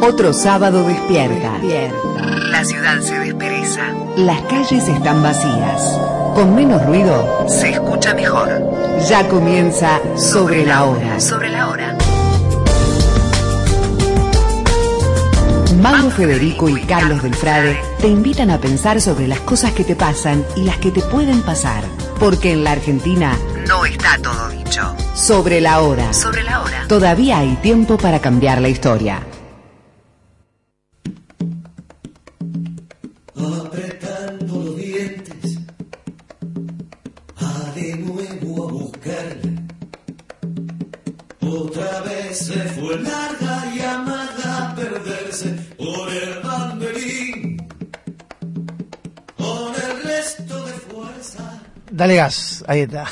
Otro sábado despierta. La ciudad se despereza. Las calles están vacías. Con menos ruido se escucha mejor. Ya comienza Sobre la Hora. Sobre la Hora. Mauro Federico y Carlos Delfrade te invitan a pensar sobre las cosas que te pasan y las que te pueden pasar. Porque en la Argentina no está todo dicho. Sobre la Hora. Sobre la Hora. Todavía hay tiempo para cambiar la historia. Apretando los dientes, de nuevo a buscarla. Otra vez se fue larga y amada a perderse por el banderín, con el resto de fuerza. Dale gas, ahí está.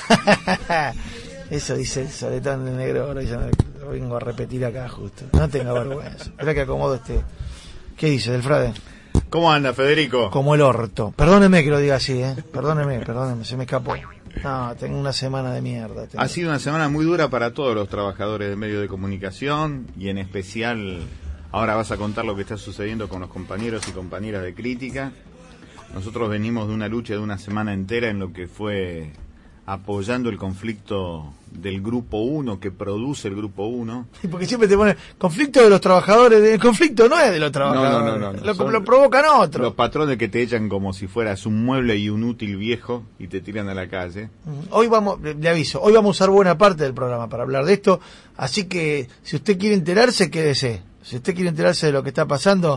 Eso dice el soletón de negro, ahora yo lo vengo a repetir acá justo. No tenga vergüenza. Espera que acomodo este. ¿Qué dice, Delfrade? ¿Cómo anda, Federico? Como el orto. Perdóneme que lo diga así, Perdóneme, se me escapó. No, tengo una semana de mierda. Ha sido una semana muy dura para todos los trabajadores de medios de comunicación y en especial, ahora vas a contar lo que está sucediendo con los compañeros y compañeras de crítica. Nosotros venimos de una lucha de una semana entera en lo que fue apoyando el conflicto del Grupo 1, que produce el Grupo 1. Porque siempre te ponen conflicto de los trabajadores, el conflicto no es de los trabajadores, no. Lo provocan otros. Los patrones que te echan como si fueras un mueble y un útil viejo y te tiran a la calle. Hoy le aviso, hoy vamos a usar buena parte del programa para hablar de esto, así que si usted quiere enterarse, quédese. Si usted quiere enterarse de lo que está pasando,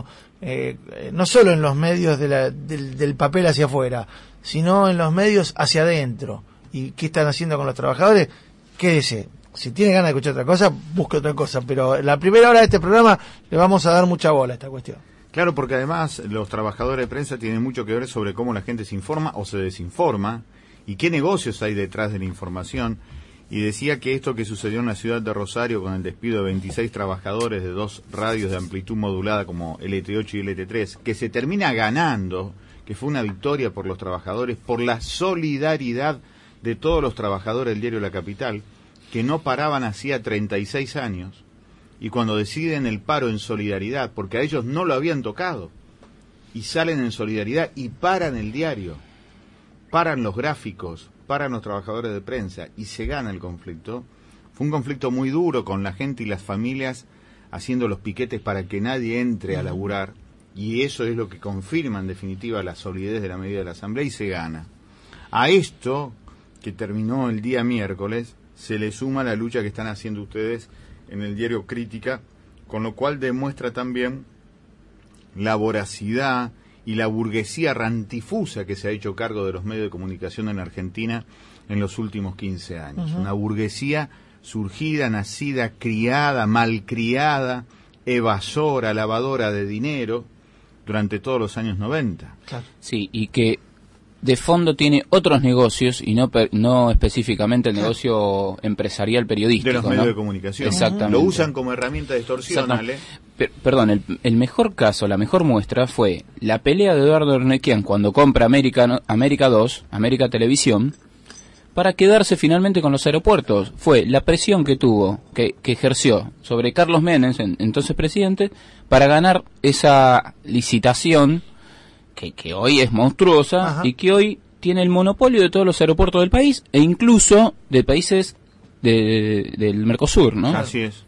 no solo en los medios del papel hacia afuera, sino en los medios hacia adentro, y qué están haciendo con los trabajadores, quédese. Si tiene ganas de escuchar otra cosa, busque otra cosa, pero la primera hora de este programa le vamos a dar mucha bola a esta cuestión. Claro, porque además los trabajadores de prensa tienen mucho que ver sobre cómo la gente se informa o se desinforma, y qué negocios hay detrás de la información. Y decía que esto que sucedió en la ciudad de Rosario con el despido de 26 trabajadores de 2 radios de amplitud modulada como LT8 y LT3, que se termina ganando, que fue una victoria por los trabajadores, por la solidaridad de todos los trabajadores del diario La Capital, que no paraban hacía 36 años, y cuando deciden el paro en solidaridad, porque a ellos no lo habían tocado, y salen en solidaridad y paran el diario, paran los gráficos, paran los trabajadores de prensa, y se gana el conflicto. Fue un conflicto muy duro con la gente y las familias haciendo los piquetes para que nadie entre a laburar, y eso es lo que confirma en definitiva la solidez de la medida de la Asamblea, y se gana. A esto, que terminó el día miércoles, se le suma la lucha que están haciendo ustedes en el diario Crítica, con lo cual demuestra también la voracidad y la burguesía rantifusa que se ha hecho cargo de los medios de comunicación en Argentina en los últimos 15 años. Una burguesía surgida, nacida, criada, malcriada, evasora, lavadora de dinero durante todos los años 90. Claro. Sí, y que de fondo tiene otros negocios y no específicamente el negocio empresarial periodístico. De los medios de comunicación. Exactamente. Lo usan como herramienta de extorsión, Ale. Perdón, el mejor caso, la mejor muestra fue la pelea de Eduardo Ernequian cuando compra América 2, América Televisión, para quedarse finalmente con los aeropuertos. Fue la presión que tuvo, que ejerció sobre Carlos Menem, entonces presidente, para ganar esa licitación que hoy es monstruosa. Ajá. Y que hoy tiene el monopolio de todos los aeropuertos del país e incluso de países del Mercosur, ¿no? Así es.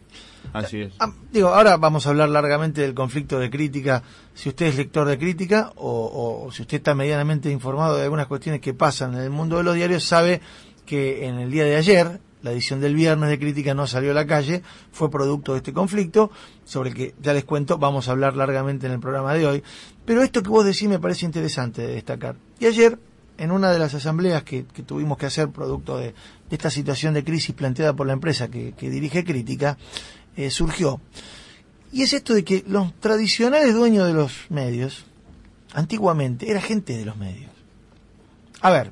Ahora vamos a hablar largamente del conflicto de Crítica. Si usted es lector de Crítica o si usted está medianamente informado de algunas cuestiones que pasan en el mundo de los diarios, sabe que en el día de ayer, la edición del viernes de Crítica no salió a la calle, fue producto de este conflicto, sobre el que ya les cuento, vamos a hablar largamente en el programa de hoy. Pero esto que vos decís me parece interesante de destacar. Y ayer, en una de las asambleas que tuvimos que hacer producto de esta situación de crisis planteada por la empresa que dirige Crítica, surgió. Y es esto de que los tradicionales dueños de los medios, antiguamente, era gente de los medios. A ver,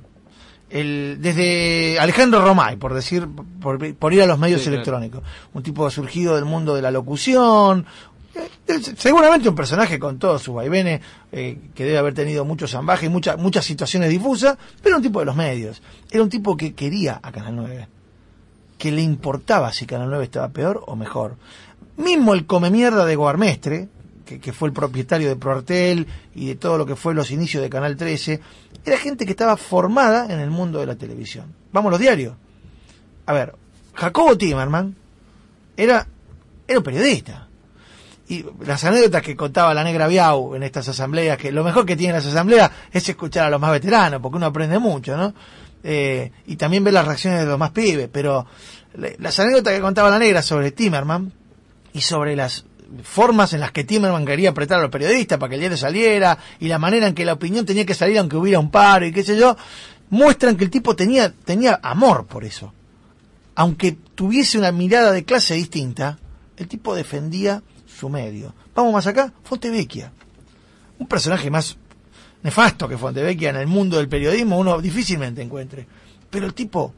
desde Alejandro Romay, por ir a los medios electrónicos, un tipo surgido del mundo de la locución, seguramente un personaje con todos sus vaivenes, que debe haber tenido muchos zambajes, muchas situaciones difusas, pero un tipo de los medios. Era un tipo que quería a Canal 9, que le importaba si Canal 9 estaba peor o mejor. Mismo el come mierda de Guarmestre, que fue el propietario de Proartel y de todo lo que fue los inicios de Canal 13, era gente que estaba formada en el mundo de la televisión. Vamos, los diarios. A ver, Jacobo Timerman era un periodista. Y las anécdotas que contaba la Negra Biau en estas asambleas, que lo mejor que tienen las asambleas es escuchar a los más veteranos, porque uno aprende mucho, ¿no? Y también ver las reacciones de los más pibes, pero las anécdotas que contaba la Negra sobre Timerman y sobre las formas en las que Timerman quería apretar a los periodistas para que el diario saliera, y la manera en que la opinión tenía que salir aunque hubiera un paro y qué sé yo, muestran que el tipo tenía amor por eso. Aunque tuviese una mirada de clase distinta, el tipo defendía su medio. Vamos más acá, Fontevecchia. Un personaje más nefasto que Fontevecchia en el mundo del periodismo uno difícilmente encuentre. Pero el tipo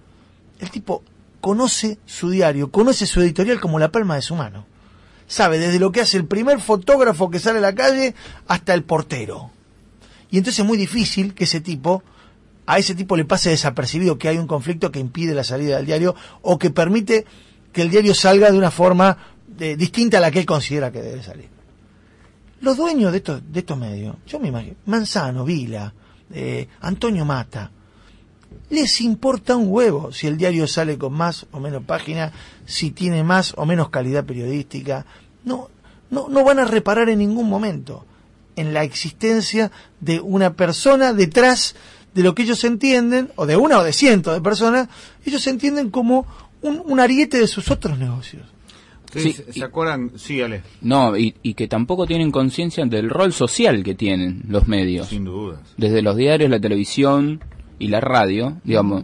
conoce su diario, conoce su editorial como la palma de su mano. Sabe desde lo que hace el primer fotógrafo que sale a la calle hasta el portero. Y entonces es muy difícil que a ese tipo le pase desapercibido que hay un conflicto que impide la salida del diario o que permite que el diario salga de una forma distinta a la que él considera que debe salir. Los dueños de estos medios, yo me imagino, Manzano, Vila, Antonio Mata, les importa un huevo si el diario sale con más o menos páginas, si tiene más o menos calidad periodística. No van a reparar en ningún momento en la existencia de una persona detrás de lo que ellos entienden, o de una o de cientos de personas, ellos entienden como un ariete de sus otros negocios. Sí, ¿se acuerdan? Sí, Ale. No, y que tampoco tienen conciencia del rol social que tienen los medios. Sin dudas. Desde los diarios, la televisión y la radio, digamos,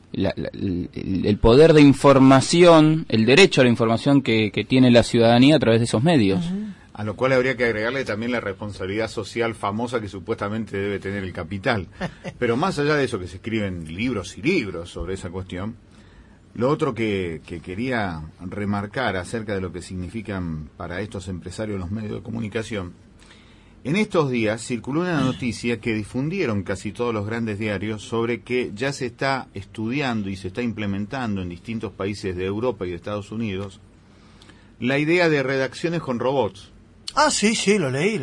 el poder de información, el derecho a la información que tiene la ciudadanía a través de esos medios. A lo cual habría que agregarle también la responsabilidad social famosa que supuestamente debe tener el capital. Pero más allá de eso, que se escriben libros y libros sobre esa cuestión, lo otro que quería remarcar acerca de lo que significan para estos empresarios los medios de comunicación, en estos días circuló una noticia que difundieron casi todos los grandes diarios sobre que ya se está estudiando y se está implementando en distintos países de Europa y de Estados Unidos la idea de redacciones con robots. Ah, sí, lo leí.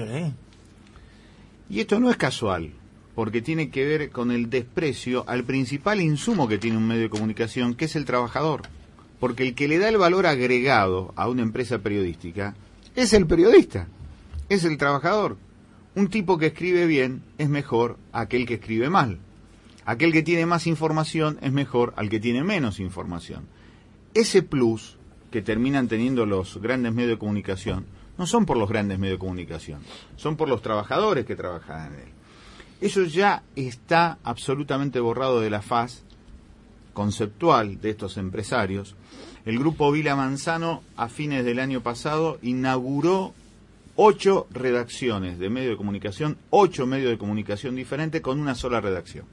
Y esto no es casual, porque tiene que ver con el desprecio al principal insumo que tiene un medio de comunicación, que es el trabajador. Porque el que le da el valor agregado a una empresa periodística es el periodista, es el trabajador. Un tipo que escribe bien es mejor aquel que escribe mal. Aquel que tiene más información es mejor al que tiene menos información. Ese plus que terminan teniendo los grandes medios de comunicación no son por los grandes medios de comunicación, son por los trabajadores que trabajan en él. Eso ya está absolutamente borrado de la faz conceptual de estos empresarios. El grupo Vila Manzano, a fines del año pasado, inauguró 8 redacciones de medios de comunicación, 8 medios de comunicación diferentes con una sola redacción.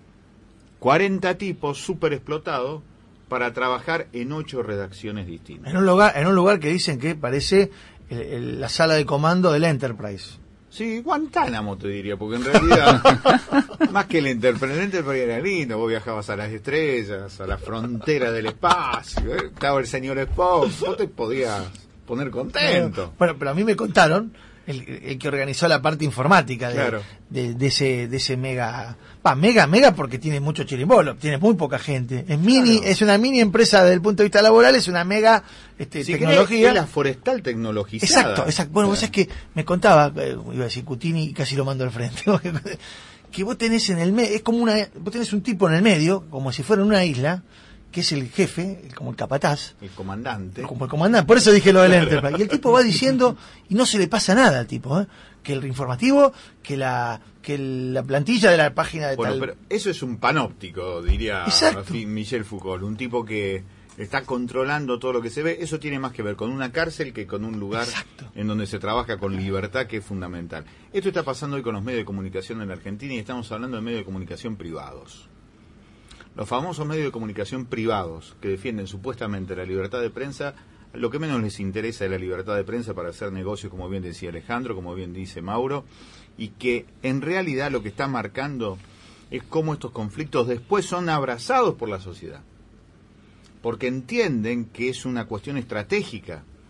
40 tipos súper explotados para trabajar en 8 redacciones distintas. En un lugar que dicen que parece la sala de comando del Enterprise. Sí, Guantánamo te diría, porque en realidad, más que el Enterprise era lindo, vos viajabas a las estrellas, a la frontera del espacio, estaba el señor Spock, vos te podías poner contento. Bueno, pero a mí me contaron, el que organizó la parte informática de ese mega porque tiene mucho chirimbolo, tiene muy poca gente, es una mini empresa desde el punto de vista laboral, es una mega tecnología. Es la forestal tecnologizada. Exacto. Bueno, vos sabés que me contaba, iba a decir Cutini y casi lo mando al frente, que vos tenés en el medio, es como vos tenés un tipo en el medio, como si fuera en una isla, que es el jefe, como el capataz. El comandante. Como el comandante, por eso dije lo del Enterprise. Y el tipo va diciendo, y no se le pasa nada al tipo, que el informativo, que la plantilla de la página de tal... Pero eso es un panóptico, diría Michel Foucault, un tipo que está controlando todo lo que se ve. Eso tiene más que ver con una cárcel que con un lugar en donde se trabaja con libertad, que es fundamental. Esto está pasando hoy con los medios de comunicación en la Argentina y estamos hablando de medios de comunicación privados. Los famosos medios de comunicación privados que defienden supuestamente la libertad de prensa, lo que menos les interesa es la libertad de prensa para hacer negocios, como bien decía Alejandro, como bien dice Mauro, y que en realidad lo que está marcando es cómo estos conflictos después son abrazados por la sociedad, porque entienden que es una cuestión estratégica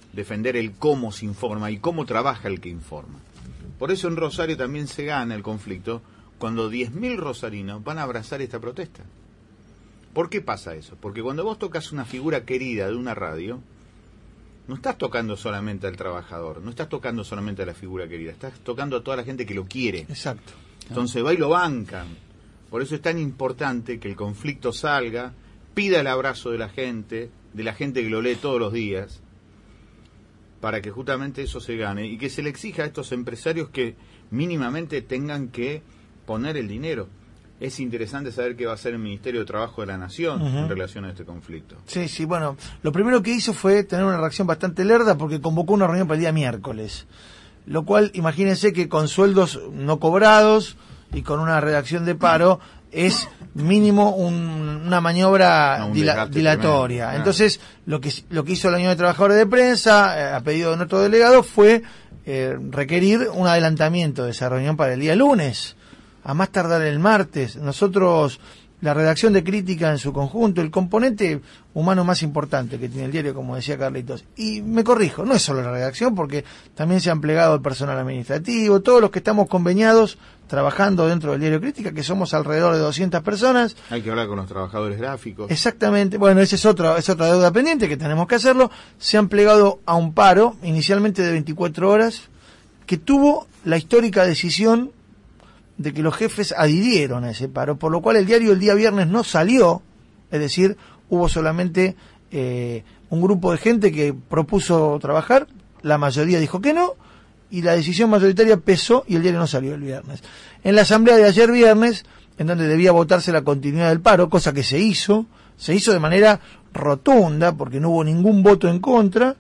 defender el cómo se informa y cómo trabaja el que informa. Por eso en Rosario también se gana el conflicto cuando 10.000 rosarinos van a abrazar esta protesta. ¿Por qué pasa eso? Porque cuando vos tocas una figura querida de una radio, no estás tocando solamente al trabajador, no estás tocando solamente a la figura querida, estás tocando a toda la gente que lo quiere. Exacto. Entonces va y lo bancan. Por eso es tan importante que el conflicto salga, pida el abrazo de la gente que lo lee todos los días, para que justamente eso se gane y que se le exija a estos empresarios que mínimamente tengan que poner el dinero. Es interesante saber qué va a hacer el Ministerio de Trabajo de la Nación en relación a este conflicto. Sí, bueno, lo primero que hizo fue tener una reacción bastante lerda porque convocó una reunión para el día miércoles, lo cual, imagínense que con sueldos no cobrados y con una redacción de paro es mínimo una maniobra dilatoria. Tremendo. Entonces, lo que hizo la Unión de Trabajadores de Prensa, a pedido de nuestro delegado, fue requerir un adelantamiento de esa reunión para el día lunes, a más tardar el martes. Nosotros, la redacción de Crítica en su conjunto, el componente humano más importante que tiene el diario, como decía Carlitos, y me corrijo, no es solo la redacción, porque también se han plegado el personal administrativo, todos los que estamos conveniados trabajando dentro del diario Crítica, que somos alrededor de 200 personas. Hay que hablar con los trabajadores gráficos. Exactamente, bueno, esa es otra deuda pendiente que tenemos que hacerlo. Se han plegado a un paro, inicialmente de 24 horas, que tuvo la histórica decisión de que los jefes adhirieron a ese paro, por lo cual el diario el día viernes no salió, es decir, hubo solamente un grupo de gente que propuso trabajar, la mayoría dijo que no, y la decisión mayoritaria pesó y el diario no salió el viernes. En la asamblea de ayer viernes, en donde debía votarse la continuidad del paro, cosa que se hizo de manera rotunda, porque no hubo ningún voto en contra,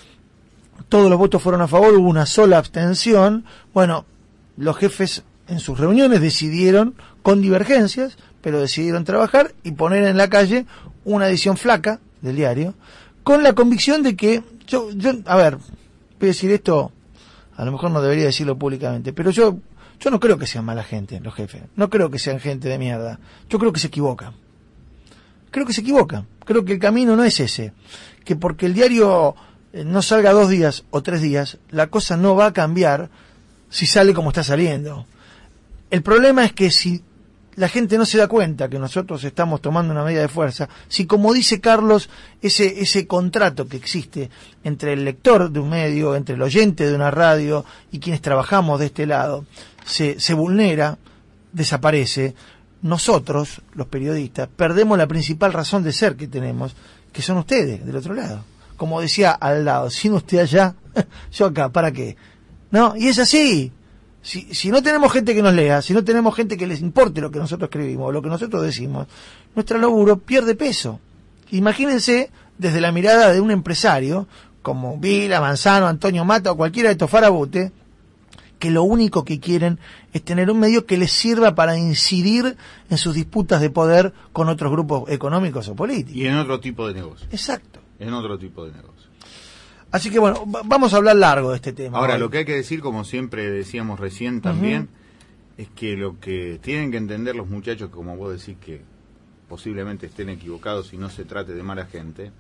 todos los votos fueron a favor, hubo una sola abstención. Bueno, los jefes en sus reuniones decidieron, con divergencias, pero decidieron trabajar y poner en la calle una edición flaca del diario, con la convicción de que, a ver, voy a decir esto, a lo mejor no debería decirlo públicamente, pero yo no creo que sean mala gente los jefes, no creo que sean gente de mierda, yo creo que se equivocan. Creo que el camino no es ese, que porque el diario no salga 2 días o 3 días, la cosa no va a cambiar si sale como está saliendo. El problema es que si la gente no se da cuenta que nosotros estamos tomando una medida de fuerza, si, como dice Carlos, ese contrato que existe entre el lector de un medio, entre el oyente de una radio y quienes trabajamos de este lado, se vulnera, desaparece, nosotros, los periodistas, perdemos la principal razón de ser que tenemos, que son ustedes, del otro lado. Como decía al lado, sin usted allá, yo acá, ¿para qué? No, y es así. Si no tenemos gente que nos lea, si no tenemos gente que les importe lo que nosotros escribimos, lo que nosotros decimos, nuestro laburo pierde peso. Imagínense desde la mirada de un empresario, como Vila, Manzano, Antonio Mata o cualquiera de estos farabutes, que lo único que quieren es tener un medio que les sirva para incidir en sus disputas de poder con otros grupos económicos o políticos. Y en otro tipo de negocio. Exacto. En otro tipo de negocio. Así que bueno, vamos a hablar largo de este tema. Ahora, hoy. lo que hay que decir, como siempre decíamos recién también, es que lo que tienen que entender los muchachos, como vos decís que posiblemente estén equivocados y no se trate de mala gente,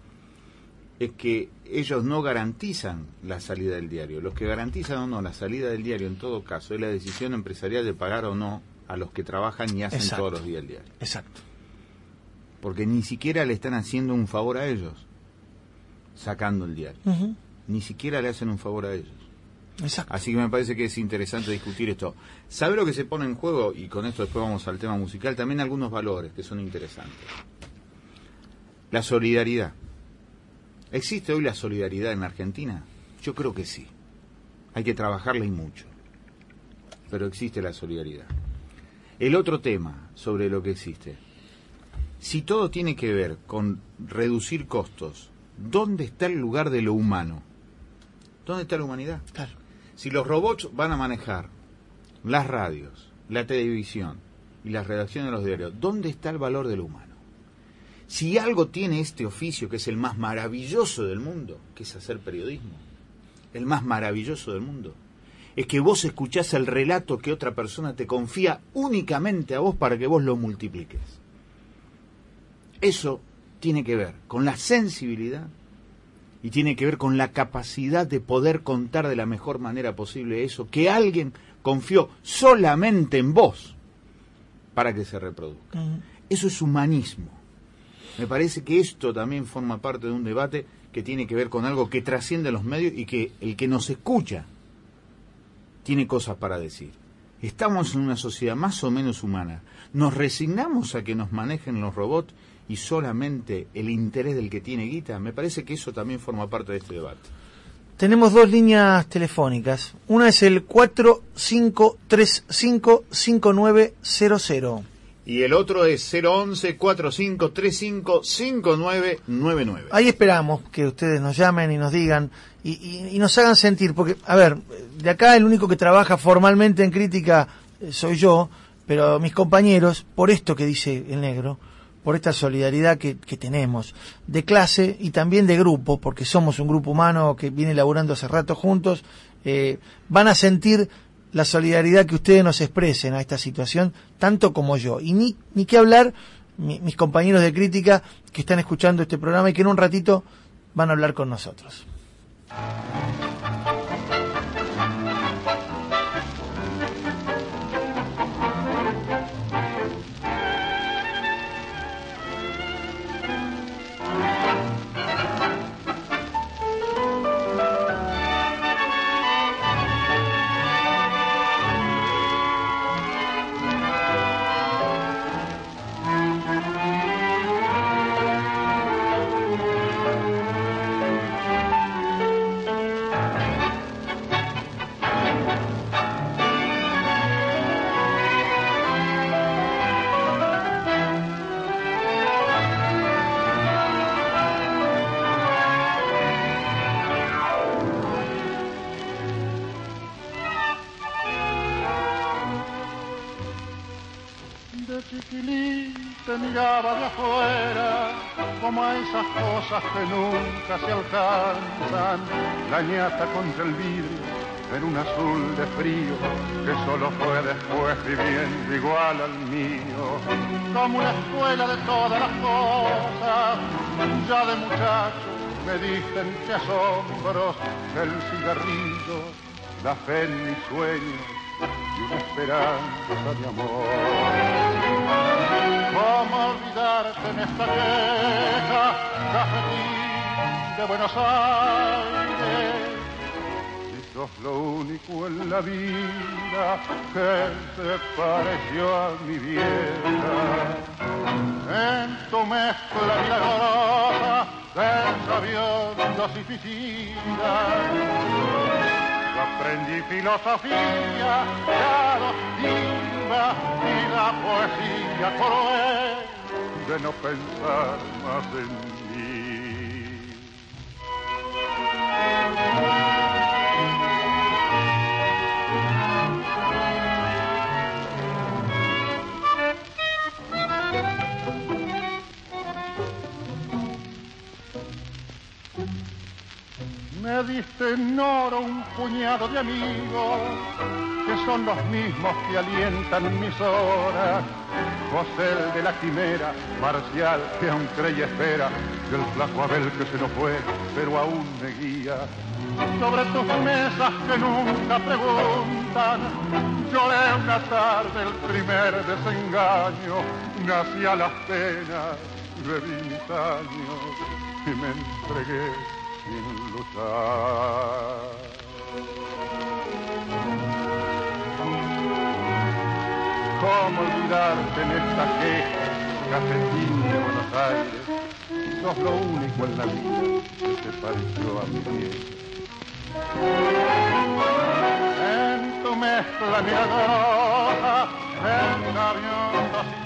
es que ellos no garantizan la salida del diario. Los que garantizan o no la salida del diario, en todo caso, es la decisión empresarial de pagar o no a los que trabajan y hacen todos los días el diario. Exacto. Porque ni siquiera le están haciendo un favor a ellos sacando el diario. Ni siquiera le hacen un favor a ellos. Exacto. Así que me parece que es interesante discutir esto. ¿Sabe lo que se pone en juego? Y con esto después vamos al tema musical. También algunos valores que son interesantes. La solidaridad. ¿Existe hoy la solidaridad en Argentina? Yo creo que sí. Hay que trabajarla y mucho. Pero existe la solidaridad. El otro tema sobre lo que existe. Si todo tiene que ver con reducir costos, ¿dónde está el lugar de lo humano? ¿Dónde está la humanidad? Claro. Si los robots van a manejar las radios, la televisión y las redacciones de los diarios, ¿dónde está el valor de lo humano? Si algo tiene este oficio, que es el más maravilloso del mundo, que es hacer periodismo, el más maravilloso del mundo, es que vos escuchás el relato que otra persona te confía únicamente a vos para que vos lo multipliques. Eso tiene que ver con la sensibilidad y tiene que ver con la capacidad de poder contar de la mejor manera posible eso, que alguien confió solamente en vos para que se reproduzca. Eso es humanismo. Me parece que esto también forma parte de un debate que tiene que ver con algo que trasciende los medios y que el que nos escucha tiene cosas para decir. Estamos en una sociedad más o menos humana. ¿Nos resignamos a que nos manejen los robots y solamente el interés del que tiene guita? Me parece que eso también forma parte de este debate. Tenemos dos líneas telefónicas. Una es el 4535-5900. Y el otro es 011-4535-5999. Ahí esperamos que ustedes nos llamen y nos digan y nos hagan sentir, porque, a ver, de acá el único que trabaja formalmente en crítica soy yo, pero mis compañeros, por esto que dice el negro, por esta solidaridad que tenemos, de clase y también de grupo, porque somos un grupo humano que viene laburando hace rato juntos, van a sentir la solidaridad que ustedes nos expresen a esta situación, tanto como yo. Y ni qué hablar mis compañeros de crítica que están escuchando este programa y que en un ratito van a hablar con nosotros. Miraba de afuera como a esas cosas que nunca se alcanzan, la ñata contra el vidrio en un azul de frío que solo fue después viviendo igual al mío, como una escuela de todas las cosas. Ya de muchacho me diste entre asombros el cigarrillo, la fe en mis sueños y una esperanza de amor. ¿Cómo olvidarte en esta vieja cafetín de Buenos Aires? Si sos lo único en la vida que se pareció a mi vieja. En tu mezcla milagrosa de sabiondos y suicidas, aprendí filosofía, la doctrina y la poesía cruel de no pensar más en mí. Me diste en oro un puñado de amigos que son los mismos que alientan mis horas. José el de la quimera, Marcial que aún cree y espera, y el flaco Abel que se nos fue, pero aún me guía. Sobre tus mesas que nunca preguntan, lloré una tarde el primer desengaño, nací a las penas, bebí mis años y me entregué sin luchar. ¿Cómo olvidarte en esta queja, cafetín de Buenos Aires? Sos lo único en la vida que se pareció a mi vieja. En tu mezcla milagrosa, en sabiondos y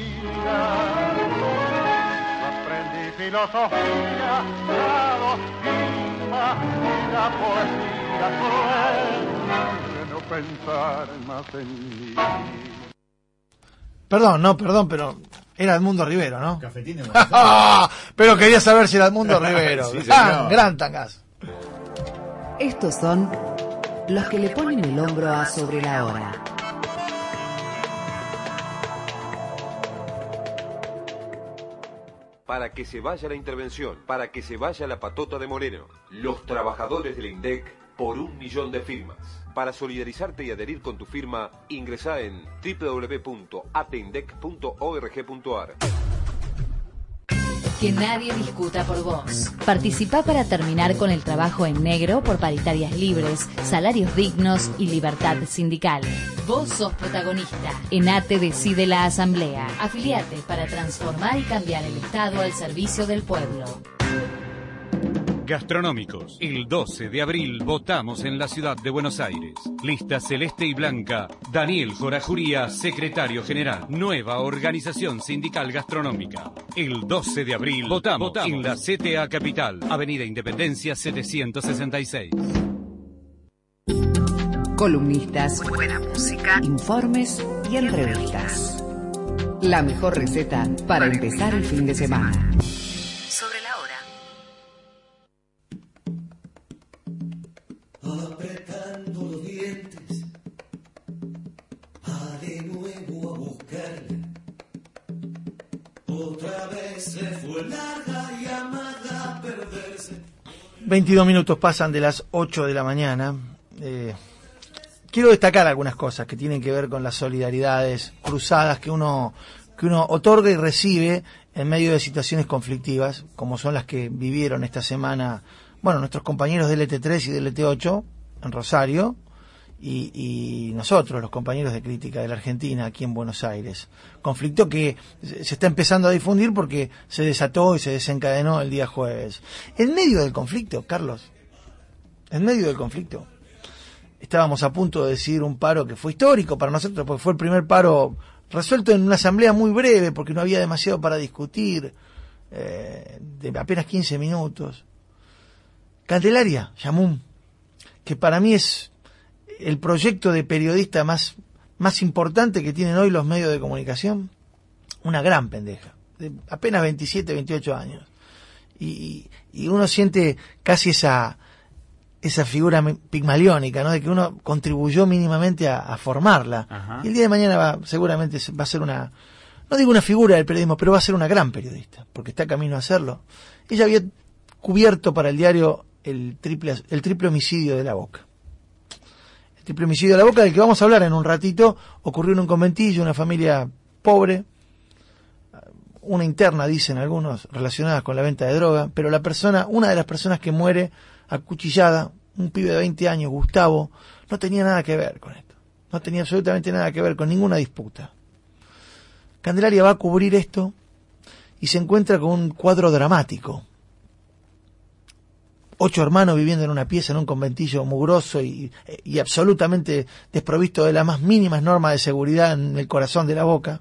aprendí filosofía, la doctrina y la poesía cruel de no pensar más en mí. Perdón, pero era Edmundo Rivero, ¿no? Cafetín de Pero quería saber si era Edmundo Rivero. Sí, gran tangazo. Estos son los que le ponen el hombro a Sobre la Hora. para que se vaya la intervención, para que se vaya la patota de Moreno. Los trabajadores del INDEC por 1 millón de firmas. Para solidarizarte y adherir con tu firma, ingresá en www.atindec.org.ar. Que nadie discuta por vos. Participá para terminar con el trabajo en negro por paritarias libres, salarios dignos y libertad sindical. Vos sos protagonista. En ATE decide la Asamblea. Afiliate para transformar y cambiar el Estado al servicio del pueblo. Gastronómicos. El 12 de abril votamos en la ciudad de Buenos Aires. Lista celeste y blanca. Daniel Jorajuría, secretario general. Nueva organización sindical gastronómica. El 12 de abril votamos en la CTA Capital, Avenida Independencia 766. Columnistas, buena música, informes y entrevistas. La mejor receta para empezar el fin de semana. Sobre la hora. Apretando los dientes, de nuevo a buscarle. Otra vez se fue larga y amarga a perderse. 22 minutos pasan de las 8 de la mañana. Quiero destacar algunas cosas que tienen que ver con las solidaridades cruzadas que uno otorga y recibe en medio de situaciones conflictivas, como son las que vivieron esta semana, bueno, nuestros compañeros del LT3 y del LT8 en Rosario, y nosotros, los compañeros de Crítica de la Argentina, aquí en Buenos Aires. Conflicto que se está empezando a difundir porque se desató y se desencadenó el día jueves. En medio del conflicto, Carlos, en medio del conflicto, estábamos a punto de decidir un paro que fue histórico para nosotros, porque fue el primer paro resuelto en una asamblea muy breve, porque no había demasiado para discutir, de apenas 15 minutos. Candelaria Yamún, que para mí es el proyecto de periodista más importante que tienen hoy los medios de comunicación, una gran pendeja, de apenas 27, 28 años. Y uno siente casi esa figura pigmaliónica, ¿no? De que uno contribuyó mínimamente a formarla. Ajá. Y el día de mañana seguramente va a ser no digo una figura del periodismo, pero va a ser una gran periodista, porque está camino a hacerlo. Ella había cubierto para el diario el triple homicidio de La Boca. El triple homicidio de La Boca, del que vamos a hablar en un ratito, ocurrió en un conventillo, una familia pobre, una interna, dicen algunos, relacionada con la venta de droga, pero una de las personas que muere acuchillada, un pibe de 20 años, Gustavo, no tenía nada que ver con esto. No tenía absolutamente nada que ver con ninguna disputa. Candelaria va a cubrir esto y se encuentra con un cuadro dramático. 8 hermanos viviendo en una pieza, en un conventillo mugroso y absolutamente desprovisto de las más mínimas normas de seguridad en el corazón de La Boca.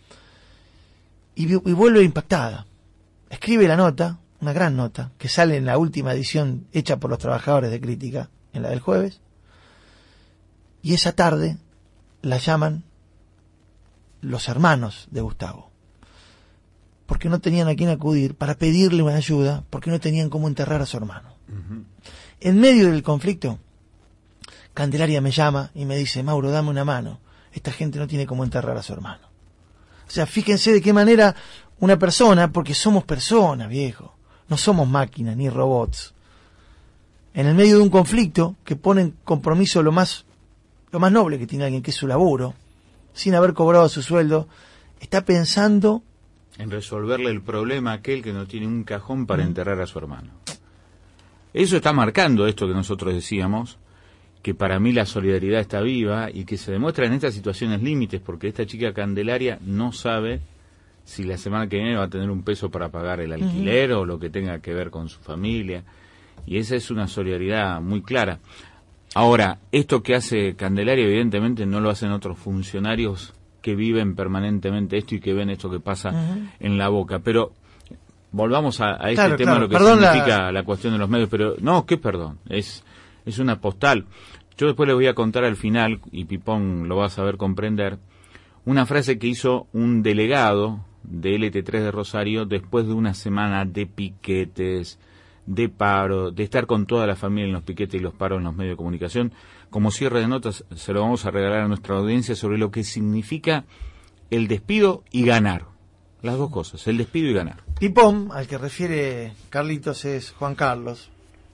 Y vuelve impactada. Escribe la nota, una gran nota, que sale en la última edición hecha por los trabajadores de Crítica, en la del jueves, y esa tarde la llaman los hermanos de Gustavo, porque no tenían a quién acudir para pedirle una ayuda, porque no tenían cómo enterrar a su hermano. Uh-huh. En medio del conflicto, Candelaria me llama y me dice: Mauro, dame una mano, esta gente no tiene cómo enterrar a su hermano. O sea, fíjense de qué manera una persona, porque somos personas, viejo, no somos máquinas ni robots, en el medio de un conflicto que pone en compromiso lo más noble que tiene alguien, que es su laburo, sin haber cobrado su sueldo, está pensando en resolverle el problema a aquel que no tiene un cajón para enterrar a su hermano. Eso está marcando esto que nosotros decíamos, que para mí la solidaridad está viva y que se demuestra en estas situaciones límites, porque esta chica Candelaria no sabe si la semana que viene va a tener un peso para pagar el alquiler o lo que tenga que ver con su familia, y esa es una solidaridad muy clara. Ahora, esto que hace Candelaria evidentemente no lo hacen otros funcionarios que viven permanentemente esto y que ven esto que pasa en La Boca, pero volvamos a este tema, lo que significa la cuestión de los medios, pero no, ¿qué perdón? Es una postal. Yo después les voy a contar al final, y Pipón lo va a saber comprender, una frase que hizo un delegado de LT3 de Rosario después de una semana de piquetes, de paro, de estar con toda la familia en los piquetes y los paros en los medios de comunicación. Como cierre de notas se lo vamos a regalar a nuestra audiencia sobre lo que significa el despido y ganar. Las dos cosas, el despido y ganar. Pipón, al que refiere Carlitos, es Juan Carlos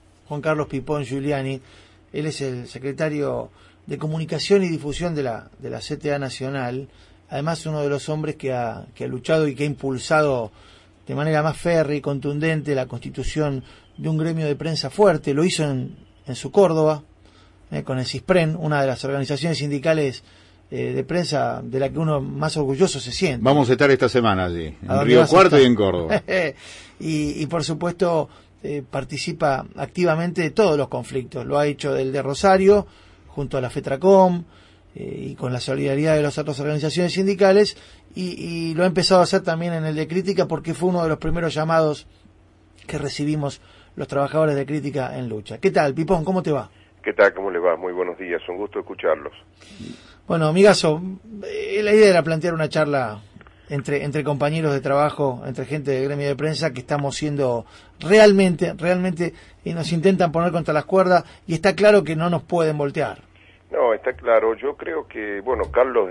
Pipón Giuliani. Él es el secretario de Comunicación y Difusión de la CTA Nacional. Además, uno de los hombres que ha luchado y que ha impulsado de manera más férrea y contundente la constitución de un gremio de prensa fuerte. Lo hizo en su Córdoba, con el CISPREN, una de las organizaciones sindicales de prensa de la que uno más orgulloso se siente. Vamos a estar esta semana allí, en Río Cuarto y en Córdoba. y por supuesto participa activamente de todos los conflictos. Lo ha hecho del de Rosario, junto a la FETRACOM, y con la solidaridad de las otras organizaciones sindicales, y lo ha empezado a hacer también en el de Crítica, porque fue uno de los primeros llamados que recibimos los trabajadores de Crítica en lucha. ¿Qué tal, Pipón? ¿Cómo te va? ¿Qué tal? ¿Cómo le va? Muy buenos días, un gusto escucharlos. Bueno, amigazo, la idea era plantear una charla entre compañeros de trabajo, entre gente de gremio de prensa, que estamos siendo realmente, y nos intentan poner contra las cuerdas, y está claro que no nos pueden voltear. No, está claro. Yo creo que, bueno, Carlos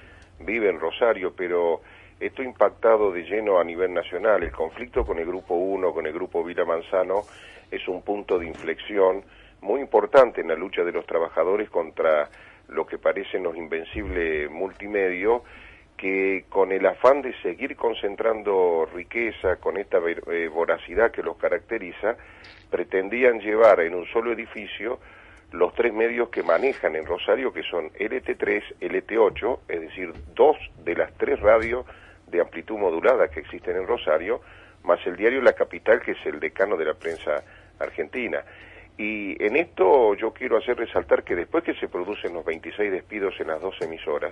vive en Rosario, pero esto ha impactado de lleno a nivel nacional. El conflicto con el Grupo 1, con el Grupo Vila Manzano, es un punto de inflexión muy importante en la lucha de los trabajadores contra lo que parecen los invencibles multimedios, que con el afán de seguir concentrando riqueza, con esta voracidad que los caracteriza, pretendían llevar en un solo edificio los tres medios que manejan en Rosario, que son LT3, LT8, es decir, 2 de las 3 radios de amplitud modulada que existen en Rosario, más el diario La Capital, que es el decano de la prensa argentina. Y en esto yo quiero hacer resaltar que después que se producen los 26 despidos en las 2 emisoras,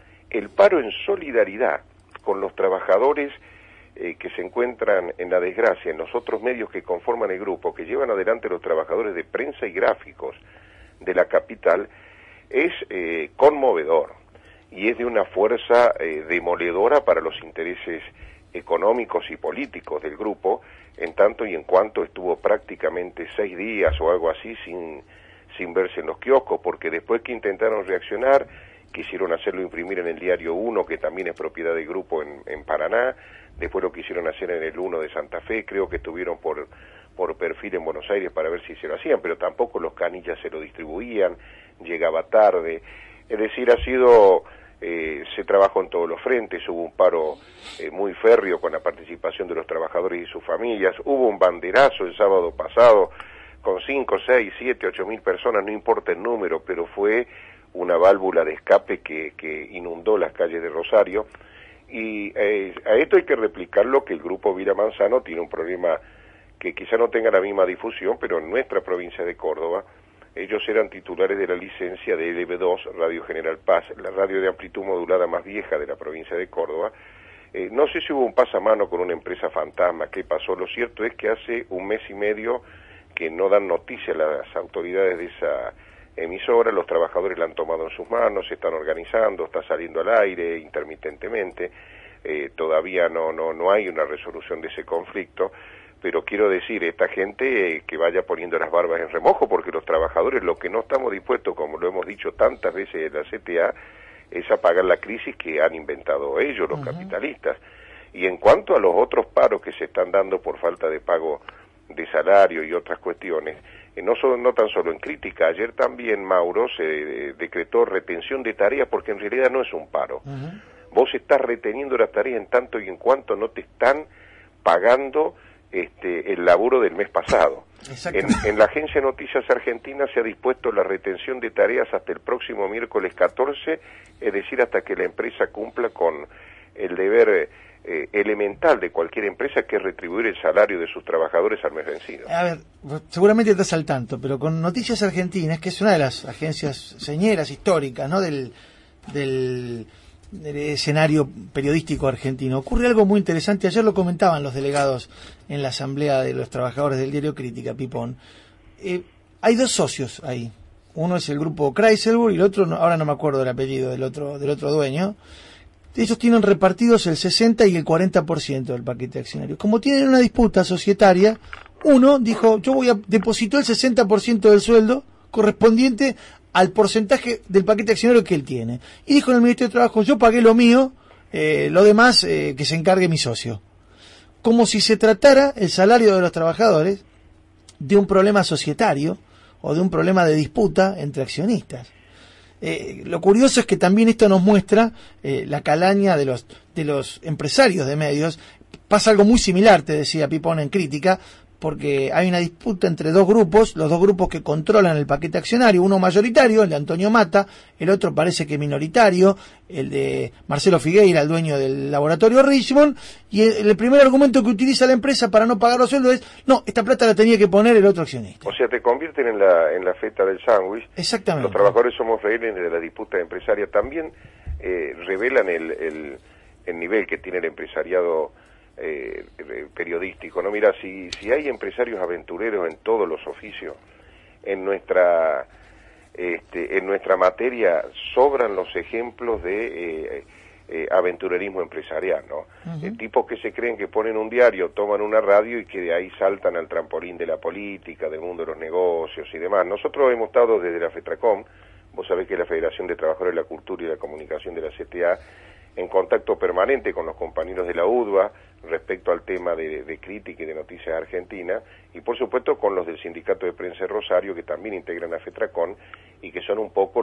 el paro en solidaridad con los trabajadores que se encuentran en la desgracia, en los otros medios que conforman el grupo, que llevan adelante los trabajadores de prensa y gráficos de La Capital, es conmovedor y es de una fuerza demoledora para los intereses económicos y políticos del grupo, en tanto y en cuanto estuvo prácticamente 6 días o algo así sin verse en los kioscos, porque después que intentaron reaccionar, quisieron hacerlo imprimir en el diario 1, que también es propiedad del grupo en Paraná, después lo quisieron hacer en el 1 de Santa Fe, creo que estuvieron por perfil en Buenos Aires para ver si se lo hacían, pero tampoco los canillas se lo distribuían, llegaba tarde, es decir, se trabajó en todos los frentes, hubo un paro muy férreo con la participación de los trabajadores y sus familias, hubo un banderazo el sábado pasado con 5, 6, 7, 8 mil personas, no importa el número, pero fue una válvula de escape que inundó las calles de Rosario, y a esto hay que replicarlo, que el Grupo Vila Manzano tiene un problema que quizá no tenga la misma difusión, pero en nuestra provincia de Córdoba, ellos eran titulares de la licencia de LB2, Radio General Paz, la radio de amplitud modulada más vieja de la provincia de Córdoba. No sé si hubo un pasamano con una empresa fantasma, qué pasó. Lo cierto es que hace un mes y medio que no dan noticia a las autoridades de esa emisora, los trabajadores la han tomado en sus manos, se están organizando, está saliendo al aire intermitentemente, todavía no hay una resolución de ese conflicto, pero quiero decir, esta gente que vaya poniendo las barbas en remojo, porque los trabajadores lo que no estamos dispuestos, como lo hemos dicho tantas veces en la CTA, es a pagar la crisis que han inventado ellos, los capitalistas. Y en cuanto a los otros paros que se están dando por falta de pago de salario y otras cuestiones, no tan solo en Crítica, ayer también, Mauro, se decretó retención de tareas, porque en realidad no es un paro. Vos estás reteniendo las tareas en tanto y en cuanto no te están pagando el laburo del mes pasado. En la Agencia Noticias Argentina se ha dispuesto la retención de tareas hasta el próximo miércoles 14, es decir, hasta que la empresa cumpla con el deber elemental de cualquier empresa, que es retribuir el salario de sus trabajadores al mes vencido. A ver, seguramente estás al tanto, pero con Noticias Argentinas, que es una de las agencias señeras históricas, ¿no?, del escenario periodístico argentino, ocurre algo muy interesante. Ayer lo comentaban los delegados en la asamblea de los trabajadores del diario Crítica, Pipón. Hay 2 socios ahí. Uno es el grupo Kreiselburg y el otro, ahora no me acuerdo del apellido del otro dueño. Ellos tienen repartidos el 60 y el 40% del paquete accionario. Como tienen una disputa societaria, uno dijo, depositó el 60% del sueldo correspondiente al porcentaje del paquete accionario que él tiene. Y dijo en el Ministerio de Trabajo, yo pagué lo mío, lo demás que se encargue mi socio. Como si se tratara el salario de los trabajadores de un problema societario o de un problema de disputa entre accionistas. Lo curioso es que también esto nos muestra la calaña de los empresarios de medios. Pasa algo muy similar, te decía Pipón en Crítica, porque hay una disputa entre dos grupos, los dos grupos que controlan el paquete accionario, uno mayoritario, el de Antonio Mata, el otro parece que minoritario, el de Marcelo Figueira, el dueño del laboratorio Richmond, y el primer argumento que utiliza la empresa para no pagar los sueldos es, no, esta plata la tenía que poner el otro accionista. O sea, te convierten en la feta del sándwich. Exactamente. Los trabajadores somos rehenes de la disputa empresaria. También revelan el nivel que tiene el empresariado periodístico, ¿no? Mira, si hay empresarios aventureros en todos los oficios, en nuestra materia sobran los ejemplos de aventurerismo empresarial, ¿no? Tipos que se creen que ponen un diario, toman una radio y que de ahí saltan al trampolín de la política, del mundo de los negocios y demás. Nosotros hemos estado desde la FETRACOM, vos sabés que es la Federación de Trabajadores de la Cultura y la Comunicación de la CTA, en contacto permanente con los compañeros de la UDBA respecto al tema de crítica y de noticias argentinas, y por supuesto con los del Sindicato de Prensa de Rosario, que también integran a FETRACON y que son un poco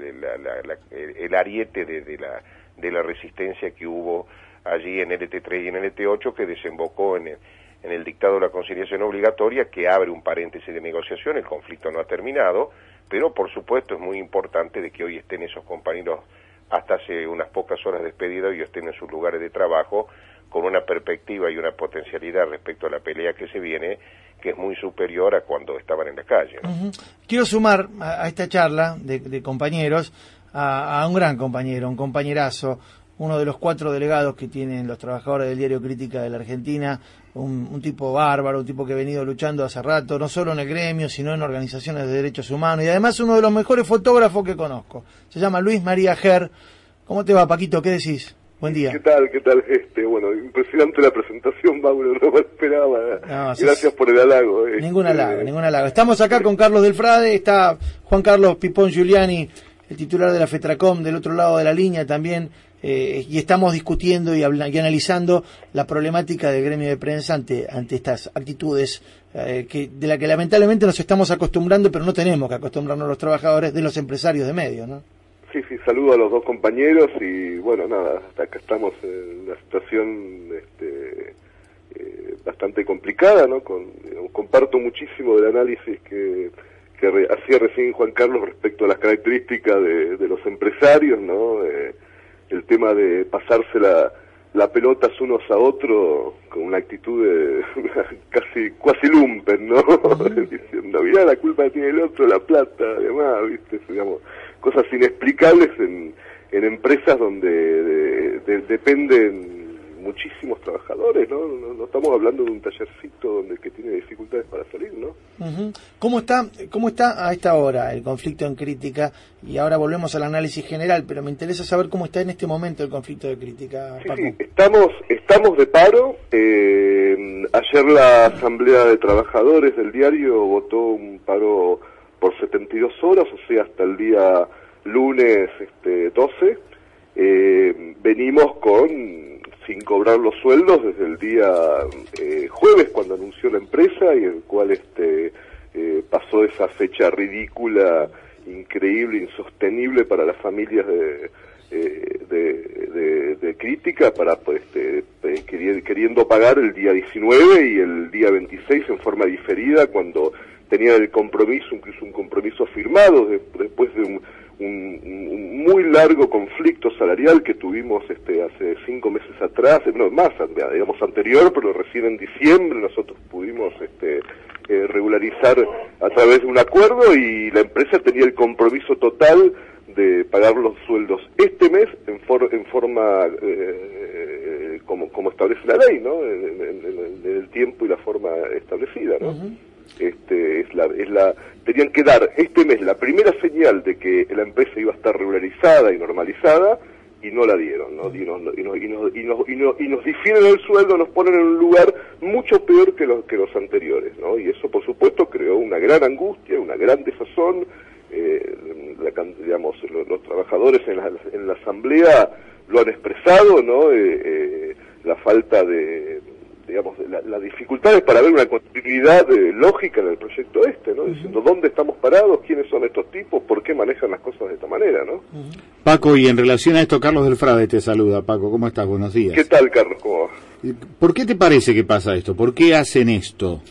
el ariete de la resistencia que hubo allí en LT3 y en LT8, que desembocó en el dictado de la conciliación obligatoria, que abre un paréntesis de negociación. El conflicto no ha terminado, pero por supuesto es muy importante de que hoy estén esos compañeros hasta hace unas pocas horas despedidos y estén en sus lugares de trabajo con una perspectiva y una potencialidad respecto a la pelea que se viene, que es muy superior a cuando estaban en la calle, ¿no? Quiero sumar a esta charla de compañeros a un gran compañero, un compañerazo, uno de los 4 delegados que tienen los trabajadores del diario Crítica de la Argentina, un tipo bárbaro, un tipo que ha venido luchando hace rato, no solo en el gremio, sino en organizaciones de derechos humanos, y además uno de los mejores fotógrafos que conozco. Se llama Luis María Ger. ¿Cómo te va, Paquito? ¿Qué decís? Buen día. ¿Qué tal? Bueno, impresionante la presentación, Mauro, no me esperaba. No, gracias por el halago. Ningún halago. Estamos acá con Carlos del Frade, está Juan Carlos Pipón Giuliani, el titular de la FETRACOM, del otro lado de la línea también, y estamos discutiendo y analizando la problemática del gremio de prensa ante estas actitudes de la que lamentablemente nos estamos acostumbrando, pero no tenemos que acostumbrarnos los trabajadores de los empresarios de medios, ¿no? Sí, saludo a los dos compañeros y bueno, nada, hasta acá estamos en una situación bastante complicada, ¿no? Comparto muchísimo del análisis que hacía recién Juan Carlos respecto a las características de los empresarios, ¿no? El tema de pasarse la pelotas unos a otros con una actitud cuasi lumpen, ¿no? Diciendo, mirá, la culpa tiene el otro, la plata, además, ¿viste? Digamos, cosas inexplicables en empresas donde dependen muchísimos trabajadores, ¿no? No estamos hablando de un tallercito que tiene dificultades para salir, ¿no? ¿Cómo está a esta hora el conflicto en Crítica? Y ahora volvemos al análisis general, pero me interesa saber cómo está en este momento el conflicto de Crítica. Sí, estamos de paro. Ayer la Asamblea de Trabajadores del diario votó un paro por 72 horas, o sea, hasta el día lunes 12. Venimos sin cobrar los sueldos desde el día jueves, cuando anunció la empresa, y el cual pasó esa fecha ridícula, increíble, insostenible para las familias de Crítica, para queriendo pagar el día 19 y el día 26 en forma diferida, cuando tenían el compromiso, incluso un compromiso firmado después de un muy largo conflicto salarial que tuvimos hace 5 meses atrás, no más, digamos anterior, pero recién en diciembre nosotros pudimos regularizar a través de un acuerdo, y la empresa tenía el compromiso total de pagar los sueldos este mes en forma como establece la ley, ¿no? En el tiempo y la forma establecida, ¿no? Tenían que dar este mes la primera señal de que la empresa iba a estar regularizada y normalizada, y no la dieron, ¿no? Y nos difieren el sueldo, nos ponen en un lugar mucho peor que los anteriores, ¿no? Y eso, por supuesto, creó una gran angustia, una gran desazón. los trabajadores en la asamblea lo han expresado, ¿no? La falta de, digamos, las dificultades para ver una continuidad lógica en el proyecto ¿no? Diciendo dónde estamos parados, quiénes son estos tipos, por qué manejan las cosas de esta manera, ¿no? Paco, y en relación a esto, Carlos del Frade te saluda. Paco, ¿cómo estás? Buenos días. ¿Qué tal, Carlos? ¿Cómo va? ¿Por qué te parece que pasa esto? ¿Por qué hacen esto?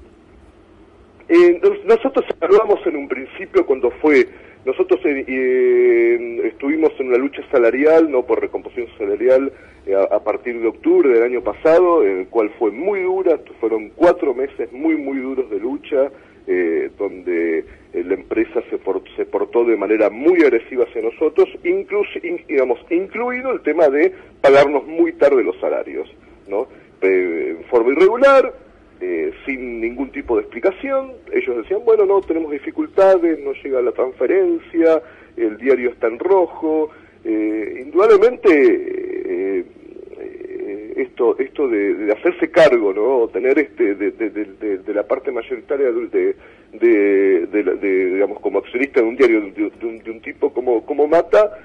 Nosotros hablamos en un principio cuando nosotros estuvimos en una lucha salarial, no por recomposición salarial, a partir de octubre del año pasado, en el cual fue muy dura, fueron 4 meses muy duros de lucha, donde la empresa se portó de manera muy agresiva hacia nosotros, incluido el tema de pagarnos muy tarde los salarios, ¿no? En forma irregular, sin ningún tipo de explicación. Ellos decían, bueno, no, tenemos dificultades, no llega la transferencia, el diario está en rojo. Indudablemente esto de hacerse cargo, ¿no? Tener de la parte mayoritaria digamos, como accionista de un diario de un tipo como Mata,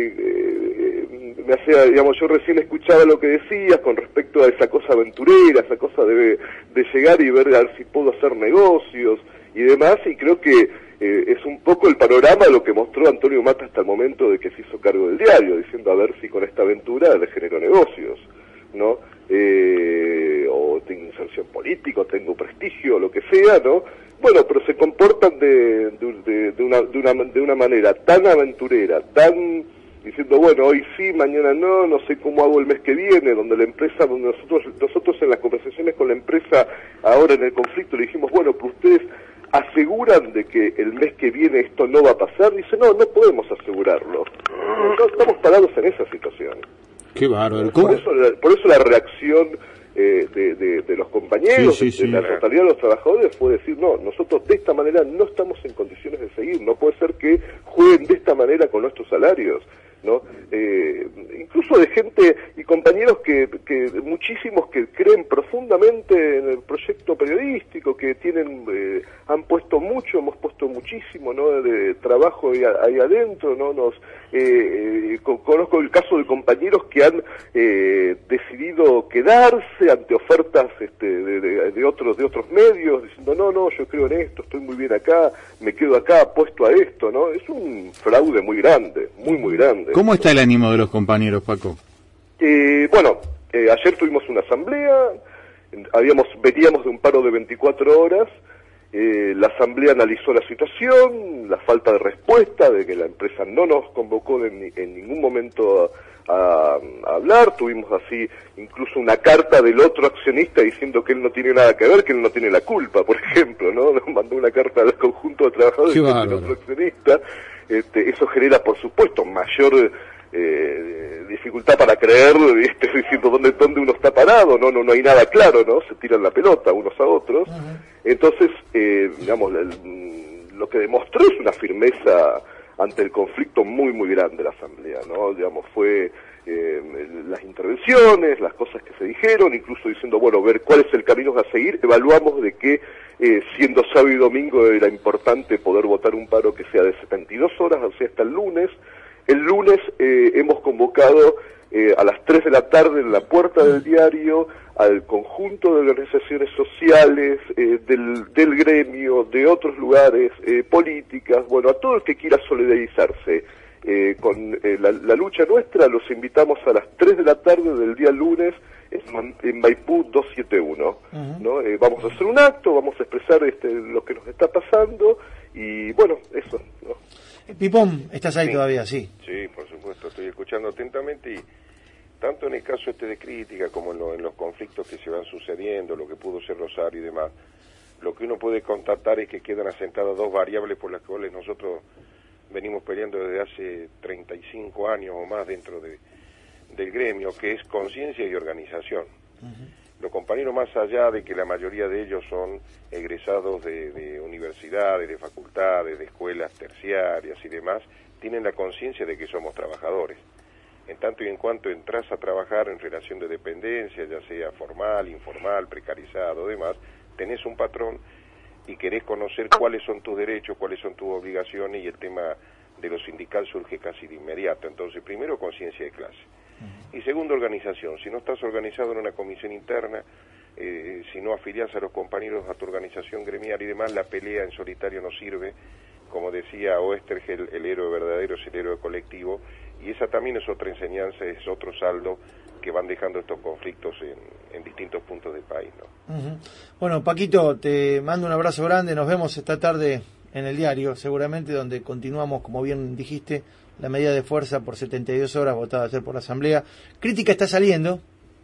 me hacía, digamos, yo recién escuchaba lo que decías con respecto a esa cosa aventurera, esa cosa de llegar y ver a ver si puedo hacer negocios y demás, y creo que es un poco el panorama de lo que mostró Antonio Mata hasta el momento de que se hizo cargo del diario, diciendo a ver si con esta aventura le genero negocios, ¿no? O tengo inserción política, tengo prestigio, lo que sea, ¿no? Bueno, pero se comportan de una manera tan aventurera, tan diciendo, bueno, hoy sí, mañana no sé cómo hago el mes que viene, donde la empresa, donde nosotros en las conversaciones con la empresa, ahora en el conflicto, le dijimos, bueno, pues ustedes aseguran de que el mes que viene esto no va a pasar. Dice, no podemos asegurarlo. No estamos parados en esa situación. Qué bárbaro. Por eso la reacción de los compañeros, de la totalidad de los trabajadores fue decir, no, nosotros de esta manera no estamos en condiciones de seguir, no puede ser que jueguen de esta manera con nuestros salarios, ¿no? Incluso de gente y compañeros que muchísimos que creen profundamente en el proyecto periodístico, que han puesto mucho, hemos puesto muchísimo, ¿no? De trabajo ahí adentro, ¿no? Conozco el caso de compañeros que han decidido quedarse ante ofertas de otros medios, diciendo no, yo creo en esto, estoy muy bien acá, me quedo acá, apuesto a esto, ¿no? Es un fraude muy grande, muy grande. ¿Cómo está el ánimo de los compañeros, Paco? Ayer tuvimos una asamblea, veníamos de un paro de 24 horas, la asamblea analizó la situación, la falta de respuesta, de que la empresa no nos convocó en ningún momento a hablar, tuvimos así incluso una carta del otro accionista diciendo que él no tiene nada que ver, que él no tiene la culpa, por ejemplo, ¿no? Nos mandó una carta al conjunto de trabajadores del otro accionista. Eso genera, por supuesto, mayor dificultad para creer, diciendo dónde uno está parado, no hay nada claro, ¿no? Se tiran la pelota unos a otros. Entonces, digamos, lo que demostró es una firmeza ante el conflicto muy grande la asamblea, ¿no? Digamos, fue las intervenciones, las cosas que se dijeron, incluso diciendo, bueno, ver cuál es el camino a seguir. Evaluamos de que siendo sábado y domingo era importante poder votar un paro que sea de 72 horas, o sea, hasta el lunes. El lunes hemos convocado a las 3 de la tarde en la puerta del diario al conjunto de organizaciones sociales, del gremio, de otros lugares, políticas, bueno, a todo el que quiera solidarizarse con la lucha nuestra. Los invitamos a las 3 de la tarde del día lunes en Maipú 271, ¿no? Vamos a hacer un acto, vamos a expresar lo que nos está pasando y bueno, eso, ¿no? Pipón, estás ahí todavía, sí. Sí, por supuesto, estoy escuchando atentamente y tanto en el caso de crítica como en los conflictos que se van sucediendo, lo que pudo ser Rosario y demás, lo que uno puede constatar es que quedan asentadas dos variables por las cuales nosotros venimos peleando desde hace 35 años o más dentro del gremio, que es conciencia y organización. Los compañeros, más allá de que la mayoría de ellos son egresados de universidades, de facultades, de escuelas terciarias y demás, tienen la conciencia de que somos trabajadores. En tanto y en cuanto entras a trabajar en relación de dependencia, ya sea formal, informal, precarizado, demás, tenés un patrón y querés conocer cuáles son tus derechos, cuáles son tus obligaciones, y el tema de lo sindical surge casi de inmediato. Entonces, primero, conciencia de clase. Y segundo, organización. Si no estás organizado en una comisión interna, si no afiliás a los compañeros a tu organización gremial y demás, la pelea en solitario no sirve. Como decía Oestergel, el héroe verdadero es el héroe colectivo, y esa también es otra enseñanza, es otro saldo que van dejando estos conflictos en distintos puntos del país, ¿no? Bueno, Paquito, te mando un abrazo grande, nos vemos esta tarde en el diario, seguramente, donde continuamos, como bien dijiste, la medida de fuerza por 72 horas votada ayer por la Asamblea. Crítica está saliendo,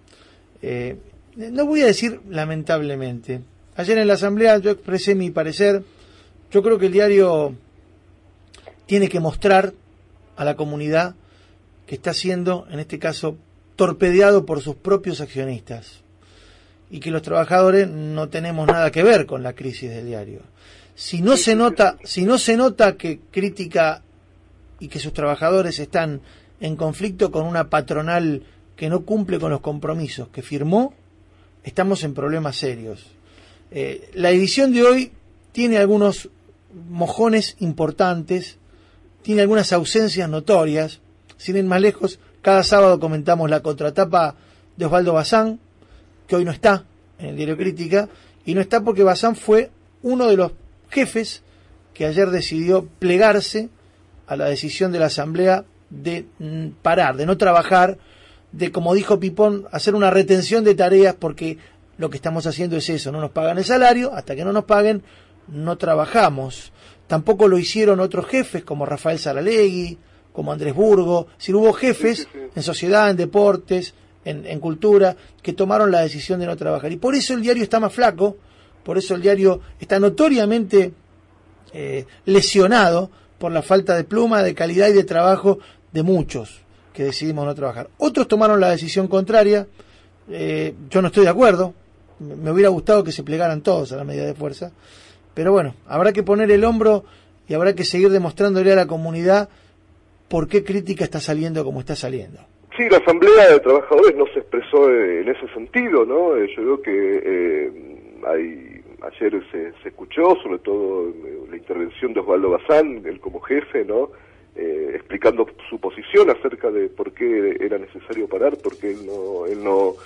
no voy a decir lamentablemente. Ayer en la Asamblea yo expresé mi parecer. Yo creo que el diario tiene que mostrar a la comunidad que está siendo, en este caso, torpedeado por sus propios accionistas, y que los trabajadores no tenemos nada que ver con la crisis del diario. Si no se nota que Crítica y que sus trabajadores están en conflicto con una patronal que no cumple con los compromisos que firmó, estamos en problemas serios. La edición de hoy tiene algunos mojones importantes, tiene algunas ausencias notorias. Sin ir más lejos, cada sábado comentamos la contratapa de Osvaldo Bazán, que hoy no está en el diario Crítica, y no está porque Bazán fue uno de los jefes que ayer decidió plegarse a la decisión de la Asamblea de parar, de no trabajar, de, como dijo Pipón, hacer una retención de tareas, porque lo que estamos haciendo es eso, no nos pagan el salario, hasta que no nos paguen no trabajamos. Tampoco lo hicieron otros jefes como Rafael Saralegui, como Andrés Burgo. Si hubo jefes en sociedad, en deportes, en cultura, que tomaron la decisión de no trabajar. Y por eso el diario está más flaco, por eso el diario está notoriamente lesionado por la falta de pluma, de calidad y de trabajo de muchos que decidimos no trabajar. Otros tomaron la decisión contraria. Yo no estoy de acuerdo. Me hubiera gustado que se plegaran todos a la medida de fuerza. Pero bueno, habrá que poner el hombro y habrá que seguir demostrándole a la comunidad por qué Crítica está saliendo como está saliendo. Sí, la Asamblea de Trabajadores no se expresó en ese sentido, ¿no? Yo creo que ayer se escuchó, sobre todo la intervención de Osvaldo Bazán, él como jefe, ¿no? Explicando su posición acerca de por qué era necesario parar, porque él no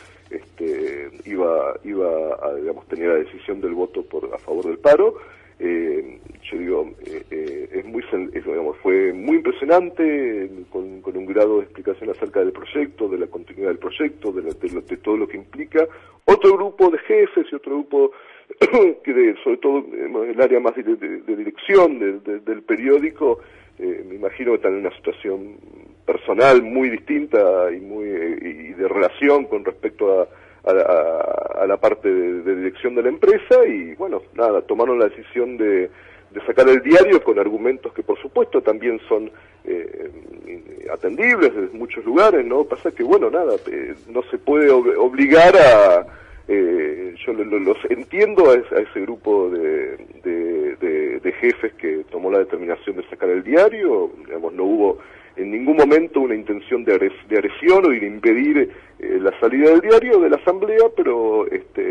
iba a, digamos, tenía la decisión del voto a favor del paro. Yo digo, fue muy impresionante, con un grado de explicación acerca del proyecto, de la continuidad del proyecto, de todo lo que implica. Otro grupo de jefes y otro grupo que sobre todo el área más de dirección del periódico, me imagino que están en una situación personal muy distinta y de relación con respecto a la parte de dirección de la empresa, y bueno, nada, tomaron la decisión de sacar el diario con argumentos que por supuesto también son atendibles desde muchos lugares, ¿no? Pasa que bueno, nada, no se puede obligar a... yo los entiendo a ese grupo de jefes que tomó la determinación de sacar el diario. Digamos, no hubo en ningún momento una intención de agresión o de impedir la salida del diario de la Asamblea, pero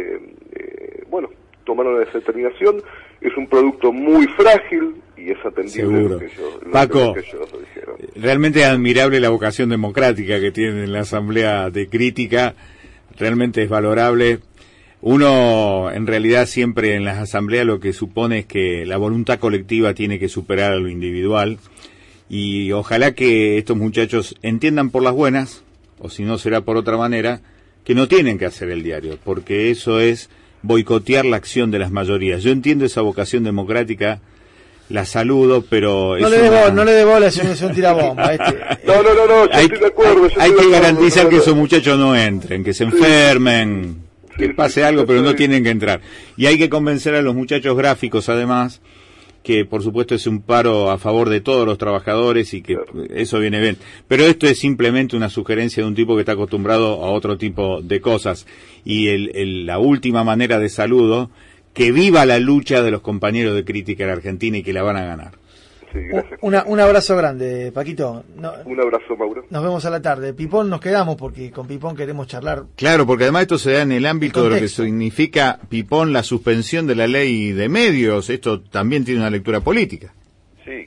bueno, tomaron esa determinación. Es un producto muy frágil y es atendible. Seguro. Paco, realmente admirable la vocación democrática que tienen en la Asamblea de Crítica. Realmente es valorable. Uno, en realidad, siempre en las asambleas lo que supone es que la voluntad colectiva tiene que superar a lo individual, y ojalá que estos muchachos entiendan por las buenas, o si no será por otra manera, que no tienen que hacer el diario, porque eso es boicotear la acción de las mayorías. Yo entiendo esa vocación democrática, la saludo, pero... No le dé bola, es un tirabomba. No, estoy de acuerdo. Hay que garantizar que esos muchachos no entren, que se enfermen, que pase algo, pero no tienen que entrar. Y hay que convencer a los muchachos gráficos, además, que por supuesto es un paro a favor de todos los trabajadores y que eso viene bien. Pero esto es simplemente una sugerencia de un tipo que está acostumbrado a otro tipo de cosas. Y la última manera de saludo, que viva la lucha de los compañeros de Crítica en Argentina y que la van a ganar. Sí, gracias. Un abrazo grande, Paquito. Un abrazo, Mauro. Nos vemos a la tarde. Pipón, nos quedamos porque con Pipón queremos charlar. Claro, porque además esto se da en el ámbito de lo que significa, Pipón, la suspensión de la ley de medios. Esto también tiene una lectura política. Sí,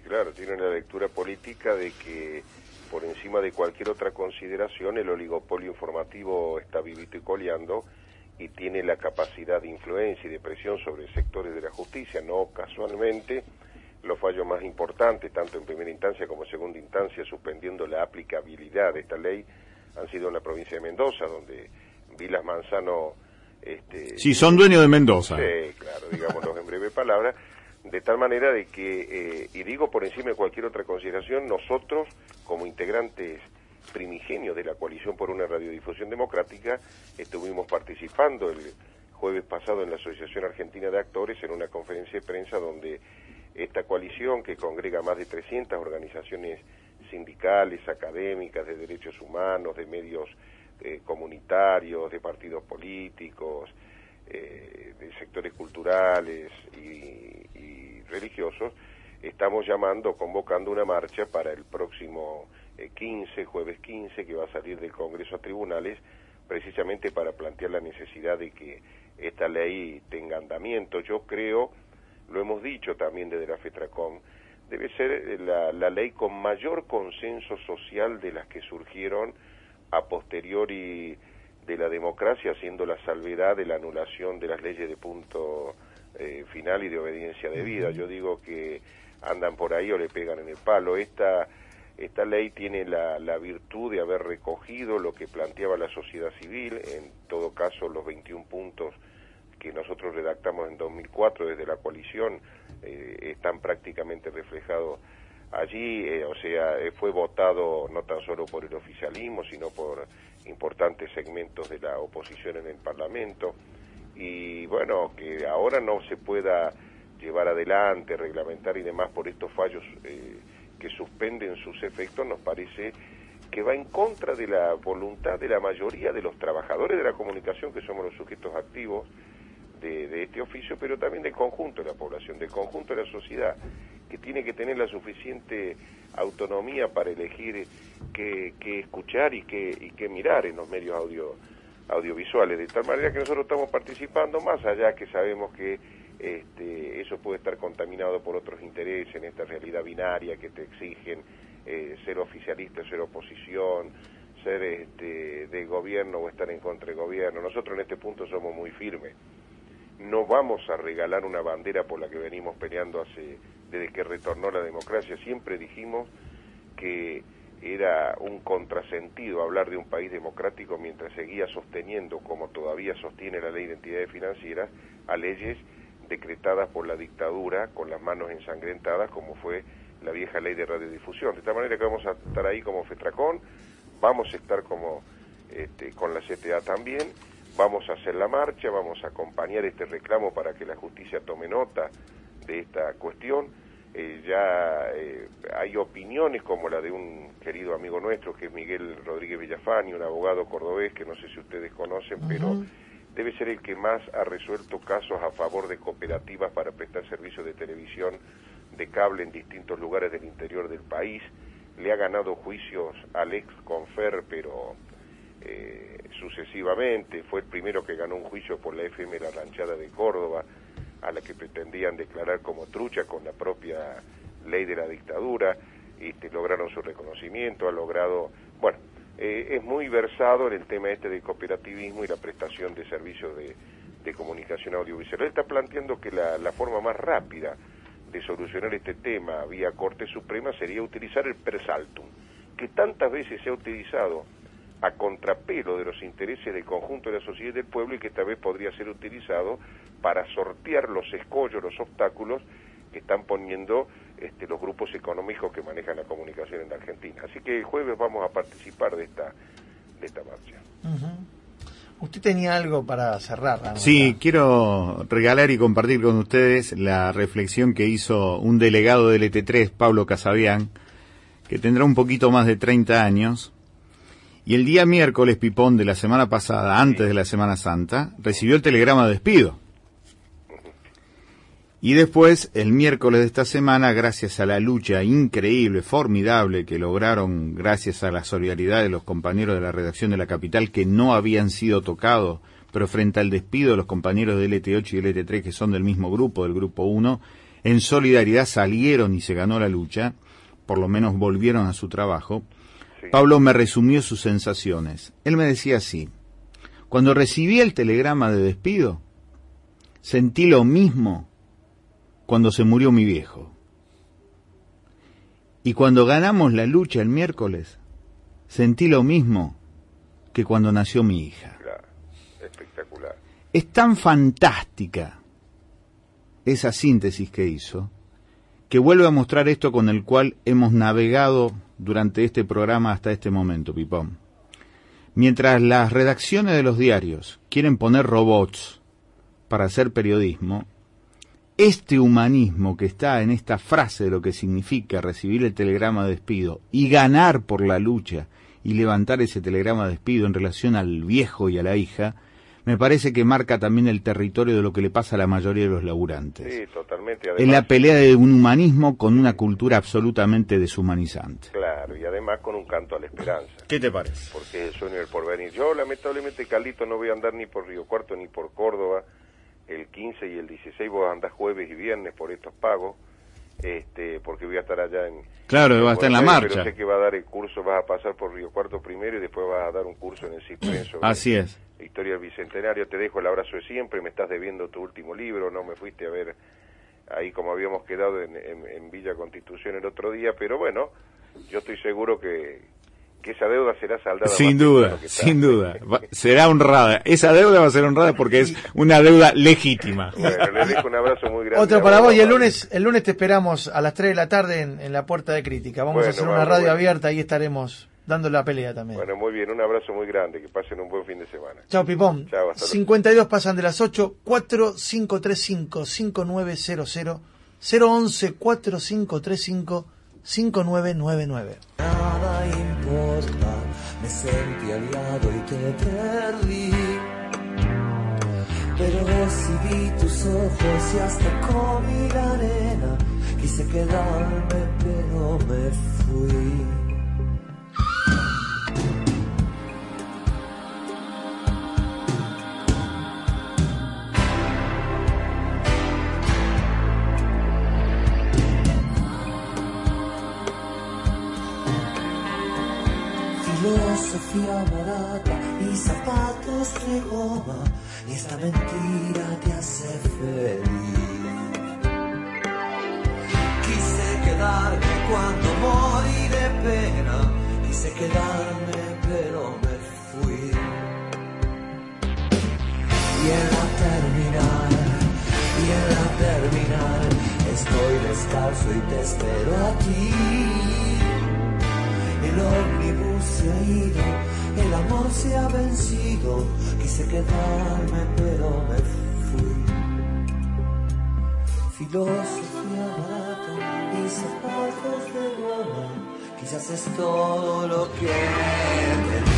claro, tiene una lectura política de que por encima de cualquier otra consideración el oligopolio informativo está vivito y coleando y tiene la capacidad de influencia y de presión sobre sectores de la justicia. No casualmente los fallos más importantes, tanto en primera instancia como en segunda instancia, suspendiendo la aplicabilidad de esta ley, han sido en la provincia de Mendoza, donde Vilas Manzano... sí, son dueños de Mendoza. Sí, claro, digámoslo en breve palabra, de tal manera de que, y digo por encima de cualquier otra consideración, nosotros, como integrantes primigenios de la Coalición por una Radiodifusión Democrática, estuvimos participando el jueves pasado en la Asociación Argentina de Actores en una conferencia de prensa donde esta coalición, que congrega más de 300 organizaciones sindicales, académicas, de derechos humanos, de medios comunitarios, de partidos políticos, de sectores culturales y religiosos, estamos convocando una marcha para el próximo jueves 15, que va a salir del Congreso a tribunales, precisamente para plantear la necesidad de que esta ley tenga andamiento. Yo creo, lo hemos dicho también desde la FETRACOM, debe ser la ley con mayor consenso social de las que surgieron a posteriori de la democracia, haciendo la salvedad de la anulación de las leyes de punto final y de obediencia debida. Yo digo que andan por ahí o le pegan en el palo. Esta ley tiene la virtud de haber recogido lo que planteaba la sociedad civil, en todo caso los 21 puntos que nosotros redactamos en 2004 desde la coalición están prácticamente reflejados allí, o sea, fue votado no tan solo por el oficialismo, sino por importantes segmentos de la oposición en el Parlamento, y bueno, que ahora no se pueda llevar adelante, reglamentar y demás por estos fallos que suspenden sus efectos, nos parece que va en contra de la voluntad de la mayoría de los trabajadores de la comunicación, que somos los sujetos activos de este oficio, pero también del conjunto de la población, del conjunto de la sociedad, que tiene que tener la suficiente autonomía para elegir qué escuchar y qué mirar en los medios audiovisuales, de tal manera que nosotros estamos participando, más allá que sabemos que eso puede estar contaminado por otros intereses en esta realidad binaria que te exigen ser oficialista, ser oposición, ser de gobierno o estar en contra del gobierno. Nosotros en este punto somos muy firmes. No vamos a regalar una bandera por la que venimos peleando desde que retornó la democracia. Siempre dijimos que era un contrasentido hablar de un país democrático mientras seguía sosteniendo, como todavía sostiene la ley de entidades financieras, a leyes decretadas por la dictadura con las manos ensangrentadas, como fue la vieja ley de radiodifusión. De esta manera que vamos a estar ahí como FETRACOM, vamos a estar como con la CTA también, vamos a hacer la marcha, vamos a acompañar este reclamo para que la justicia tome nota de esta cuestión. Hay opiniones como la de un querido amigo nuestro, que es Miguel Rodríguez Villafani, un abogado cordobés que no sé si ustedes conocen, pero debe ser el que más ha resuelto casos a favor de cooperativas para prestar servicios de televisión de cable en distintos lugares del interior del país. Le ha ganado juicios al ex Confer, pero sucesivamente. Fue el primero que ganó un juicio por la FM La Ranchada de Córdoba, a la que pretendían declarar como trucha con la propia ley de la dictadura. Lograron su reconocimiento, ha logrado... Bueno, es muy versado en el tema del cooperativismo y la prestación de servicios de comunicación audiovisual. Él está planteando que la forma más rápida de solucionar este tema vía Corte Suprema sería utilizar el per saltum, que tantas veces se ha utilizado a contrapelo de los intereses del conjunto de la sociedad y del pueblo, y que esta vez podría ser utilizado para sortear los escollos, los obstáculos que están poniendo los grupos económicos que manejan la comunicación en la Argentina. Así que el jueves vamos a participar de esta marcha. Usted tenía algo para cerrar, ¿no? Sí, quiero regalar y compartir con ustedes la reflexión que hizo un delegado del ET3, Pablo Casabian, que tendrá un poquito más de 30 años, y el día miércoles, Pipón, de la semana pasada, antes de la Semana Santa, recibió el telegrama de despido. Y después, el miércoles de esta semana, gracias a la lucha increíble, formidable, que lograron gracias a la solidaridad de los compañeros de la redacción de La Capital, que no habían sido tocados, pero frente al despido de los compañeros del ET8 y el ET3, que son del mismo grupo, del Grupo 1, en solidaridad salieron y se ganó la lucha, por lo menos volvieron a su trabajo, Sí. Pablo me resumió sus sensaciones. Él me decía así: cuando recibí el telegrama de despido, sentí lo mismo cuando se murió mi viejo. Y cuando ganamos la lucha el miércoles, sentí lo mismo que cuando nació mi hija. Claro, espectacular. Es tan fantástica esa síntesis que hizo, que vuelve a mostrar esto con el cual hemos navegado durante este programa hasta este momento, Pipón. Mientras las redacciones de los diarios quieren poner robots para hacer periodismo, este humanismo que está en esta frase de lo que significa recibir el telegrama de despido y ganar por la lucha y levantar ese telegrama de despido en relación al viejo y a la hija, me parece que marca también el territorio de lo que le pasa a la mayoría de los laburantes. Sí, totalmente. Es la pelea de un humanismo con una cultura absolutamente deshumanizante. Claro, y además con un canto a la esperanza. ¿Qué te parece? Porque es el sueño del porvenir. Yo, lamentablemente, Carlito, no voy a andar ni por Río Cuarto ni por Córdoba. El 15 y el 16 vos andás jueves y viernes por estos pagos, porque voy a estar allá en... Claro, va a estar en la marcha. Pero sé que va a dar el curso, vas a pasar por Río Cuarto primero y después vas a dar un curso en el CISPREN sobre Así es. la historia del Bicentenario. Te dejo el abrazo de siempre, me estás debiendo tu último libro, no me fuiste a ver ahí como habíamos quedado en Villa Constitución el otro día, pero bueno, yo estoy seguro que esa deuda será saldada. Sin duda, sin duda. Será honrada. Esa deuda va a ser honrada porque es una deuda legítima. Bueno, les dejo un abrazo muy grande. Otro para vos, y el lunes te esperamos a las 3 de la tarde en la Puerta de Crítica. Vamos a hacer una radio abierta y estaremos dando la pelea también. Bueno, muy bien, un abrazo muy grande, que pasen un buen fin de semana. Chao, Pipón. Chao, hasta 52 pasan de las 8, 4535-5900, 011 4535 5999. Nada importa, me sentí aliado y te perdí. Pero recibí tus ojos y hasta comí la arena. Quise quedarme, pero me fui. Filosofía barata y zapatos de goma, y esta mentira te hace feliz. Quise quedarme cuando morí de pena, quise quedarme pero me fui. Y en la terminal, estoy descalzo y te espero a ti. El ómnibus se ha ido, el amor se ha vencido. Quise quedarme pero me fui. Filosofía barata y zapatos de goma, quizás es todo lo que pedí.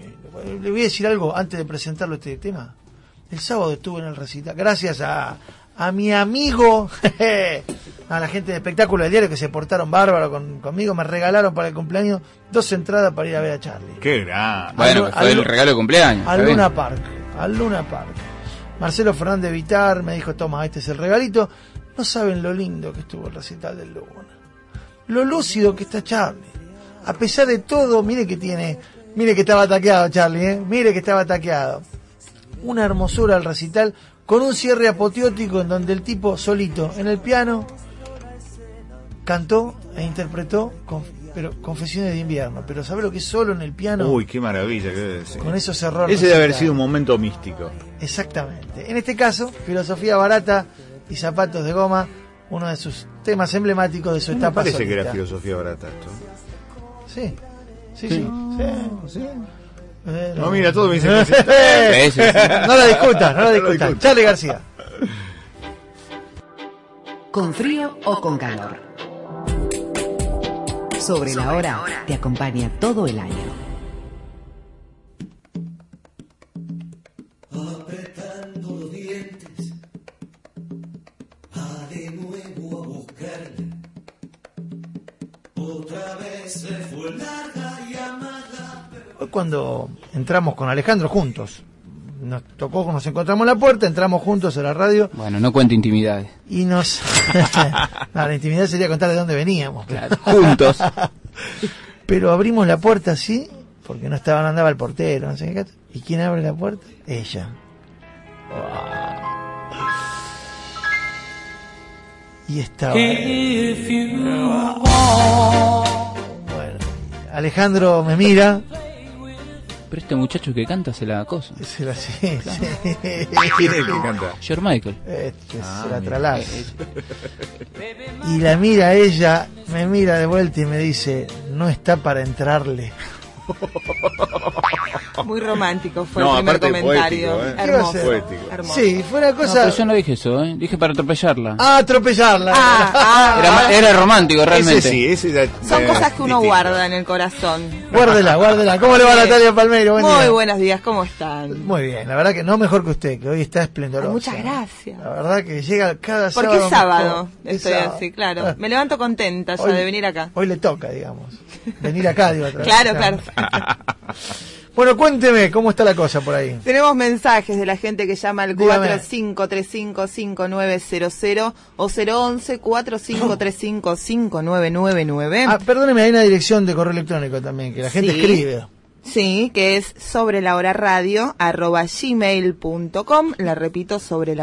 Le voy a decir algo antes de presentarlo este tema. El sábado estuve en el recital, gracias a a mi amigo, a la gente de espectáculo del diario que se portaron bárbaro conmigo, me regalaron para el cumpleaños 2 entradas para ir a ver a Charlie. Qué grande. Bueno, fue el regalo de cumpleaños. Al Luna Park. Marcelo Fernández Vitar me dijo, toma, este es el regalito. No saben lo lindo que estuvo el recital del Luna. Lo lúcido que está Charlie. A pesar de todo, mire que estaba taqueado Charlie, mire que estaba taqueado. Una hermosura el recital, con un cierre apoteótico en donde el tipo solito en el piano cantó e interpretó Confesiones de Invierno. Pero ¿sabe lo que es solo en el piano? Uy, qué maravilla que debe ser. Con eso cerró. Ese debe haber sido un momento místico. Exactamente. En este caso, Filosofía Barata y Zapatos de Goma, uno de sus temas emblemáticos de su etapa parece solista. que era Filosofía Barata esto. Sí. No, mira, todo me dice No lo discutan. Charlie García. ¿Con frío o con calor? Sobre la hora te acompaña todo el año. Apretando los dientes, va de nuevo a buscarle. Otra vez se fue larga llamada. Hoy cuando entramos con Alejandro juntos, nos encontramos en la puerta, entramos juntos a la radio. Bueno, no cuente intimidades. Y no, la intimidad sería contar de dónde veníamos. Claro, juntos. Pero abrimos la puerta así, porque no andaba el portero, no sé qué. ¿Y quién abre la puerta? Ella. Y estaba... Bueno, Alejandro me mira. Pero este muchacho que canta se la cosa. Sí. ¿Quién es el que canta? George Michael. Se la tralaza. Y la mira ella, me mira de vuelta y me dice, no está para entrarle. Muy romántico fue el primer comentario. Poético, hermoso, poético. Hermoso. Sí, fue una cosa... No, pero yo no dije eso, dije para atropellarla. Atropellarla. Era romántico realmente. Son cosas que uno guarda en el corazón. Guárdela. ¿Cómo le va Natalia Palmeiro? Muy buenos días, ¿cómo están? Muy bien, la verdad que no mejor que usted, que hoy está esplendoroso. Muchas gracias. La verdad que llega cada sábado. Porque es sábado, estoy sábado. así, claro. Me levanto contenta ya de venir acá. Hoy le toca, digamos. Venir acá, digo, otra vez. Claro. Bueno, cuénteme, ¿cómo está la cosa por ahí? Tenemos mensajes de la gente que llama al Dígame. 45355900 o 011-4535-5999. Perdóneme, hay una dirección de correo electrónico también, que la gente escribe. Sí, que es sobrelahoraradio@gmail.com. La repito,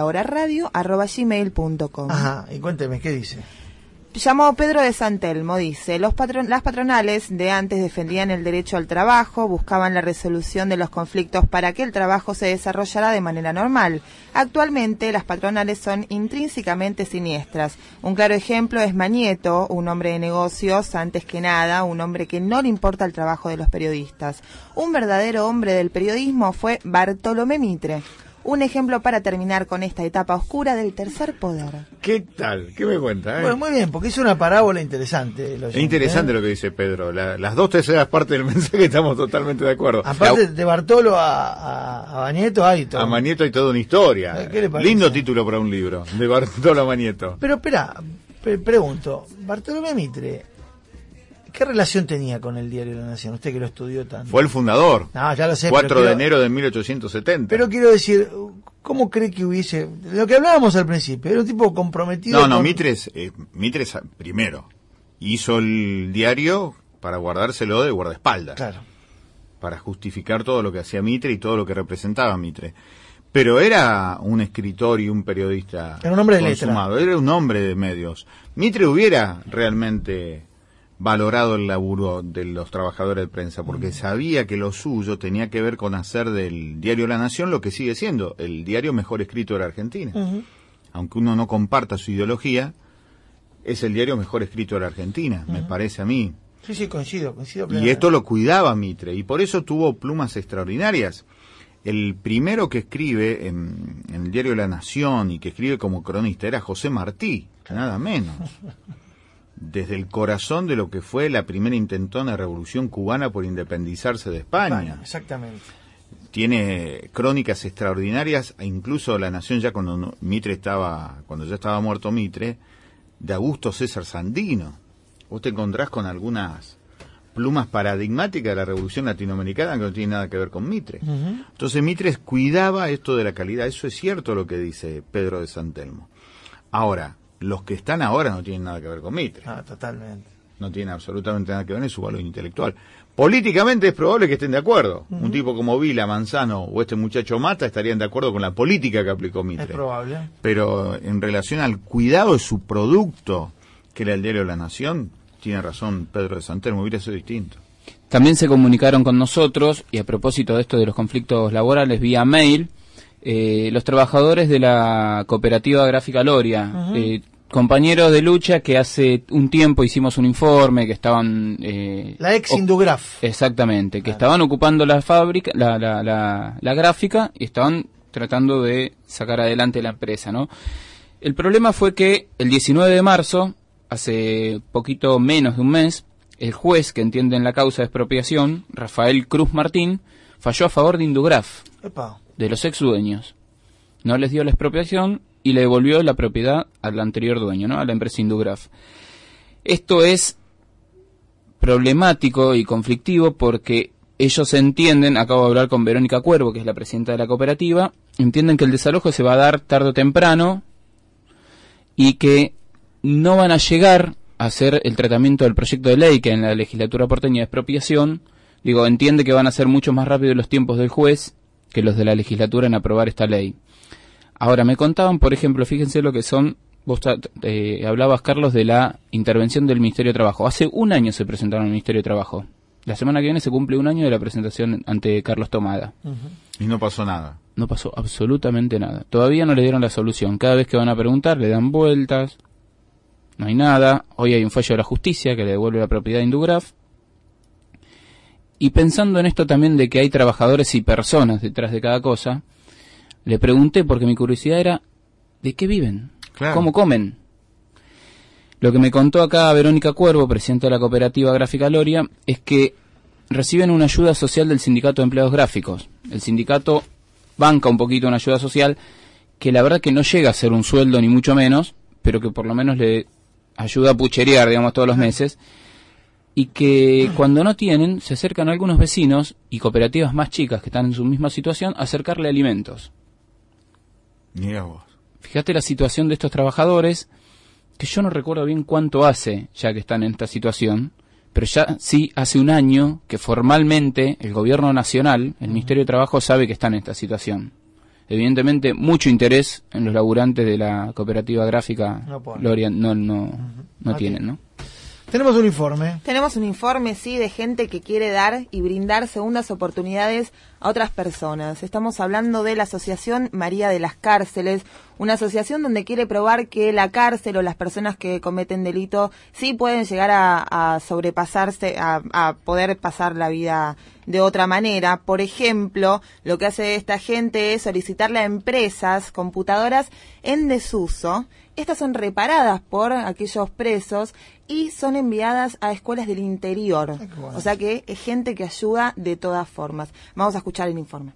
sobrelahoraradio@gmail.com. Ajá, y cuénteme, ¿qué dice? Llamó Pedro de San Telmo, dice, las patronales de antes defendían el derecho al trabajo, buscaban la resolución de los conflictos para que el trabajo se desarrollara de manera normal. Actualmente las patronales son intrínsecamente siniestras. Un claro ejemplo es Mañeto, un hombre de negocios, antes que nada, un hombre que no le importa el trabajo de los periodistas. Un verdadero hombre del periodismo fue Bartolomé Mitre. Un ejemplo para terminar con esta etapa oscura del tercer poder. ¿Qué tal? ¿Qué me cuenta? Bueno, muy bien, porque es una parábola interesante. Es interesante lo que dice Pedro. Las 2/3 partes del mensaje estamos totalmente de acuerdo. Aparte de Bartolo a Mañeto hay todo. A Mañeto hay toda una historia. ¿Qué le parece? Lindo título para un libro, de Bartolo a Mañeto. Pero espera, pregunto, Bartolomé Mitre, ¿qué relación tenía con el Diario de la Nación? Usted que lo estudió tanto. Fue el fundador. No, ya lo sé. 4 de enero de 1870. Pero quiero decir, ¿cómo cree que hubiese...? Lo que hablábamos al principio, era un tipo comprometido. No, Mitre primero hizo el diario para guardárselo de guardaespaldas. Claro. Para justificar todo lo que hacía Mitre y todo lo que representaba Mitre. Pero era un escritor y un periodista. Era un hombre de consumado. Era un hombre de medios. Mitre hubiera realmente valorado el laburo de los trabajadores de prensa, porque sabía que lo suyo tenía que ver con hacer del diario La Nación lo que sigue siendo, el diario mejor escrito de la Argentina. Aunque uno no comparta su ideología, es el diario mejor escrito de la Argentina, me parece a mí. Sí, coincido plenamente. Y esto lo cuidaba Mitre, y por eso tuvo plumas extraordinarias. El primero que escribe en el diario La Nación y que escribe como cronista era José Martí, nada menos. Desde el corazón de lo que fue la primera intentona revolución cubana por independizarse de España. Exactamente. tiene crónicas extraordinarias, e incluso La Nación ya cuando ya estaba muerto Mitre, de Augusto César Sandino. Vos te encontrás con algunas plumas paradigmáticas de la Revolución Latinoamericana que no tiene nada que ver con Mitre. Entonces Mitre cuidaba esto de la calidad, eso es cierto lo que dice Pedro de Santelmo. Ahora, los que están ahora no tienen nada que ver con Mitre. Totalmente. No tiene absolutamente nada que ver en su valor intelectual. Políticamente es probable que estén de acuerdo. Un tipo como Vila, Manzano o este muchacho Mata estarían de acuerdo con la política que aplicó Mitre. Es probable. Pero en relación al cuidado de su producto, que era el diario La Nación, tiene razón Pedro de Santelmo, hubiera sido distinto. También se comunicaron con nosotros, y a propósito de esto de los conflictos laborales, vía mail, los trabajadores de la cooperativa gráfica Loria, compañeros de lucha que hace un tiempo hicimos un informe, que estaban... la ex Indugraf. Exactamente, que estaban ocupando la fábrica, la gráfica, y estaban tratando de sacar adelante la empresa, ¿no? El problema fue que el 19 de marzo, hace poquito menos de un mes, el juez que entiende en la causa de expropiación, Rafael Cruz Martín, falló a favor de Indugraf, de los ex dueños. No les dio la expropiación y le devolvió la propiedad al anterior dueño, ¿no? A la empresa Indugraf. Esto es problemático y conflictivo porque ellos entienden, acabo de hablar con Verónica Cuervo, que es la presidenta de la cooperativa, entienden que el desalojo se va a dar tarde o temprano y que no van a llegar a hacer el tratamiento del proyecto de ley que en la legislatura porteña de expropiación, entiende que van a ser mucho más rápido los tiempos del juez que los de la legislatura en aprobar esta ley. Ahora, me contaban, por ejemplo, fíjense lo que son, vos hablabas, Carlos, de la intervención del Ministerio de Trabajo. Hace un año se presentaron al Ministerio de Trabajo. La semana que viene se cumple un año de la presentación ante Carlos Tomada. Y no pasó nada. No pasó absolutamente nada. Todavía no le dieron la solución. Cada vez que van a preguntar le dan vueltas. No hay nada. Hoy hay un fallo de la justicia que le devuelve la propiedad a Indugraf. Y pensando en esto también de que hay trabajadores y personas detrás de cada cosa, le pregunté, porque mi curiosidad era, ¿de qué viven? Claro. ¿Cómo comen? Lo que me contó acá Verónica Cuervo, presidenta de la cooperativa gráfica Loria, es que reciben una ayuda social del Sindicato de Empleados Gráficos. El sindicato banca un poquito una ayuda social que la verdad que no llega a ser un sueldo ni mucho menos, pero que por lo menos le ayuda a pucherear, digamos, todos los meses, y que cuando no tienen, se acercan a algunos vecinos y cooperativas más chicas que están en su misma situación a acercarle alimentos. Mira vos. Fíjate la situación de estos trabajadores, que yo no recuerdo bien cuánto hace ya que están en esta situación, pero ya sí hace un año que formalmente el gobierno nacional, el Ministerio de Trabajo, sabe que están en esta situación. Evidentemente, mucho interés en los laburantes de la cooperativa gráfica Loria no tienen, ¿no? Tenemos un informe. Tenemos un informe, sí, de gente que quiere dar y brindar segundas oportunidades a otras personas. Estamos hablando de la Asociación María de las Cárceles, una asociación donde quiere probar que la cárcel o las personas que cometen delito sí pueden llegar a sobrepasarse, a poder pasar la vida de otra manera. Por ejemplo, lo que hace esta gente es solicitarle a empresas computadoras en desuso. Estas son reparadas por aquellos presos y son enviadas a escuelas del interior. Bueno. O sea que es gente que ayuda de todas formas. Vamos a escuchar el informe.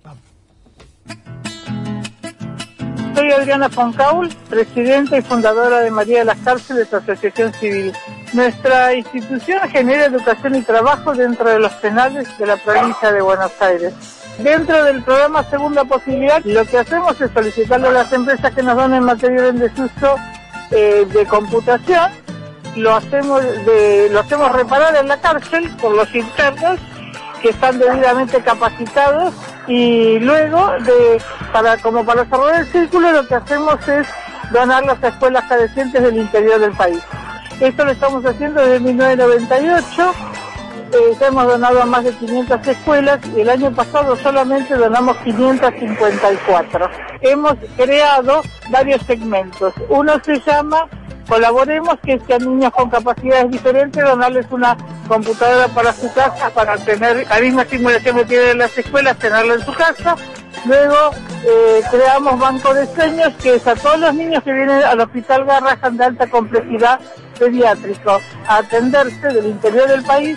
Soy Adriana Foncaul, presidenta y fundadora de María de las Cárceles, Asociación Civil. Nuestra institución genera educación y trabajo dentro de los penales de la provincia de Buenos Aires. Dentro del programa Segunda Posibilidad, lo que hacemos es solicitarle a las empresas que nos donen material en desuso de computación, lo hacemos reparar en la cárcel por los internos que están debidamente capacitados, y luego para cerrar el círculo, lo que hacemos es donarlas a escuelas carecientes del interior del país. Esto lo estamos haciendo desde 1998. Ya hemos donado a más de 500 escuelas y el año pasado solamente donamos 554. Hemos creado varios segmentos. Uno se llama Colaboremos, que es que a niños con capacidades diferentes donarles una computadora para su casa, para tener la misma estimulación que tienen en las escuelas, tenerla en su casa. Luego creamos Banco de Sueños, que es a todos los niños que vienen al Hospital Garrahan de alta complejidad pediátrico a atenderse del interior del país,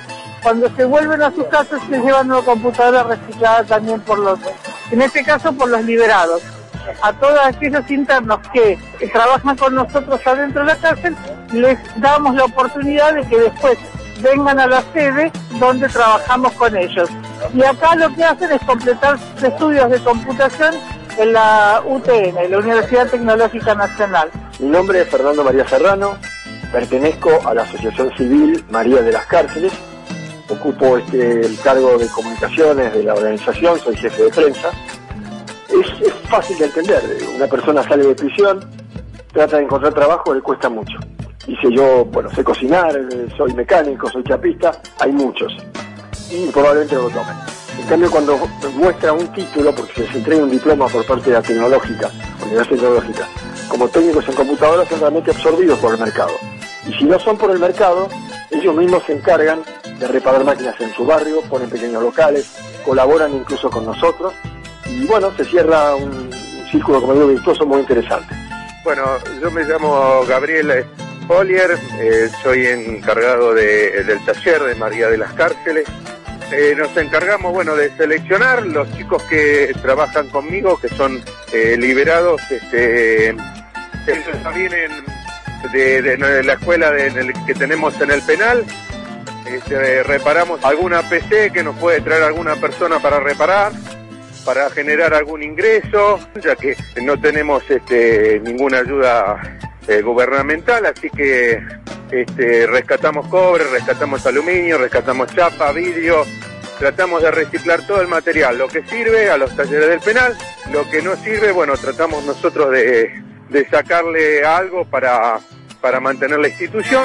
cuando se vuelven a sus casas se llevan una computadora reciclada también por los, en este caso por los liberados. A todos aquellos internos que trabajan con nosotros adentro de la cárcel, les damos la oportunidad de que después vengan a la sede donde trabajamos con ellos. Y acá lo que hacen es completar estudios de computación en la UTN, la Universidad Tecnológica Nacional. Mi nombre es Fernando María Serrano, pertenezco a la Asociación Civil María de las Cárceles, ocupo el cargo de comunicaciones de la organización, soy jefe de prensa. Es fácil de entender, una persona sale de prisión, trata de encontrar trabajo, le cuesta mucho. Dice yo, bueno, sé cocinar, soy mecánico, soy chapista, hay muchos, y probablemente lo tomen. En cambio, cuando muestra un título, porque se entrega un diploma por parte de la Tecnológica, Universidad Tecnológica, como técnicos en computadoras son realmente absorbidos por el mercado. Y si no son por el mercado, ellos mismos se encargan de reparar máquinas en su barrio, ponen pequeños locales, colaboran incluso con nosotros, y bueno, se cierra un círculo, como digo, virtuoso muy interesante. Bueno, yo me llamo Gabriel Polier, soy encargado del taller de María de las Cárceles. Nos encargamos, bueno, de seleccionar los chicos que trabajan conmigo, que son liberados, ellos vienen de la escuela que tenemos en el penal. Reparamos alguna PC que nos puede traer alguna persona para reparar, para generar algún ingreso, ya que no tenemos ninguna ayuda gubernamental, así que rescatamos cobre, rescatamos aluminio, rescatamos chapa, vidrio, tratamos de reciclar todo el material, lo que sirve a los talleres del penal, lo que no sirve, bueno, tratamos nosotros de sacarle algo para mantener la institución.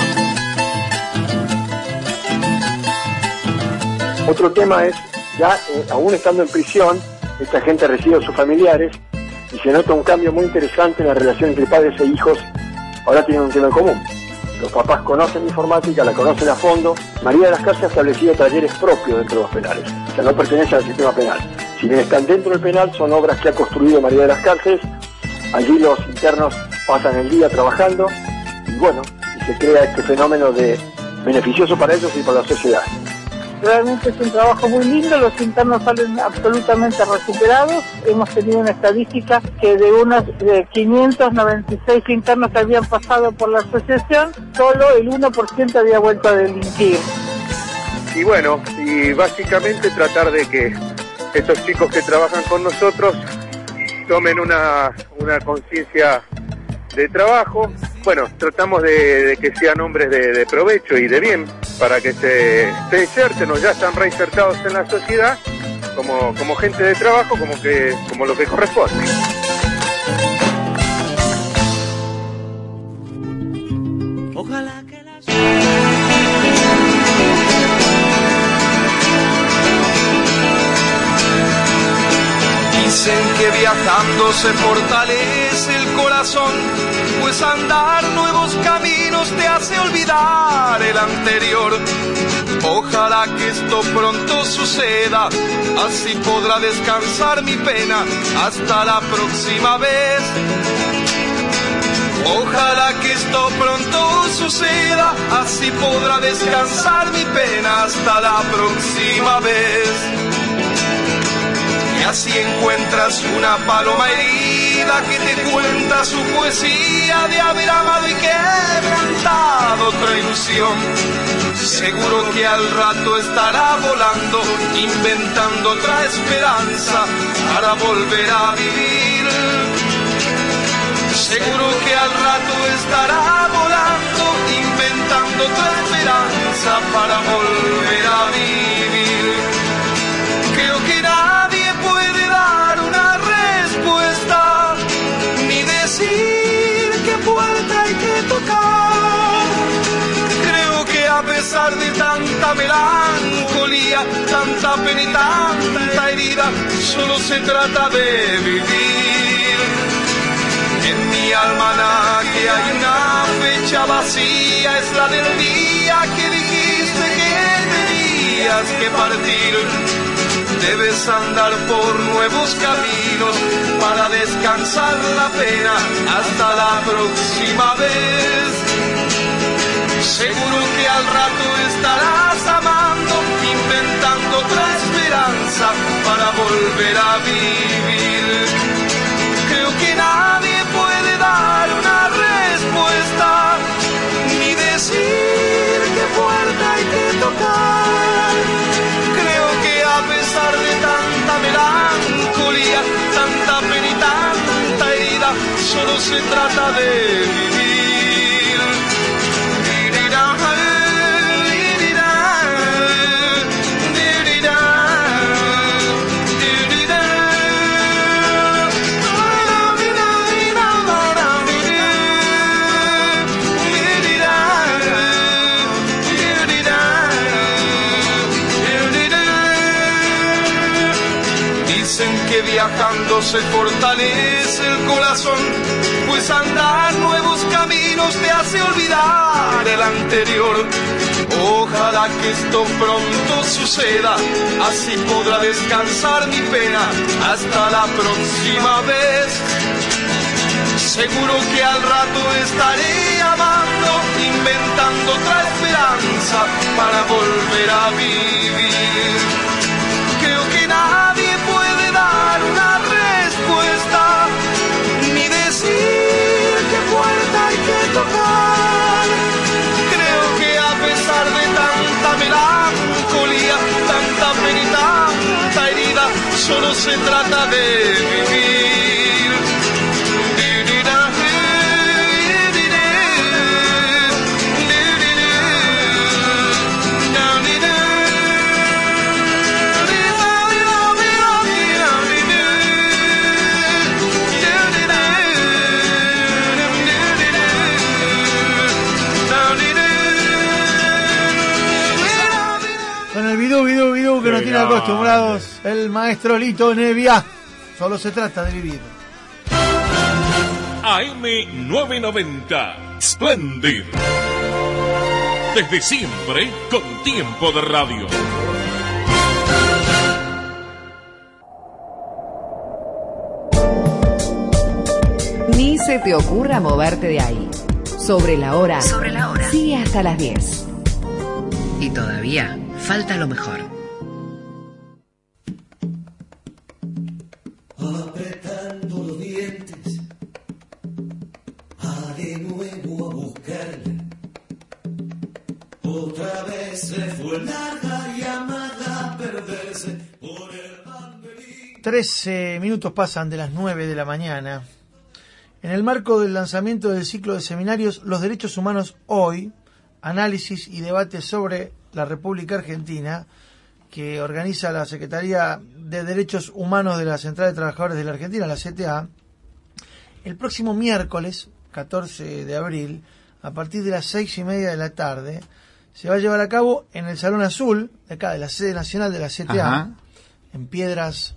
Otro tema es, ya aún estando en prisión, esta gente recibe a sus familiares y se nota un cambio muy interesante en la relación entre padres e hijos. Ahora tienen un tema en común. Los papás conocen informática, la conocen a fondo. María de las Cárceles ha establecido talleres propios dentro de los penales, o sea, no pertenecen al sistema penal. Si bien están dentro del penal, son obras que ha construido María de las Cárceles. Allí los internos pasan el día trabajando y bueno, y se crea este fenómeno de beneficioso para ellos y para la sociedad. Realmente es un trabajo muy lindo, los internos salen absolutamente recuperados. Hemos tenido una estadística que de 596 internos que habían pasado por la asociación, solo el 1% había vuelto a delinquir. Y bueno, y básicamente tratar de que estos chicos que trabajan con nosotros tomen una conciencia de trabajo. Bueno, tratamos de que sean hombres de provecho y de bien, para que se inserten o ya están reinsertados en la sociedad como gente de trabajo, como lo que corresponde. Ojalá que las... Dicen que viajando se fortalece el corazón, pues andar nuevos caminos te hace olvidar el anterior. Ojalá que esto pronto suceda, así podrá descansar mi pena hasta la próxima vez. Ojalá que esto pronto suceda, así podrá descansar mi pena hasta la próxima vez. Y así encuentras una paloma herida que te cuenta su poesía de haber amado y quebrantado otra ilusión. Seguro que al rato estará volando, inventando otra esperanza para volver a vivir. Seguro que al rato estará volando, inventando otra esperanza para volver a vivir. Creo que nadie puede dar una respuesta, ni decir qué puerta hay que tocar. Creo que a pesar de tanta melancolía, tanta pena y tanta herida, solo se trata de vivir. En mi almanaque hay una fecha vacía, es la del día que dijiste que tenías que partir. Debes andar por nuevos caminos para descansar la pena hasta la próxima vez. Seguro que al rato estarás amando esperanza para volver a vivir. Creo que nadie puede dar una respuesta, ni decir qué puerta hay que tocar. Creo que a pesar de tanta melancolía, tanta pena y tanta herida, solo se trata de vivir. Viajando se fortalece el corazón, pues andar nuevos caminos te hace olvidar el anterior. Ojalá que esto pronto suceda, así podrá descansar mi pena hasta la próxima vez. Seguro que al rato estaré amando, inventando otra esperanza para volver a vivir. Creo que nadie puede dar una respuesta, ni decir qué puerta hay que tocar. Creo que a pesar de tanta melancolía, tanta pena y tanta herida, solo se trata de vivir. Que nos tiene acostumbrados el maestro Lito Nevia. Solo se trata de vivir. AM990 Splendid. Desde siempre con tiempo de radio. Ni se te ocurra moverte de ahí. Sobre la hora. Sigue hasta las 10. Y todavía falta lo mejor. Apretando los dientes, de nuevo a buscarla. Otra vez se fue larga llamada a perderse por el banderín. 13 minutos pasan de las 9 de la mañana. En el marco del lanzamiento del ciclo de seminarios Los Derechos Humanos Hoy, análisis y debate sobre la República Argentina, que organiza la Secretaría de Derechos Humanos de la Central de Trabajadores de la Argentina, la CTA, el próximo miércoles, 14 de abril, a partir de las 6:30 de la tarde, se va a llevar a cabo en el Salón Azul, de acá, de la sede nacional de la CTA, Ajá. en Piedras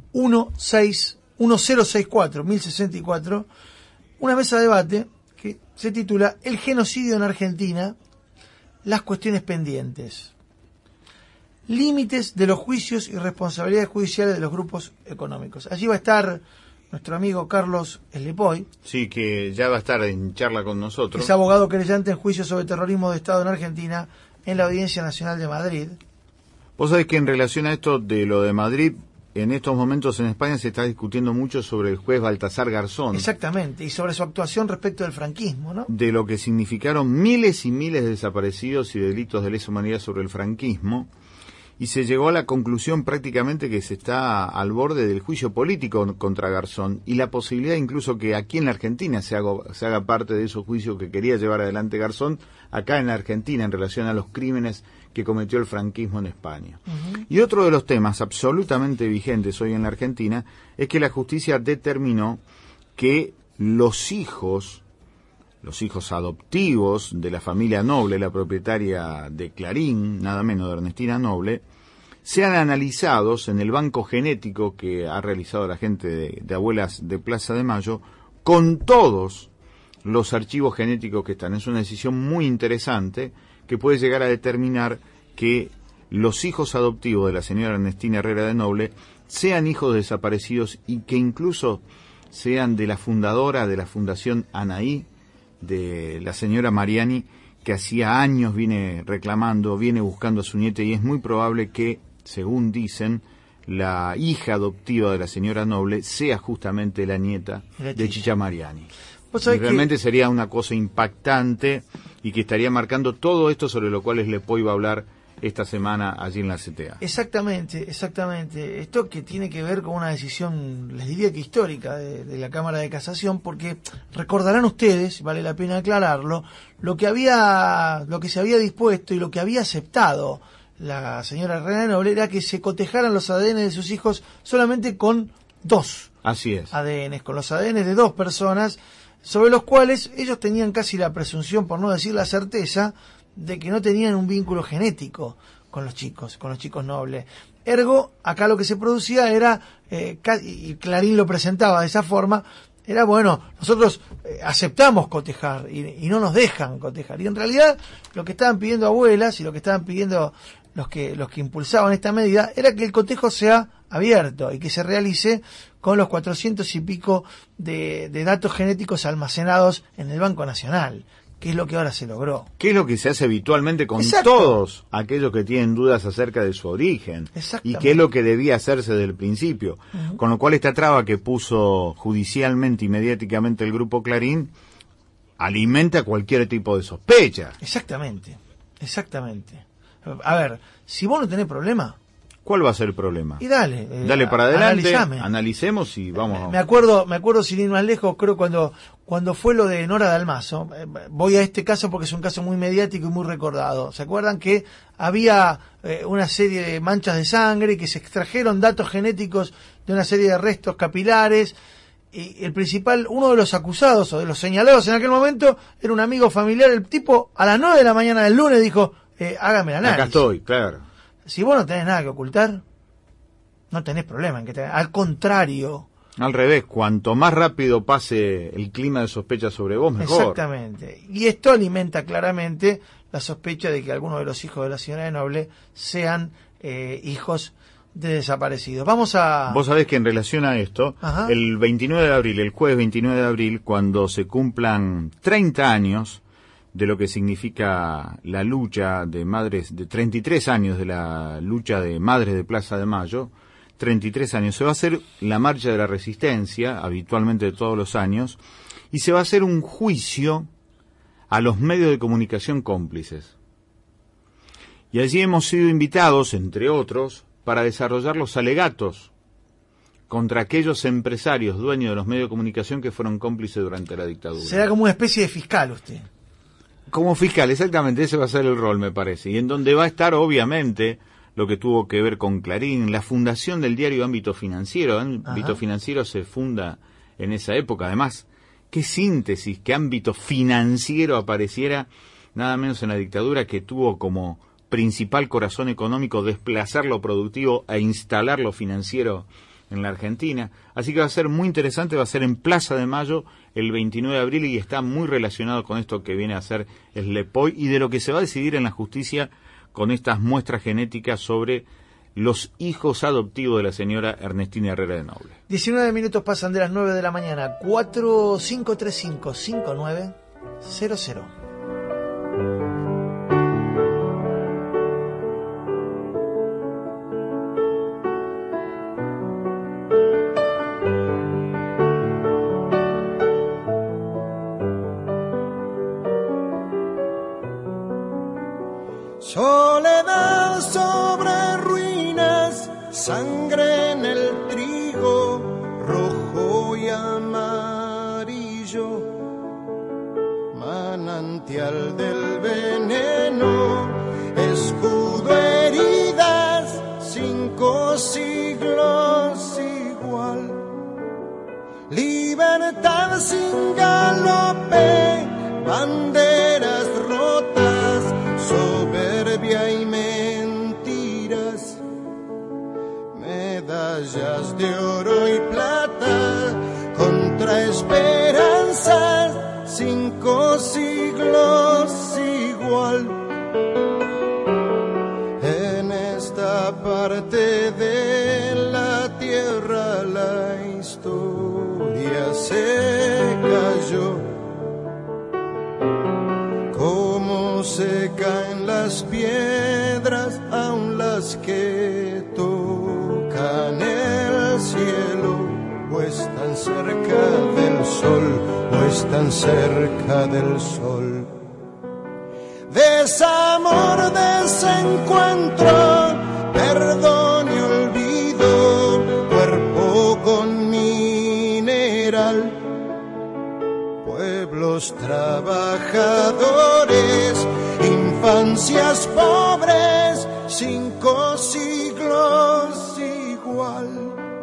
1064, una mesa de debate que se titula El genocidio en Argentina, las cuestiones pendientes. Límites de los juicios y responsabilidades judiciales de los grupos económicos. Allí va a estar nuestro amigo Carlos Eslepoy. Sí, que ya va a estar en charla con nosotros. Es abogado querellante en juicio sobre terrorismo de Estado en Argentina en la Audiencia Nacional de Madrid. Vos sabés que en relación a esto de lo de Madrid, en estos momentos en España se está discutiendo mucho sobre el juez Baltasar Garzón. Exactamente, y sobre su actuación respecto del franquismo, ¿no? De lo que significaron miles y miles de desaparecidos y delitos de lesa humanidad sobre el franquismo. Y se llegó a la conclusión prácticamente que se está al borde del juicio político contra Garzón y la posibilidad incluso que aquí en la Argentina se haga parte de esos juicios que quería llevar adelante Garzón acá en la Argentina en relación a los crímenes que cometió el franquismo en España. Uh-huh. Y otro de los temas absolutamente vigentes hoy en la Argentina es que la justicia determinó que los hijos adoptivos de la familia Noble, la propietaria de Clarín, nada menos de Ernestina Noble, sean analizados en el banco genético que ha realizado la gente de Abuelas de Plaza de Mayo, con todos los archivos genéticos que están. Es una decisión muy interesante que puede llegar a determinar que los hijos adoptivos de la señora Ernestina Herrera de Noble sean hijos desaparecidos y que incluso sean de la fundadora de la Fundación Anaí, de la señora Mariani, que hacía años viene buscando a su nieta, y es muy probable que, según dicen, la hija adoptiva de la señora Noble sea justamente la nieta de Chicha Mariani. Y realmente sería una cosa impactante y que estaría marcando todo esto sobre lo cual Lepo iba a hablar esta semana allí en la CTA. Exactamente. Esto que tiene que ver con una decisión, les diría que histórica, de la Cámara de Casación, porque recordarán ustedes, vale la pena aclararlo, lo que se había dispuesto y lo que había aceptado la señora Reina Noble era que se cotejaran los ADN de sus hijos solamente con 2 Así es. ADN, con los ADN de 2 personas, sobre los cuales ellos tenían casi la presunción, por no decir la certeza, de que no tenían un vínculo genético con los chicos Noble. Ergo, acá lo que se producía era, y Clarín lo presentaba de esa forma, era bueno, nosotros aceptamos cotejar y no nos dejan cotejar. Y en realidad lo que estaban pidiendo abuelas y lo que estaban pidiendo los que impulsaban esta medida era que el cotejo sea abierto y que se realice con los 400 y pico de datos genéticos almacenados en el Banco Nacional, que es lo que ahora se logró. ¿Qué es lo que se hace habitualmente con todos aquellos que tienen dudas acerca de su origen? Y qué es lo que debía hacerse desde el principio. Con lo cual esta traba que puso judicialmente y mediáticamente el Grupo Clarín alimenta cualquier tipo de sospecha. Exactamente. A ver, si vos no tenés problema... ¿Cuál va a ser el problema? Y dale para adelante, analizame. Analicemos y vamos. Me acuerdo sin ir más lejos, creo cuando fue lo de Nora Dalmazo. Voy a este caso porque es un caso muy mediático y muy recordado. ¿Se acuerdan que había una serie de manchas de sangre y que se extrajeron datos genéticos de una serie de restos capilares? Y uno de los acusados o de los señalados en aquel momento era un amigo familiar. El tipo a las 9 de la mañana del lunes dijo, hágame el análisis. Acá estoy, claro. Si vos no tenés nada que ocultar, no tenés problema en que al contrario. Al revés, cuanto más rápido pase el clima de sospecha sobre vos, mejor. Exactamente. Y esto alimenta claramente la sospecha de que algunos de los hijos de la señora de Noble sean hijos de desaparecidos. Vos sabés que en relación a esto, el 29 de abril, el jueves 29 de abril, cuando se cumplan 30 años de lo que significa la lucha de madres, de 33 años de la lucha de madres de Plaza de Mayo, 33 años, se va a hacer la marcha de la resistencia, habitualmente de todos los años, y se va a hacer un juicio a los medios de comunicación cómplices. Y allí hemos sido invitados, entre otros, para desarrollar los alegatos contra aquellos empresarios dueños de los medios de comunicación que fueron cómplices durante la dictadura. Será como una especie de fiscal usted. Como fiscal, exactamente, ese va a ser el rol, me parece. Y en donde va a estar, obviamente, lo que tuvo que ver con Clarín, la fundación del diario Ámbito Financiero. Ámbito Financiero se funda en esa época. Además, qué síntesis, qué ámbito financiero apareciera, nada menos en la dictadura, que tuvo como principal corazón económico desplazar lo productivo e instalar lo financiero en la Argentina. Así que va a ser muy interesante, va a ser en Plaza de Mayo el 29 de abril y está muy relacionado con esto que viene a ser el Lepo y de lo que se va a decidir en la justicia con estas muestras genéticas sobre los hijos adoptivos de la señora Ernestina Herrera de Noble. 19 minutos pasan de las 9 de la mañana, 4535-5900. Soledad sobre ruinas, sangre en el trigo, rojo y amarillo, manantial del veneno, escudo, heridas, 5 siglos igual, libertad sin galope, banderas rotas, soberbia y mentiras, medallas de oro y plata, contra esperanzas, 5 siglos igual. En esta parte de la tierra la historia se cayó, se caen las piedras, aun las que toca tocan el cielo, o están cerca del sol, o están cerca del sol. Desamor, desencuentro, perdón y olvido, cuerpo con mineral, pueblos trabajadores, infancias pobres, 5 siglos igual.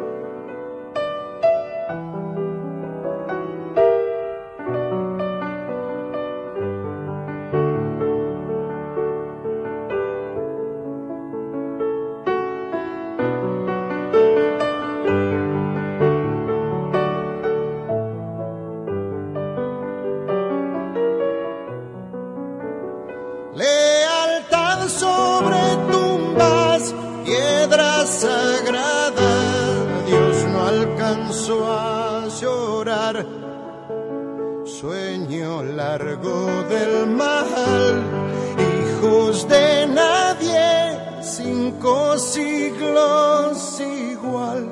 Lealtad sobre tumbas, piedras sagradas, Dios no alcanzó a llorar. Sueño largo del mal, hijos de nadie, 5 siglos igual.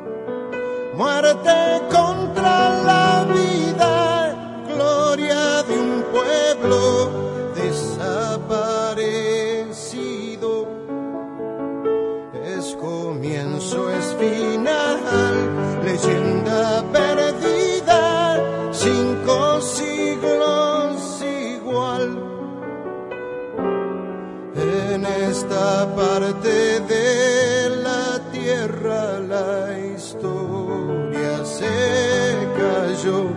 Muerte contra la vida, gloria de un pueblo desaparecido. Es comienzo, es final, leyenda perdida, 5 siglos igual. En esta parte de la tierra la historia se cayó.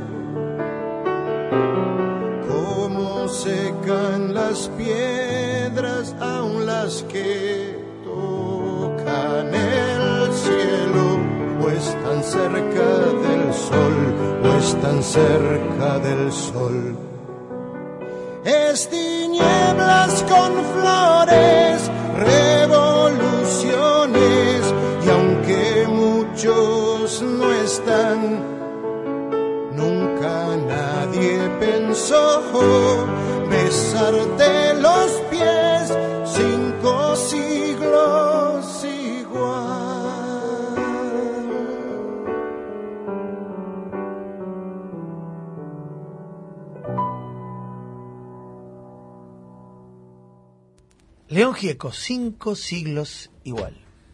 Secan las piedras, aun las que tocan el cielo, o están cerca del sol, o están cerca del sol. Es tinieblas con flores, revoluciones, y aunque muchos no están, nunca nadie pensó besarte los pies, 5 siglos igual. León Gieco, 5 siglos igual.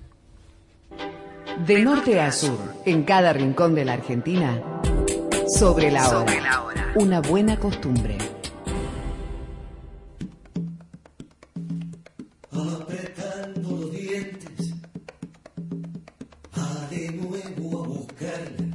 De norte a sur, en cada rincón de la Argentina, sobre la hora. Una buena costumbre. Apretando los dientes, va de nuevo a buscarla.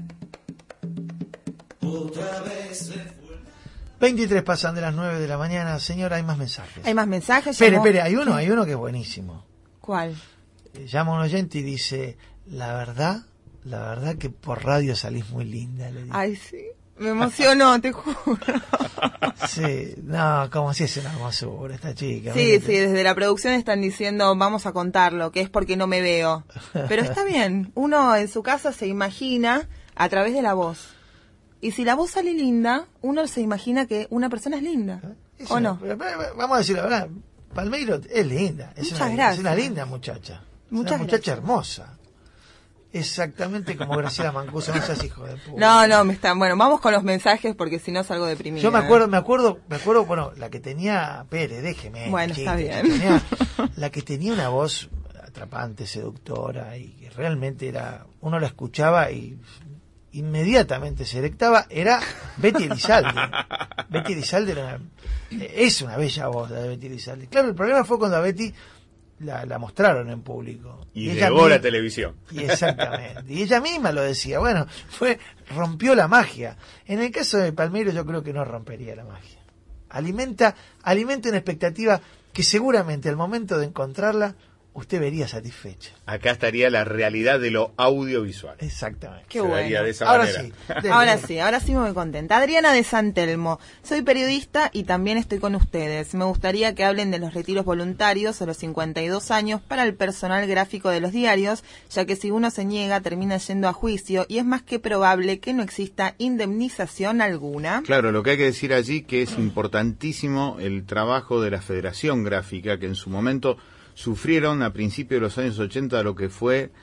Otra vez se fue. 23 pasan de las 9 de la mañana. Señora, hay más mensajes. ¿Hay más mensajes? Espere, hay uno que es buenísimo. ¿Cuál? Llama un oyente y dice, la verdad que por radio salís muy linda. Le digo. Ay, sí. Me emocionó, te juro. Sí, no, como si es una hermosura esta chica. Sí, desde la producción están diciendo, vamos a contarlo, que es porque no me veo. Pero está bien, uno en su casa se imagina a través de la voz. Y si la voz sale linda, uno se imagina que una persona es linda. ¿O no? Pero, vamos a decir la verdad, Palmeiro es linda. Muchas gracias. Es una linda muchacha. Una muchacha hermosa. Exactamente como Graciela Mancuso, no seas hijo de puta. No, bueno, vamos con los mensajes porque si no salgo deprimida. Yo me acuerdo, bueno, la que tenía Pérez, déjeme. Bueno, chica, está bien. La que tenía una voz atrapante, seductora, y realmente uno la escuchaba y inmediatamente se erectaba, era Betty Elizalde. Betty Elizalde es una bella voz la de Betty Elizalde. Claro, el problema fue cuando a Betty la mostraron en público. Y llegó la televisión. Y exactamente. Y ella misma lo decía. Bueno, rompió la magia. En el caso de Palmeiro yo creo que no rompería la magia. Alimenta una expectativa que seguramente al momento de encontrarla usted vería satisfecha. Acá estaría la realidad de lo audiovisual. Exactamente. Qué bueno. De esa ahora manera. Sí. Ahora sí me voy contenta. Adriana de San Telmo. Soy periodista y también estoy con ustedes. Me gustaría que hablen de los retiros voluntarios a los 52 años para el personal gráfico de los diarios, ya que si uno se niega termina yendo a juicio y es más que probable que no exista indemnización alguna. Claro, lo que hay que decir allí que es importantísimo el trabajo de la Federación Gráfica, que en su momento sufrieron a principios de los años 80 lo que fue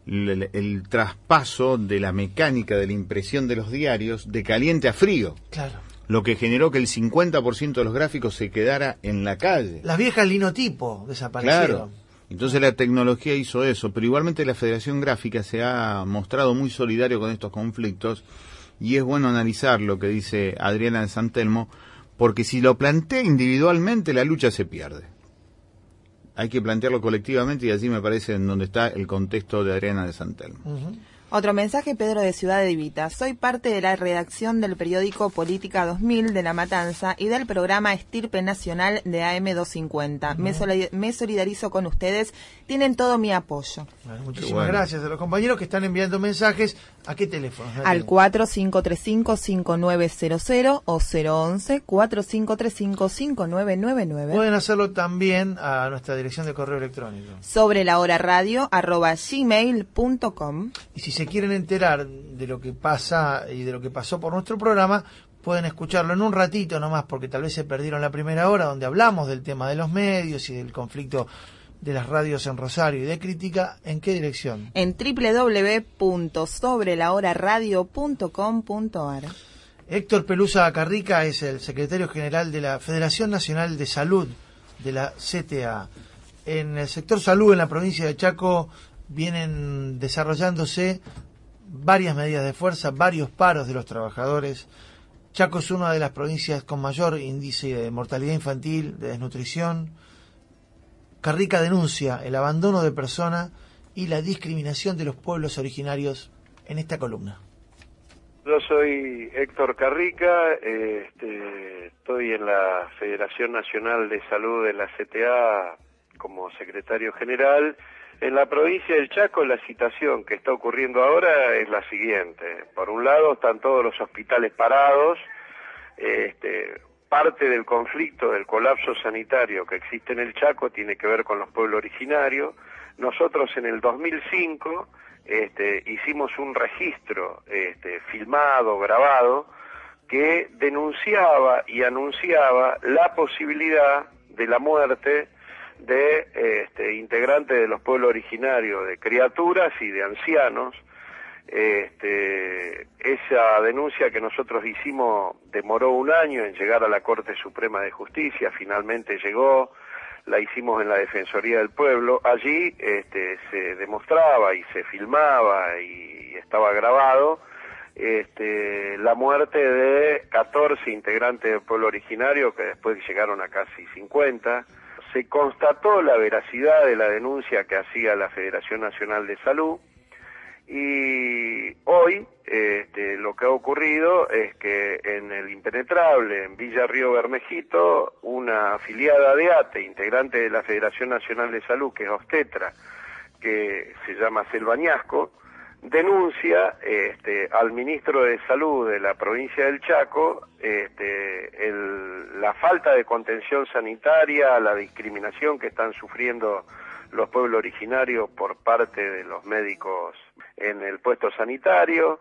el traspaso de la mecánica de la impresión de los diarios de caliente a frío. Claro. Lo que generó que el 50% de los gráficos se quedara en la calle. Las viejas linotipo desaparecieron. Claro. Entonces la tecnología hizo eso, pero igualmente la Federación Gráfica se ha mostrado muy solidario con estos conflictos y es bueno analizar lo que dice Adriana de San Telmo, porque si lo plantea individualmente la lucha se pierde. Hay que plantearlo colectivamente y allí me parece en donde está el contexto de Adriana de San Telmo. Otro mensaje, Pedro de Ciudad de Vita. Soy parte de la redacción del periódico Política 2000 de La Matanza y del programa Estirpe Nacional de AM250. Me solidarizo con ustedes. Tienen todo mi apoyo. Bueno, muchísimas gracias a los compañeros que están enviando mensajes. ¿A qué teléfono? Al 4535-5900 o 011-4535-5999. Pueden hacerlo también a nuestra dirección de correo electrónico. sobrelahoraradio@gmail.com. Y si se quieren enterar de lo que pasa y de lo que pasó por nuestro programa, pueden escucharlo en un ratito nomás, porque tal vez se perdieron la primera hora donde hablamos del tema de los medios y del conflicto de las radios en Rosario y de crítica. ¿En qué dirección? En www.sobrelahoraradio.com.ar. Héctor Pelusa Carrica es el secretario general de la Federación Nacional de Salud, de la CTA. En el sector salud en la provincia de Chaco vienen desarrollándose varias medidas de fuerza, varios paros de los trabajadores. Chaco es una de las provincias con mayor índice de mortalidad infantil, de desnutrición. Carrica denuncia el abandono de personas y la discriminación de los pueblos originarios en esta columna. Yo soy Héctor Carrica, estoy en la Federación Nacional de Salud de la CTA como secretario general. En la provincia del Chaco la situación que está ocurriendo ahora es la siguiente. Por un lado están todos los hospitales parados, parte del conflicto, del colapso sanitario que existe en el Chaco tiene que ver con los pueblos originarios. Nosotros en el 2005 hicimos un registro filmado, grabado, que denunciaba y anunciaba la posibilidad de la muerte de integrantes de los pueblos originarios, de criaturas y de ancianos. Esa denuncia que nosotros hicimos demoró un año en llegar a la Corte Suprema de Justicia, finalmente llegó, la hicimos en la Defensoría del Pueblo. Allí se demostraba y se filmaba y estaba grabado la muerte de 14 integrantes del pueblo originario, que después llegaron a casi 50. Se constató la veracidad de la denuncia que hacía la Federación Nacional de Salud, y hoy lo que ha ocurrido es que en el Impenetrable, en Villa Río Bermejito, una afiliada de ATE, integrante de la Federación Nacional de Salud, que es obstetra, que se llama Selva Ñasco, denuncia al ministro de Salud de la provincia del Chaco la falta de contención sanitaria, la discriminación que están sufriendo los pueblos originarios por parte de los médicos en el puesto sanitario.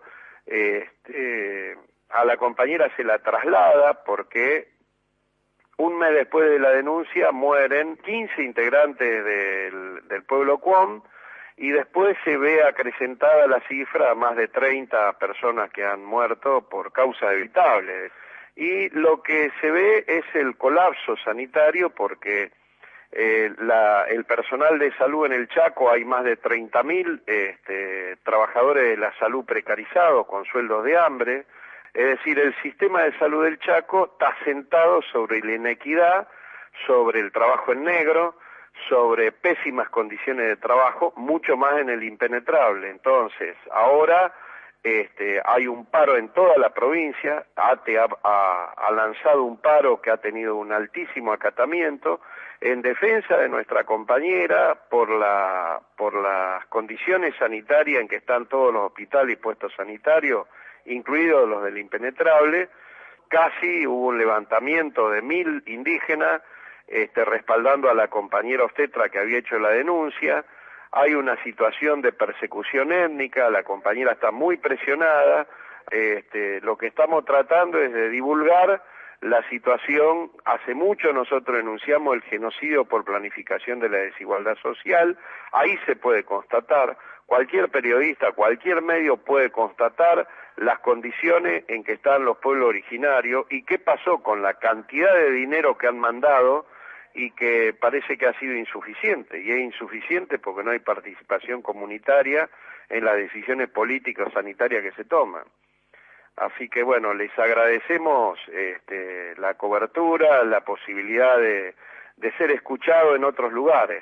A la compañera se la traslada porque un mes después de la denuncia mueren 15 integrantes del pueblo Cuom, y después se ve acrecentada la cifra a más de 30 personas que han muerto por causas evitables. Y lo que se ve es el colapso sanitario porque el personal de salud en el Chaco, hay más de 30.000 trabajadores de la salud precarizados con sueldos de hambre. Es decir, el sistema de salud del Chaco está sentado sobre la inequidad, sobre el trabajo en negro, sobre pésimas condiciones de trabajo, mucho más en el Impenetrable. Entonces, ahora hay un paro en toda la provincia. ATE ha lanzado un paro que ha tenido un altísimo acatamiento en defensa de nuestra compañera por las condiciones sanitarias en que están todos los hospitales y puestos sanitarios, incluidos los del Impenetrable. Casi hubo un levantamiento de 1.000 indígenas respaldando a la compañera obstetra que había hecho la denuncia. Hay una situación de persecución étnica, la compañera está muy presionada. Lo que estamos tratando es de divulgar la situación. Hace mucho nosotros denunciamos el genocidio por planificación de la desigualdad social. Ahí se puede constatar cualquier periodista, cualquier medio puede constatar las condiciones en que están los pueblos originarios y qué pasó con la cantidad de dinero que han mandado y que parece que ha sido insuficiente, y es insuficiente porque no hay participación comunitaria en las decisiones políticas sanitarias que se toman. Así que bueno, les agradecemos la cobertura, la posibilidad de ser escuchado en otros lugares.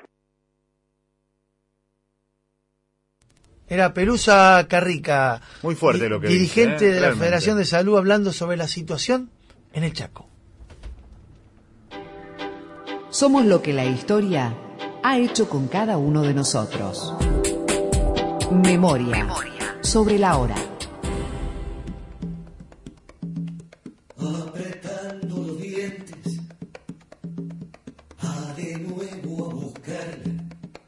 Era Pelusa Carrica, muy fuerte lo que dirigente dice, de la realmente. Federación de Salud, hablando sobre la situación en el Chaco. Somos lo que la historia ha hecho con cada uno de nosotros. Memoria sobre la hora. Apretando los dientes, de nuevo a buscarla.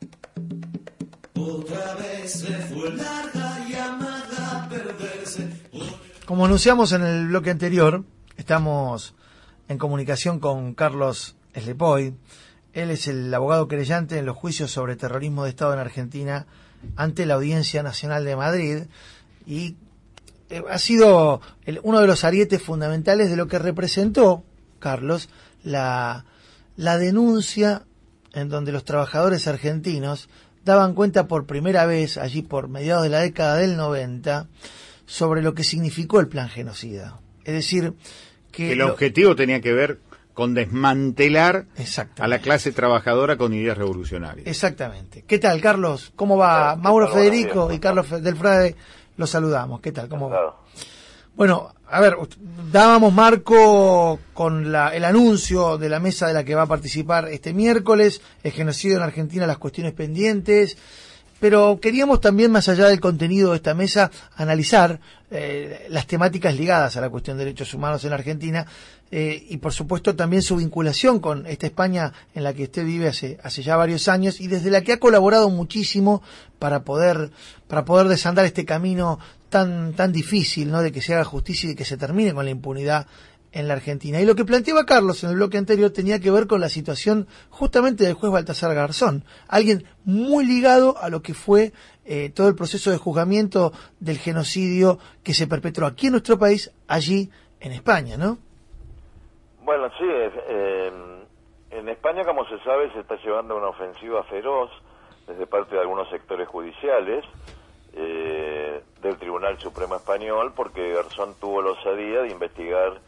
Otra vez se fue larga llamada a perderse. Como anunciamos en el bloque anterior, estamos en comunicación con Carlos Slepoy. Él es el abogado querellante en los juicios sobre terrorismo de Estado en Argentina ante la Audiencia Nacional de Madrid, y ha sido uno de los arietes fundamentales de lo que representó, Carlos, la denuncia en donde los trabajadores argentinos daban cuenta por primera vez, allí por mediados de la década del 90, sobre lo que significó el plan genocida. Es decir, que el objetivo tenía que ver con desmantelar a la clase trabajadora con ideas revolucionarias. Exactamente. ¿Qué tal, Carlos? ¿Cómo va? Mauro Federico y Carlos del Frade, los saludamos. ¿Qué tal? ¿Cómo va? Bueno, a ver, dábamos marco con el anuncio de la mesa de la que va a participar este miércoles, el genocidio en Argentina, las cuestiones pendientes, pero queríamos también, más allá del contenido de esta mesa, analizar las temáticas ligadas a la cuestión de derechos humanos en la Argentina, y por supuesto también su vinculación con esta España en la que usted vive hace ya varios años, y desde la que ha colaborado muchísimo para poder desandar este camino tan difícil, ¿no?, de que se haga justicia y de que se termine con la impunidad en la Argentina. Y lo que planteaba Carlos en el bloque anterior tenía que ver con la situación justamente del juez Baltasar Garzón, alguien muy ligado a lo que fue todo el proceso de juzgamiento del genocidio que se perpetró aquí en nuestro país, allí en España, ¿no? Bueno, sí, en España, como se sabe, se está llevando una ofensiva feroz desde parte de algunos sectores judiciales del Tribunal Supremo Español, porque Garzón tuvo la osadía de investigar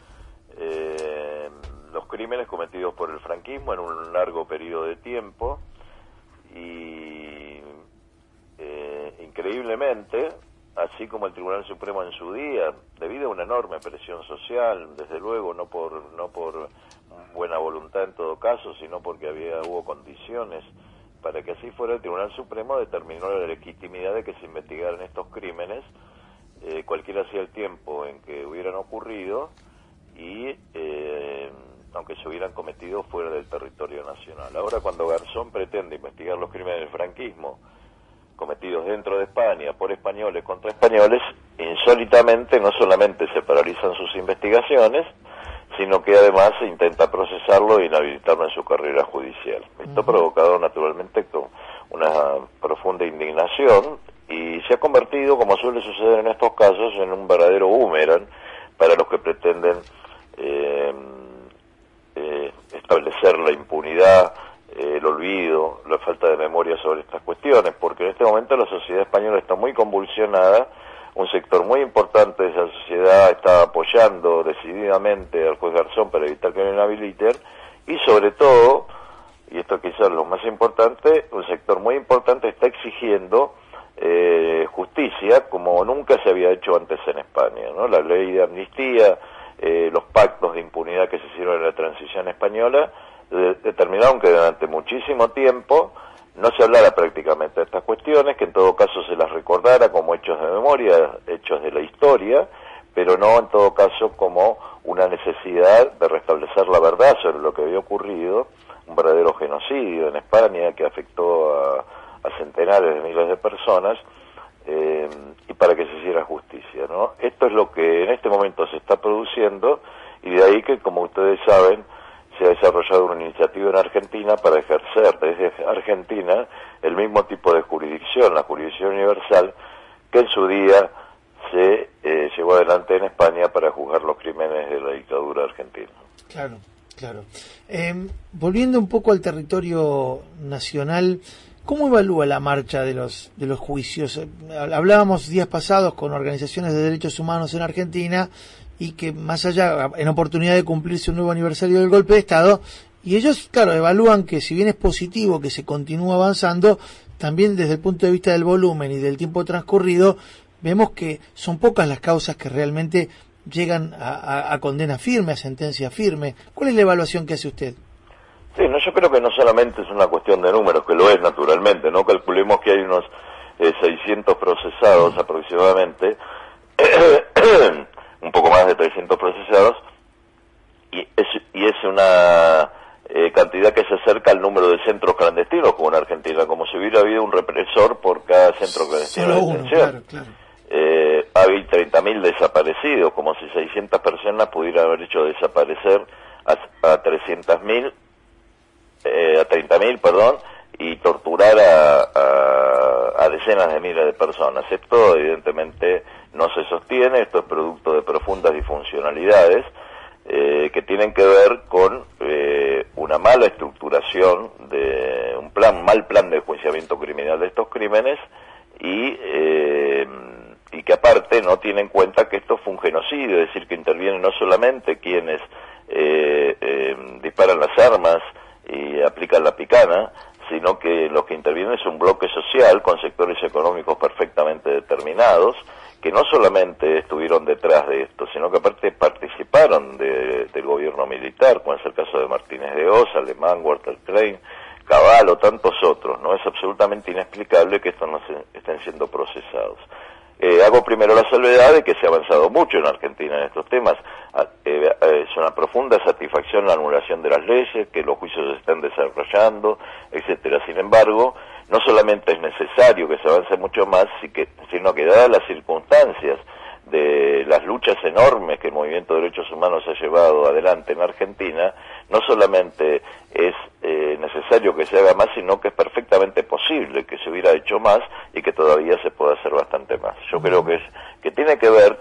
los crímenes cometidos por el franquismo en un largo periodo de tiempo, y increíblemente, así como el Tribunal Supremo en su día, debido a una enorme presión social, desde luego no por buena voluntad en todo caso, sino porque hubo condiciones para que así fuera, el Tribunal Supremo determinó la legitimidad de que se investigaran estos crímenes, cualquiera sea el tiempo en que hubieran ocurrido, y aunque se hubieran cometido fuera del territorio nacional. Ahora, cuando Garzón pretende investigar los crímenes del franquismo cometidos dentro de España por españoles contra españoles, insólitamente no solamente se paralizan sus investigaciones, sino que además se intenta procesarlo e inhabilitarlo en su carrera judicial. Esto ha provocado naturalmente una profunda indignación, y se ha convertido, como suele suceder en estos casos, en un verdadero boomerang para los que pretenden establecer la impunidad, el olvido, la falta de memoria sobre estas cuestiones, porque en este momento la sociedad española está muy convulsionada. Un sector muy importante de esa sociedad está apoyando decididamente al juez Garzón para evitar que lo inhabiliten, y sobre todo, y esto quizás es lo más importante, un sector muy importante está exigiendo justicia como nunca se había hecho antes en España, ¿no? La ley de amnistía, los pactos de impunidad que se hicieron en la transición española determinaron que durante muchísimo tiempo no se hablara prácticamente de estas cuestiones, que en todo caso se las recordara como hechos de memoria, hechos de la historia, pero no en todo caso como una necesidad de restablecer la verdad sobre lo que había ocurrido, un verdadero genocidio en España que afectó a centenares de miles de personas, y para que se hiciera justicia, ¿no? Esto es lo que en este momento se está produciendo, y de ahí que, como ustedes saben, se ha desarrollado una iniciativa en Argentina para ejercer desde Argentina el mismo tipo de jurisdicción, la jurisdicción universal, que en su día se llevó adelante en España para juzgar los crímenes de la dictadura argentina. Claro, claro. Volviendo un poco al territorio nacional, ¿cómo evalúa la marcha de los juicios? Hablábamos días pasados con organizaciones de derechos humanos en Argentina y que más allá, en oportunidad de cumplirse un nuevo aniversario del golpe de Estado, y ellos, claro, evalúan que si bien es positivo que se continúa avanzando, también desde el punto de vista del volumen y del tiempo transcurrido, vemos que son pocas las causas que realmente llegan a condena firme, a sentencia firme. ¿Cuál es la evaluación que hace usted? Sí, no, yo creo que no solamente es una cuestión de números, que lo es naturalmente, ¿no? Calculemos que hay unos 600 procesados aproximadamente, un poco más de 300 procesados, y es una cantidad que se acerca al número de centros clandestinos como en Argentina, como si hubiera habido un represor por cada centro clandestino de detención. Claro. Hay 30.000 desaparecidos, como si 600 personas pudieran haber hecho desaparecer a 30.000, y torturar a decenas de miles de personas. Esto evidentemente no se sostiene, esto es producto de profundas disfuncionalidades que tienen que ver con una mala estructuración de un mal plan de enjuiciamiento criminal de estos crímenes y que aparte no tiene en cuenta que esto fue un genocidio, es decir, que intervienen no solamente quienes disparan las armas y aplican la picana, sino que los que intervienen es un bloque social con sectores económicos perfectamente determinados, que no solamente estuvieron detrás de esto, sino que aparte participaron del gobierno militar, como es el caso de Martínez de Oz, Alemán, Walter Klein, Cavallo, tantos otros, ¿no? Es absolutamente inexplicable que estos no estén siendo procesados. Hago primero la salvedad de que se ha avanzado mucho en Argentina en estos temas. Es una profunda satisfacción la anulación de las leyes, que los juicios se estén desarrollando, etcétera. Sin embargo, no solamente es necesario que se avance mucho más, sino que dadas las circunstancias de las luchas enormes que el movimiento de derechos humanos ha llevado adelante en Argentina, no solamente es necesario que se haga más, sino que es perfectamente posible que se hubiera hecho más y que todavía se puede hacer bastante más. Yo creo que tiene que ver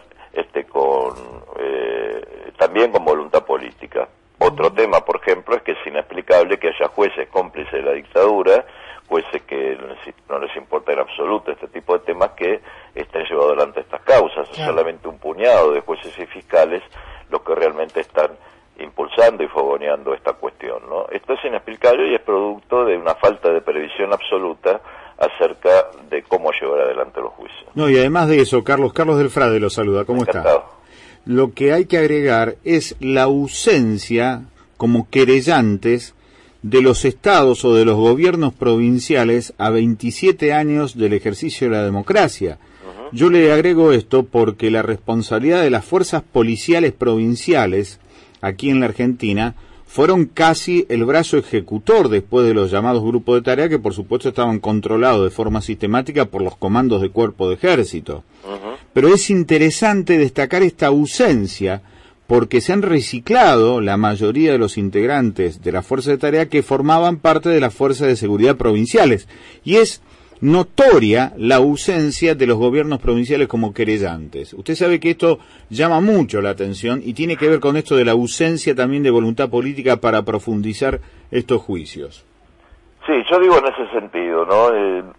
también con voluntad política. Otro tema, por ejemplo, es que es inexplicable que haya jueces cómplices de la dictadura, jueces que no les importa en absoluto este tipo de temas, que estén llevando adelante estas causas. Claro. Solamente un puñado de jueces y fiscales los que realmente están impulsando y fogoneando esta cuestión, ¿no? Esto es inexplicable y es producto de una falta de previsión absoluta acerca de cómo llevar adelante los juicios. No, y además de eso, Carlos del Frade lo saluda. ¿Cómo está? Lo que hay que agregar es la ausencia como querellantes de los estados o de los gobiernos provinciales a 27 años del ejercicio de la democracia. Yo le agrego esto porque la responsabilidad de las fuerzas policiales provinciales aquí en la Argentina fueron casi el brazo ejecutor después de los llamados grupos de tarea, que por supuesto estaban controlados de forma sistemática por los comandos de cuerpo de ejército. Pero es interesante destacar esta ausencia porque se han reciclado la mayoría de los integrantes de la fuerza de tarea que formaban parte de las fuerzas de seguridad provinciales, y es notoria la ausencia de los gobiernos provinciales como querellantes. Usted sabe que esto llama mucho la atención y tiene que ver con esto de la ausencia también de voluntad política para profundizar estos juicios. Sí, yo digo en ese sentido, ¿no?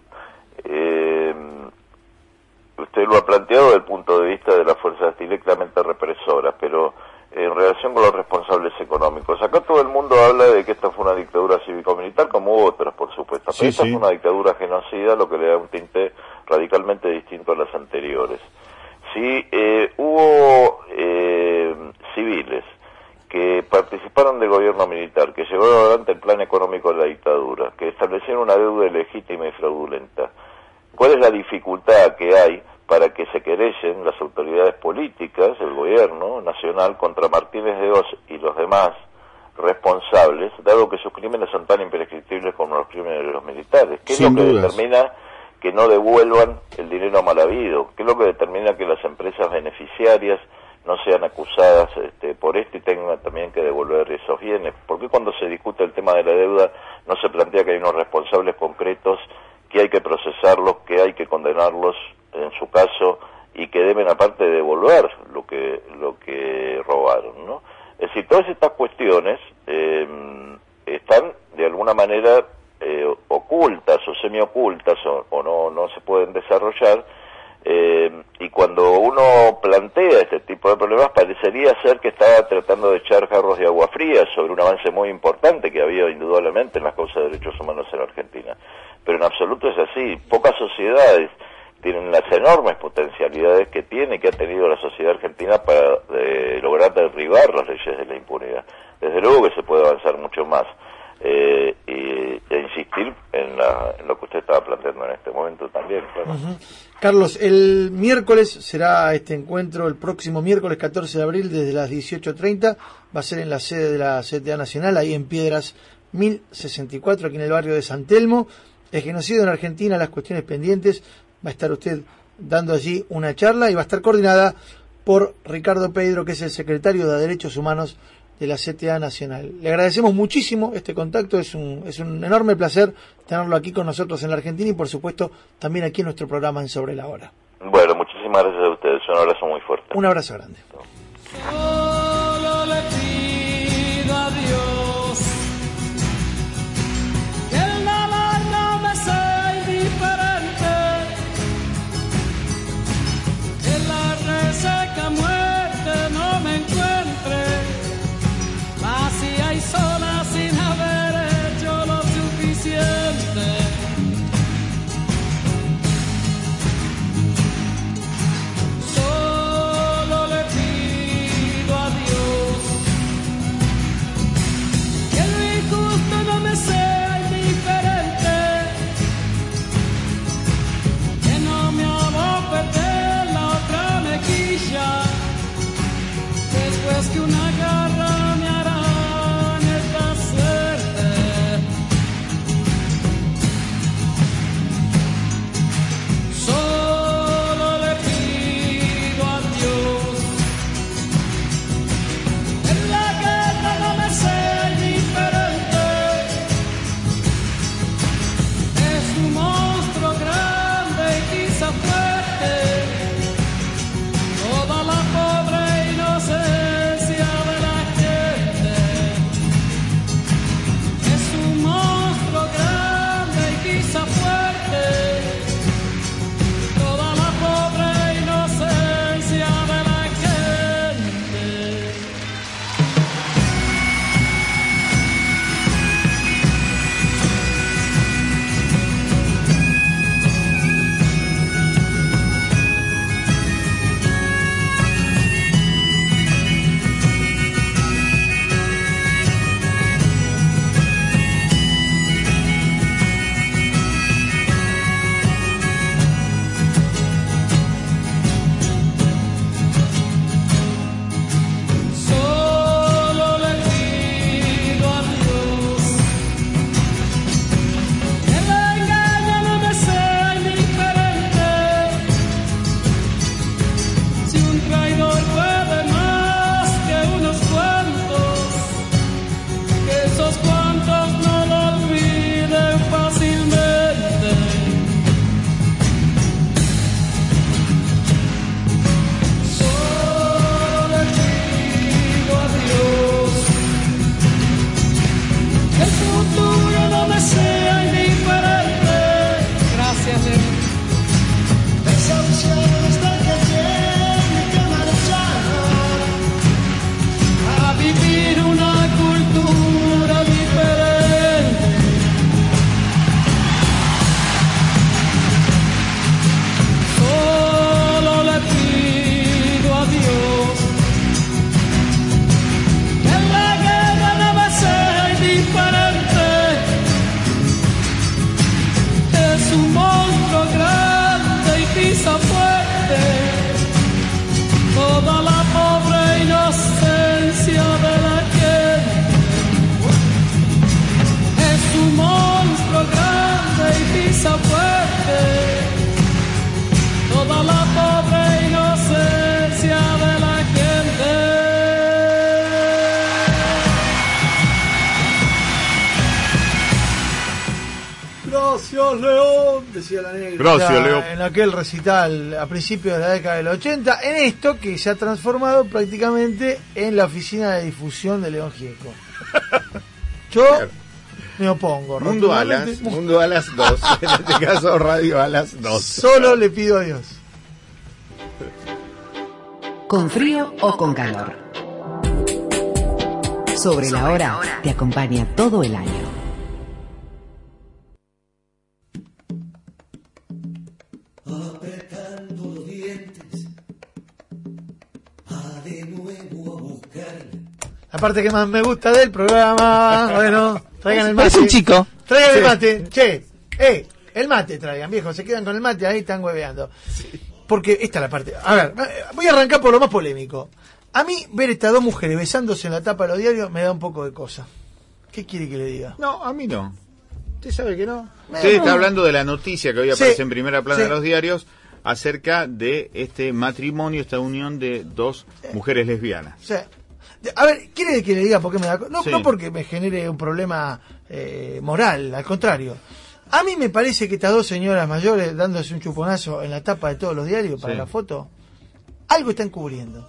Usted lo ha planteado desde el punto de vista de las fuerzas directamente represoras, pero en relación con los responsables económicos, acá todo el mundo habla de que esta fue una dictadura cívico-militar, como otras, por supuesto, pero esta fue una dictadura genocida, lo que le da un tinte radicalmente distinto a las anteriores. Sí, hubo civiles que participaron del gobierno militar, que llevaron adelante el plan económico de la dictadura, que establecieron una deuda ilegítima y fraudulenta. ¿Cuál es la dificultad que hay para que se querellen las autoridades políticas, el gobierno nacional, contra Martínez de Oz y los demás responsables, dado que sus crímenes son tan imprescriptibles como los crímenes de los militares? ¿Qué es lo que determina que no devuelvan el dinero mal habido? ¿Qué es lo que determina que las empresas beneficiarias no sean acusadas por esto y tengan también que devolver esos bienes. ¿Por qué cuando se discute el tema de la deuda no se plantea que hay unos responsables concretos, que hay que procesarlos, que hay que condenarlos en su caso y que deben aparte devolver lo que robaron, ¿no? Es decir, todas estas cuestiones están de alguna manera ocultas o semiocultas o no se pueden desarrollar, y cuando uno plantea este tipo de problemas parecería ser que está tratando de echar jarros de agua fría sobre un avance muy importante que había indudablemente en las causas de derechos humanos en Argentina, pero en absoluto es así. Pocas sociedades tienen las enormes potencialidades que tiene y que ha tenido la sociedad argentina para lograr derribar las leyes de la impunidad. Desde luego que se puede avanzar mucho más, e insistir en lo que usted estaba planteando en este momento también, claro. Carlos, el miércoles será este encuentro, el próximo miércoles 14 de abril desde las 18:30, va a ser en la sede de la CTA Nacional, ahí en Piedras 1064, aquí en el barrio de San Telmo. El genocidio en Argentina, las cuestiones pendientes, va a estar usted dando allí una charla y va a estar coordinada por Ricardo Pedro, que es el secretario de Derechos Humanos de la CTA Nacional. Le agradecemos muchísimo este contacto, es un enorme placer tenerlo aquí con nosotros en la Argentina y por supuesto también aquí en nuestro programa en Sobre la Hora. Bueno, muchísimas gracias a ustedes, un abrazo muy fuerte. Un abrazo grande. Solo le pido a Dios que el amor no me sea indiferente, que la reseca muerte no me encuentre. Vacía y sola sin haber hecho lo suficiente. Solo le pido Gracias, León, decía la negra. Gracias, León. En aquel recital a principios de la década del 80, en esto que se ha transformado prácticamente en la oficina de difusión de León Gieco. Yo me opongo. Mundo Alas 2, en este caso Radio Alas 2. Solo le pido a Dios. Con frío o con calor. Sobre la hora te acompaña todo el año. Apretando los dientes, va de nuevo a buscar. La parte que más me gusta del programa. Bueno, traigan el mate. Es un chico. Traigan el mate. Che, el mate traigan, viejo. Se quedan con el mate, ahí están hueveando. Porque esta es la parte. A ver, voy a arrancar por lo más polémico. A mí, ver estas dos mujeres besándose en la tapa de los diarios me da un poco de cosa. ¿Qué quiere que le diga? No, a mí no. ¿Usted sabe que no? Usted está hablando de la noticia que hoy aparece en primera plana de los diarios acerca de este matrimonio, esta unión de dos mujeres lesbianas. O sea, a ver, ¿quiere que le diga por qué me da cosa? No porque me genere un problema moral, al contrario. A mí me parece que estas dos señoras mayores dándose un chuponazo en la tapa de todos los diarios para la foto, algo están cubriendo.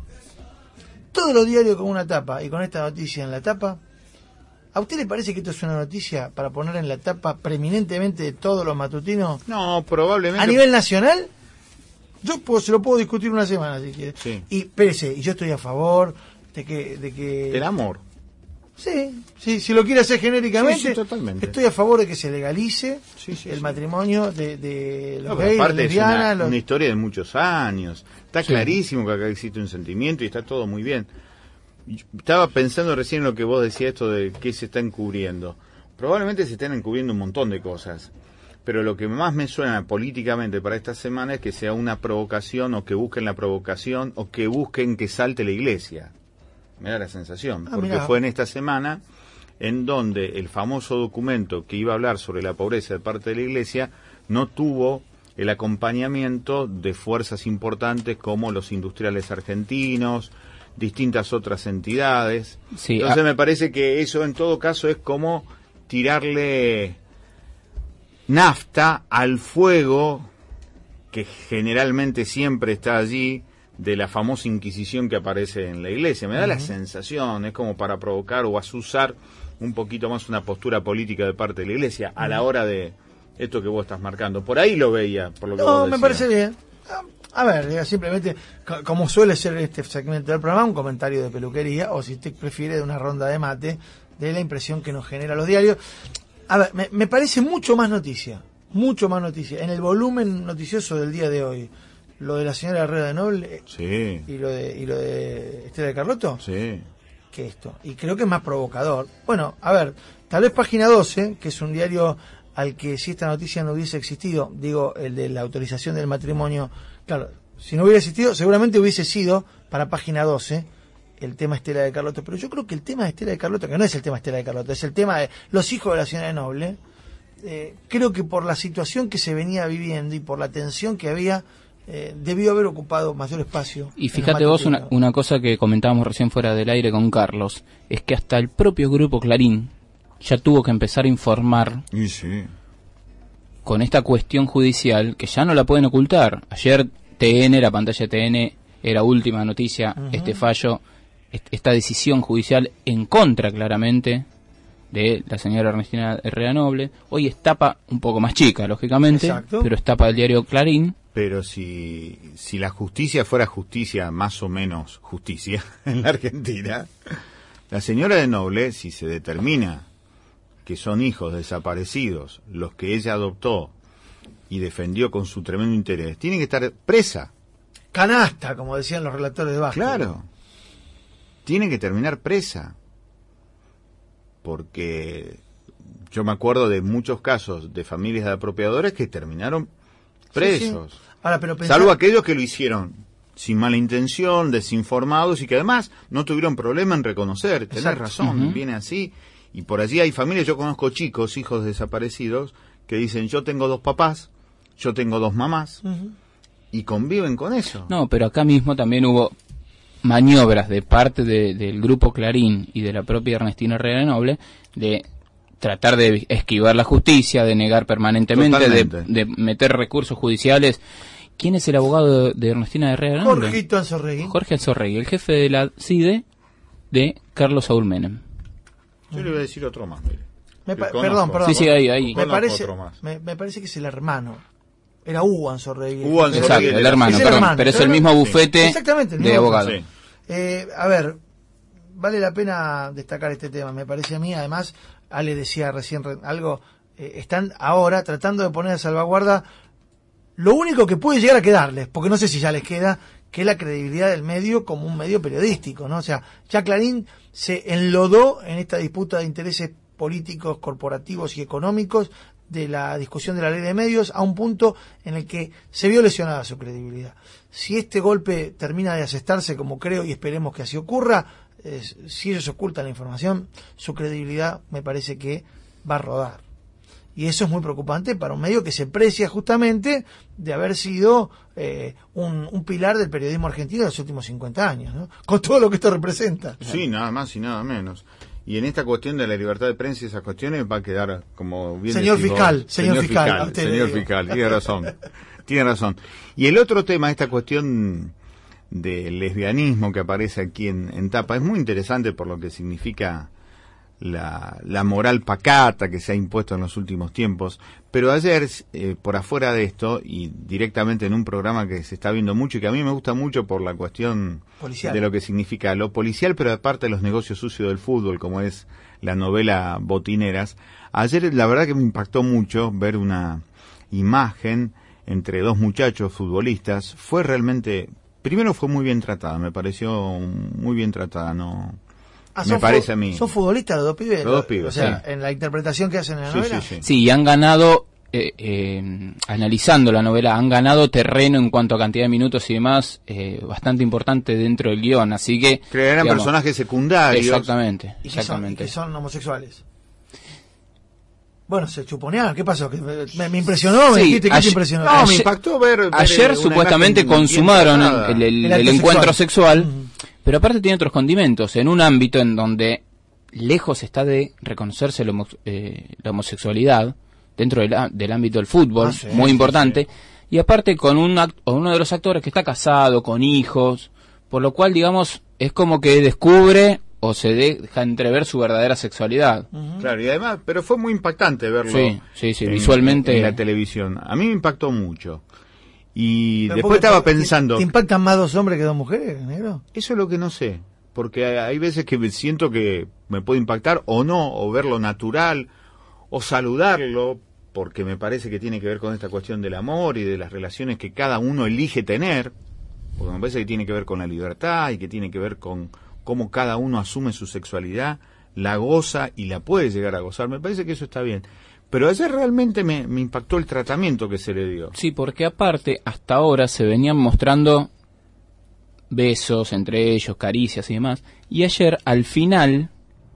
Todos los diarios con una tapa y con esta noticia en la tapa. ¿A usted le parece que esto es una noticia para poner en la tapa preeminentemente de todos los matutinos? No, probablemente. ¿A nivel nacional? Yo se lo puedo discutir una semana si quiere. Sí. Y espérese, y yo estoy a favor de que del amor. Sí, si lo quiere hacer genéricamente, sí, totalmente. Estoy a favor de que se legalice el matrimonio de los gays, aparte lesbianas. Es una historia de muchos años. Está clarísimo que acá existe un sentimiento y está todo muy bien. Estaba pensando recién en lo que vos decías, esto de qué se está encubriendo. Probablemente se estén encubriendo un montón de cosas. Pero lo que más me suena políticamente para esta semana es que sea una provocación, o que busquen la provocación, o que busquen que salte la iglesia. Me da la sensación, porque fue en esta semana en donde el famoso documento que iba a hablar sobre la pobreza de parte de la iglesia no tuvo el acompañamiento de fuerzas importantes como los industriales argentinos, distintas otras entidades. Sí, entonces me parece que eso en todo caso es como tirarle nafta al fuego que generalmente siempre está allí, de la famosa Inquisición que aparece en la iglesia. Me da la sensación, es como para provocar o azuzar un poquito más una postura política de parte de la iglesia a la hora de esto que vos estás marcando. Por ahí lo veía, por lo que vos decías. No, me parece bien. A ver, simplemente, como suele ser este segmento del programa, un comentario de peluquería, o si usted prefiere, de una ronda de mate, de la impresión que nos genera los diarios. A ver, me parece mucho más noticia, en el volumen noticioso del día de hoy. Lo de la señora Herrera de Noble y lo de Estela de Carlotto, que esto. Y creo que es más provocador. Bueno, a ver, tal vez Página 12, que es un diario al que si esta noticia no hubiese existido, digo, el de la autorización del matrimonio, claro, si no hubiera existido, seguramente hubiese sido para Página 12 el tema Estela de Carlotto. Pero yo creo que el tema de Estela de Carlotto, que no es el tema Estela de Carlotto, es el tema de los hijos de la señora de Noble, creo que por la situación que se venía viviendo y por la tensión que había, debió haber ocupado mayor espacio. Y fíjate vos una cosa que comentábamos recién fuera del aire con Carlos, es que hasta el propio grupo Clarín ya tuvo que empezar a informar con esta cuestión judicial que ya no la pueden ocultar. Ayer TN, la pantalla TN, era última noticia, este fallo, esta decisión judicial en contra claramente de la señora Ernestina Herrera Noble. Hoy es tapa un poco más chica, lógicamente, pero es tapa del diario Clarín. Pero si la justicia fuera justicia, más o menos justicia, en la Argentina, la señora de Noble, si se determina que son hijos desaparecidos los que ella adoptó y defendió con su tremendo interés, tiene que estar presa. Canasta, como decían los relatores de básquet. Claro. Tiene que terminar presa. Porque yo me acuerdo de muchos casos de familias de apropiadores que terminaron presos. Sí. Ahora, pero salvo aquellos que lo hicieron sin mala intención, desinformados y que además no tuvieron problema en reconocer. Tenés razón, viene así. Y por allí hay familias, yo conozco chicos, hijos desaparecidos, que dicen yo tengo 2 papás, yo tengo 2 mamás, y conviven con eso. No, pero acá mismo también hubo maniobras de parte del grupo Clarín y de la propia Ernestina Herrera Noble de tratar de esquivar la justicia, de negar permanentemente, de meter recursos judiciales. ¿Quién es el abogado de Ernestina Herrera? Jorgito Anzorregui. Jorge Anzorregui, el jefe de la CIDE de Carlos Saúl Menem. Yo le voy a decir otro más, mire. Perdón. Sí, ahí. Me parece que es el hermano. Era Hugo Anzorregui. Exacto, el hermano, pero es el mismo bufete de abogados. Sí. A ver, vale la pena destacar este tema, me parece a mí. Además, Ale decía recién algo, están ahora tratando de poner a salvaguarda lo único que puede llegar a quedarles, porque no sé si ya les queda, que es la credibilidad del medio como un medio periodístico, ¿no? O sea, ya Clarín se enlodó en esta disputa de intereses políticos, corporativos y económicos de la discusión de la ley de medios, a un punto en el que se vio lesionada su credibilidad. Si este golpe termina de asestarse, como creo y esperemos que así ocurra, si ellos ocultan la información, su credibilidad me parece que va a rodar. Y eso es muy preocupante para un medio que se precia justamente de haber sido un pilar del periodismo argentino de los últimos 50 años, ¿no? Con todo lo que esto representa. Sí, nada más y nada menos. Y en esta cuestión de la libertad de prensa y esas cuestiones va a quedar como bien... Señor fiscal, tiene razón. Y el otro tema, esta cuestión del lesbianismo que aparece aquí en tapa, es muy interesante por lo que significa la moral pacata que se ha impuesto en los últimos tiempos. Pero ayer, por afuera de esto, y directamente en un programa que se está viendo mucho y que a mí me gusta mucho por la cuestión policial, de lo que significa lo policial, pero aparte de los negocios sucios del fútbol, como es la novela Botineras, ayer la verdad que me impactó mucho ver una imagen entre dos muchachos futbolistas. Fue realmente, primero fue muy bien tratada, me pareció muy bien tratada, no... me parece a mí. ¿Son futbolistas los dos pibes? Los dos pibes, o sea, sí. En la interpretación que hacen en la novela. Sí, y han ganado, analizando la novela, han ganado terreno en cuanto a cantidad de minutos y demás, bastante importante dentro del guión, así que... Eran personajes secundarios. Exactamente. Y que son homosexuales. Bueno, se chuponearon, ¿qué pasó? Me impresionó, me dijiste que te impresionó. No, me impactó ver ayer supuestamente consumaron el encuentro sexual. Pero aparte tiene otros condimentos, en un ámbito en donde lejos está de reconocerse la homosexualidad, dentro del ámbito del fútbol, muy importante, y aparte con uno de los actores que está casado, con hijos, por lo cual, digamos, es como que descubre o se deja entrever su verdadera sexualidad. Claro, y además, pero fue muy impactante verlo visualmente en la televisión. A mí me impactó mucho. Y después estaba pensando... ¿Te impactan más dos hombres que dos mujeres, negro? Eso es lo que no sé, porque hay veces que siento que me puede impactar o no, o verlo natural, o saludarlo, porque me parece que tiene que ver con esta cuestión del amor y de las relaciones que cada uno elige tener, porque me parece que tiene que ver con la libertad y que tiene que ver con cómo cada uno asume su sexualidad, la goza y la puede llegar a gozar. Me parece que eso está bien. Pero ayer realmente me impactó el tratamiento que se le dio. Sí, porque aparte, hasta ahora se venían mostrando besos entre ellos, caricias y demás. Y ayer, al final,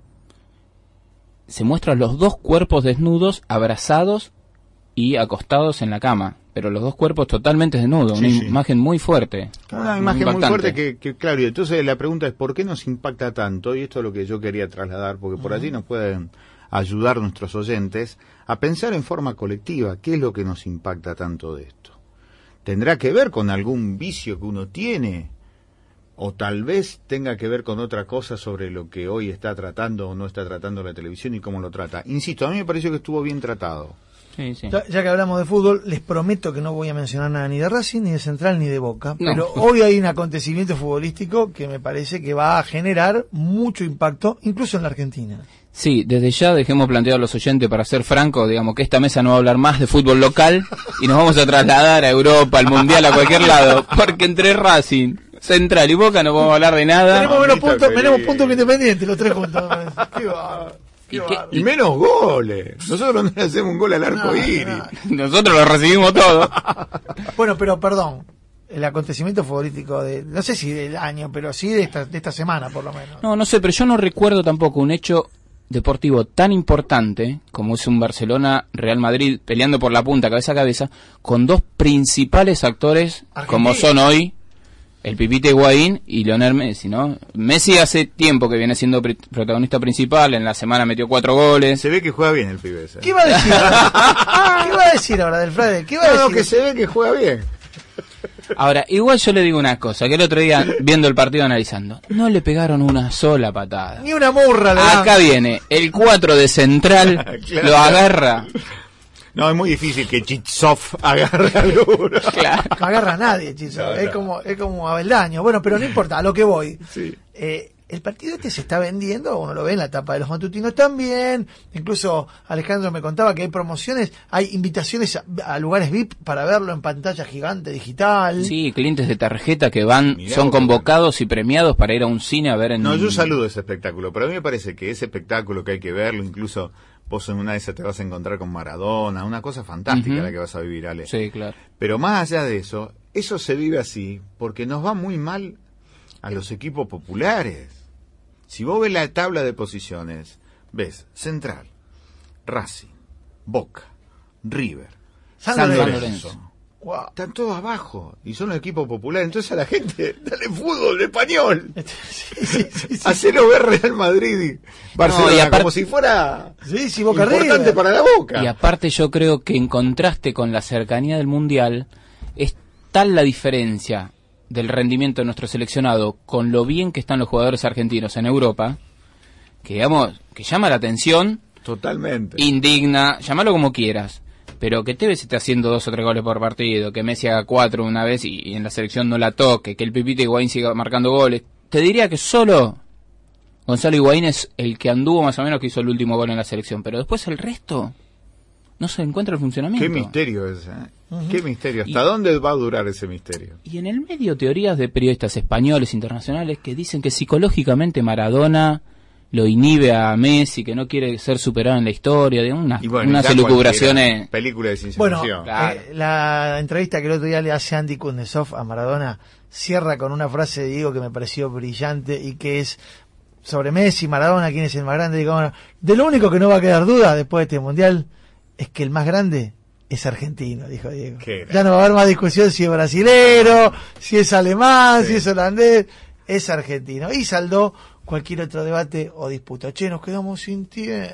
se muestran los dos cuerpos desnudos, abrazados y acostados en la cama. Pero los dos cuerpos totalmente desnudos, una imagen muy fuerte. Una imagen muy fuerte que claro, y entonces la pregunta es, ¿por qué nos impacta tanto? Y esto es lo que yo quería trasladar, porque por allí nos pueden ayudar nuestros oyentes a pensar en forma colectiva qué es lo que nos impacta tanto de esto. ¿Tendrá que ver con algún vicio que uno tiene? ¿O tal vez tenga que ver con otra cosa sobre lo que hoy está tratando o no está tratando la televisión y cómo lo trata? Insisto, a mí me pareció que estuvo bien tratado. Sí, sí. Ya que hablamos de fútbol, les prometo que no voy a mencionar nada ni de Racing, ni de Central, ni de Boca. No. Pero hoy hay un acontecimiento futbolístico que me parece que va a generar mucho impacto, incluso en la Argentina. Sí, desde ya dejemos planteado a los oyentes, para ser franco, digamos que esta mesa no va a hablar más de fútbol local y nos vamos a trasladar a Europa, al Mundial, a cualquier lado, porque entre Racing, Central y Boca no vamos a hablar de nada. Tenemos puntos que Independiente, los tres juntos. Y menos goles. Nosotros no le hacemos un gol al arco iris. Nosotros lo recibimos todo. Bueno, pero perdón, el acontecimiento futbolístico no sé si del año, pero sí de esta semana por lo menos. No sé, pero yo no recuerdo tampoco un hecho deportivo tan importante como es un Barcelona-Real Madrid peleando por la punta cabeza a cabeza, con dos principales actores como son hoy el Pipita Higuaín y Lionel Messi, ¿no? Messi hace tiempo que viene siendo protagonista principal, en la semana metió 4 goles. Se ve que juega bien el pibe ese. ¿Qué va a decir? ¿Qué va a decir ahora del Frade? ¿Qué va a decir? No, que se ve que juega bien. Ahora, igual yo le digo una cosa, que el otro día, viendo el partido analizando, no le pegaron una sola patada. Ni una murra le dan. Acá viene el 4 de central, Claro. lo agarra. No, es muy difícil que Chichov agarre a alguno. Claro. No agarra a nadie, Chicho. No. Es como Abeldaño. Bueno, pero no importa, a lo que voy. Sí. El partido este se está vendiendo, uno lo ve en la tapa de los matutinos también. Incluso Alejandro me contaba que hay promociones, hay invitaciones a lugares VIP para verlo en pantalla gigante digital. Sí, clientes de tarjeta que van, Mirá, son vos, convocados y premiados para ir a un cine a ver en... No, yo saludo ese espectáculo, pero a mí me parece que ese espectáculo que hay que verlo, incluso vos en una de esas te vas a encontrar con Maradona, una cosa fantástica Ujú. la que vas a vivir, Ale. Sí, claro. Pero más allá de eso, eso se vive así porque nos va muy mal a los equipos populares. Si vos ves la tabla de posiciones, ves Central, Racing, Boca, River, San Lorenzo. Wow. Están todos abajo y son los equipos populares. Entonces a la gente, dale fútbol español. Hacelo ver Real Madrid y Barcelona, No, y aparte- como si fuera Sí, Boca importante River. para la Boca. Y aparte yo creo que en contraste con la cercanía del Mundial, es tal la diferencia del rendimiento de nuestro seleccionado con lo bien que están los jugadores argentinos en Europa, que digamos, que llama la atención, Totalmente. indigna, llámalo como quieras, pero que Tevez esté haciendo 2 o 3 goles por partido, que Messi haga 4 una vez y en la selección no la toque, que el Pipita Higuaín siga marcando goles. Te diría que solo Gonzalo Higuaín es el que anduvo más o menos, que hizo el último gol en la selección, pero después el resto no se encuentra el funcionamiento. Qué misterio ese, ¿eh? Qué misterio. ¿Hasta dónde va a durar ese misterio? Y en el medio teorías de periodistas españoles, internacionales, que dicen que psicológicamente Maradona lo inhibe a Messi, que no quiere ser superado en la historia, de unas Y bueno, ya elucubraciones. cualquiera, película de ciencia Bueno, ficción. Claro. la entrevista que el otro día le hace Andy Kuznetsov a Maradona cierra con una frase de Diego que me pareció brillante y que es sobre Messi, Maradona, quién es el más grande. Digo, bueno, de lo único que no va a quedar duda después de este mundial es que el más grande es argentino, dijo Diego. Ya no va a haber más discusión si es brasilero, si es alemán, si es holandés, es argentino. Y saldó cualquier otro debate o disputa. Che, nos quedamos sin tiempo.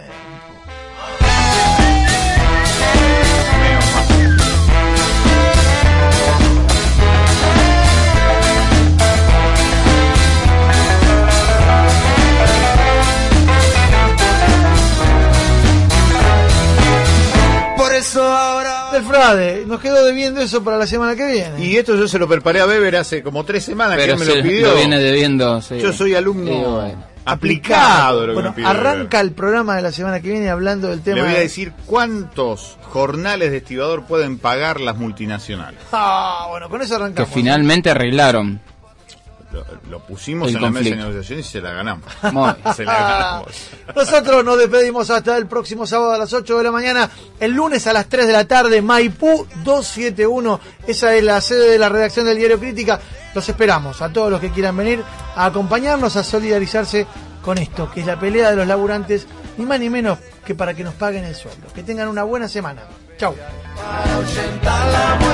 Por eso ahora... Del Frade, nos quedó debiendo eso para la semana que viene. Y esto yo se lo preparé a Weber hace como 3 semanas Pero que él me se lo pidió. lo viene debiendo. Sí. Yo soy alumno Sí, bueno. aplicado. Lo que Bueno, me pide arranca el programa de la semana que viene hablando del tema. Le voy a de- decir cuántos jornales de estibador pueden pagar las multinacionales. Ah, bueno, con eso Que arrancamos. finalmente arreglaron. Lo pusimos El en la mesa de conflicto. negociación y se la ganamos. Muy. Se la ganamos. Nosotros nos despedimos hasta el próximo sábado a las 8 de la mañana. El lunes a las 3 de la tarde, Maipú 271. Esa es la sede de la redacción del Diario Crítica. Los esperamos a todos los que quieran venir a acompañarnos, a solidarizarse con esto, que es la pelea de los laburantes, ni más ni menos que para que nos paguen el sueldo. Que tengan una buena semana. Chau. Para ahuyentar la muerte.